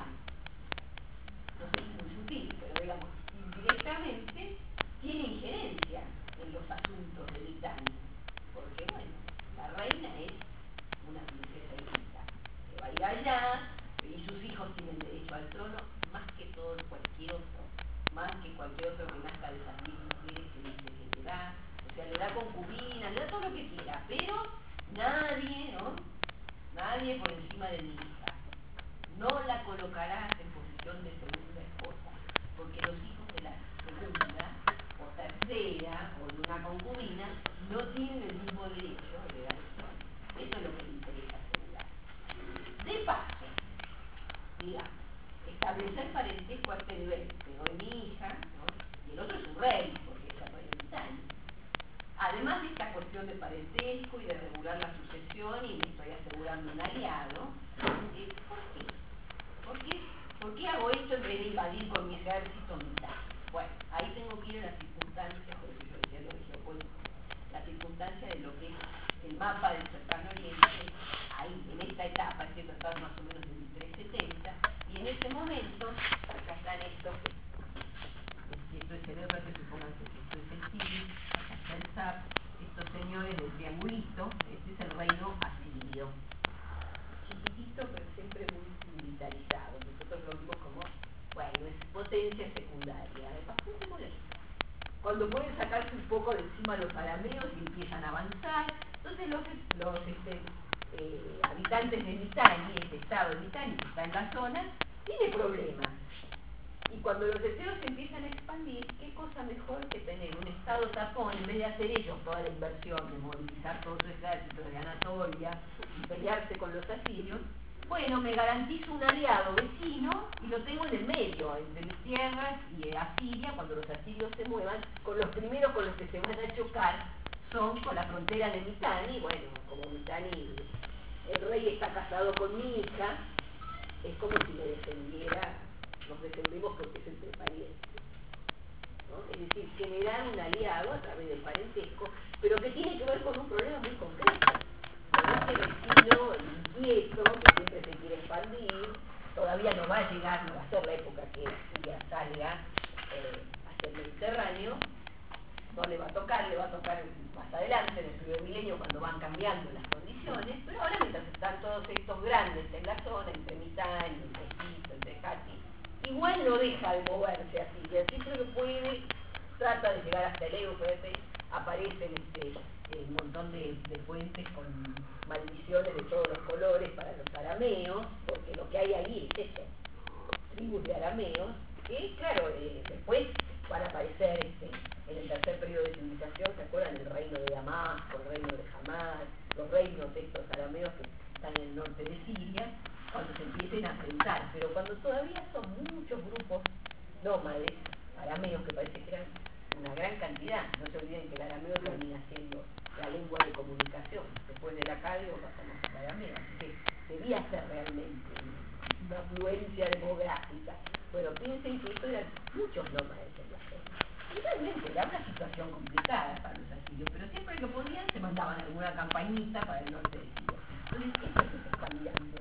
no sé si muy sutil, pero digamos, indirectamente, tiene injerencia en los asuntos de Italia. Porque, bueno, la reina es una princesa hijita, que va a ir allá, y sus hijos tienen derecho al trono, más que todo cualquier otro, más que cualquier otro que nazca de esas diez mujeres que dice que le da, o sea, le da concubina, le da todo lo que quiera, pero nadie, ¿no? Nadie por encima de mi hija. No la colocarás en posición de segunda esposa, porque los hijos de la segunda, o tercera, o de una concubina, no tienen el mismo derecho de dar el trono. Eso es lo que le interesa asegurar. De paso, digamos, establecer parentesco a este nivel, te doy mi hija, ¿no? Y el otro es un rey, porque es el rey de Italia. Además de esta cuestión de parentesco y de regular la sucesión, y me estoy asegurando un aliado, eh, ¿por qué? ¿Por qué? ¿Por qué hago esto en vez de invadir con mi ejército militar? Bueno, ahí tengo que ir a las circunstancias, por eso yo decía lo de geopolítica, la circunstancia de lo que es el mapa del cercano oriente, ahí, en esta etapa, este tratado más o menos de mil trescientos setenta, y en ese momento, acá están estos, esto es el E R, que supongan que esto es el Chile, acá está el S A P, estos señores del triangulito, este es el reino asirio, chiquitito pero siempre muy militarizado, nosotros lo vimos como, bueno, es potencia secundaria, es bastante molesta. Cuando pueden sacarse un poco de encima los arameos y empiezan a avanzar, entonces los, los este, eh, habitantes de Mitanni, este estado de Mitanni que está en la zona, tiene problemas. Y cuando los deseos se empiezan a expandir, ¿qué cosa mejor que tener un estado tapón en vez de hacer ellos toda la inversión de movilizar todo su ejército de Anatolia y pelearse con los asirios? Bueno, me garantizo un aliado vecino y lo tengo en el medio, entre mis tierras y Asiria. Cuando los asirios se muevan, con los primeros con los que se van a chocar son con la frontera de Mitanni. Bueno, como Mitanni, el rey está casado con mi hija, es como si me defendiera, nos defendemos porque es entre parientes, ¿no? Es decir, generar un aliado a través del parentesco, pero que tiene que ver con un problema muy concreto. Con este vecino inquieto que siempre se quiere expandir, todavía no va a llegar, no va a ser la época que Siria salga eh, hacia el Mediterráneo, no le va a tocar, le va a tocar más adelante, en el primer milenio, cuando van cambiando las condiciones, pero ahora mientras están todos estos grandes en la zona, entre Mittal, entre Quito, entre Cati, igual no deja de moverse así, y así creo que puede, trata de llegar hasta el Éufrates, aparecen este, un montón de, de fuentes con maldiciones de todos los colores para los arameos, porque lo que hay ahí es eso, tribus de arameos, que claro, eh, después van a aparecer este, en el tercer periodo de civilización, ¿se acuerdan? El reino de Damasco, el reino de Hamás, los reinos de estos arameos que están en el norte de Siria, cuando se empiecen a sentar, pero cuando todavía son muchos grupos nómades, arameos, que parece que eran una gran cantidad, no se olviden que el arameo termina siendo la lengua de comunicación, después del acadio pasamos al arameo, así que debía ser realmente una afluencia demográfica. Bueno, piensen que esto eran muchos nómades en la zona. Y realmente era una situación complicada para los asirios, pero siempre que podían se mandaban alguna campañita para el norte de Siria. Entonces, eso es lo que está cambiando.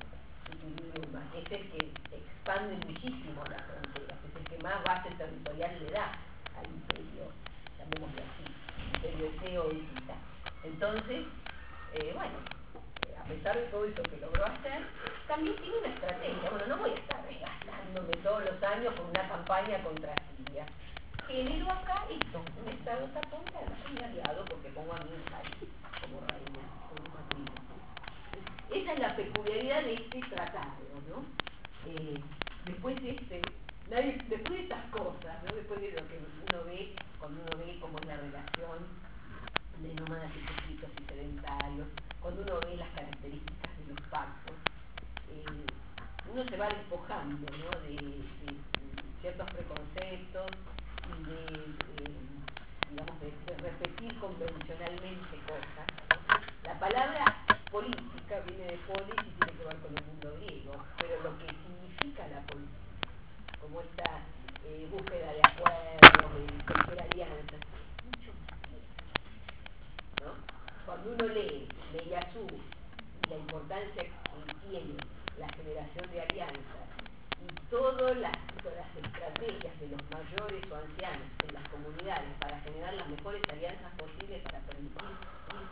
Es el que expande muchísimo las fronteras, es el que más base territorial le da al imperio, llamémoslo así, imperio Egeo y Hitita. Entonces, eh, bueno, eh, a pesar de todo eso que logró hacer, también tiene una estrategia. Bueno, no voy a estar desgastándome todos los años con una campaña contra Siria. Genero acá esto, un estado tapón que además es mi aliado porque pongo a mi país como reina, como matriz. Esa es la peculiaridad de este tratado, ¿no? Eh, después de este, nadie, después de estas cosas, ¿no? Después de lo que uno ve, cuando uno ve cómo es la relación de nómadas escritos y sedentarios, cuando uno ve las características de los pactos, eh, uno se va despojando, ¿no? de, de ciertos preconceptos y de, eh, digamos, de, de repetir convencionalmente cosas, ¿no? La palabra política viene de polis y tiene que ver con el mundo griego, pero lo que significa la política, como esta eh, búsqueda de acuerdos, de cualquier alianza, mucho más vieja, ¿no? Cuando uno lee Leyazú y la importancia que tiene la generación de alianzas y todas las, todas las estrategias de los mayores o ancianos en las comunidades para generar las mejores alianzas posibles para permitir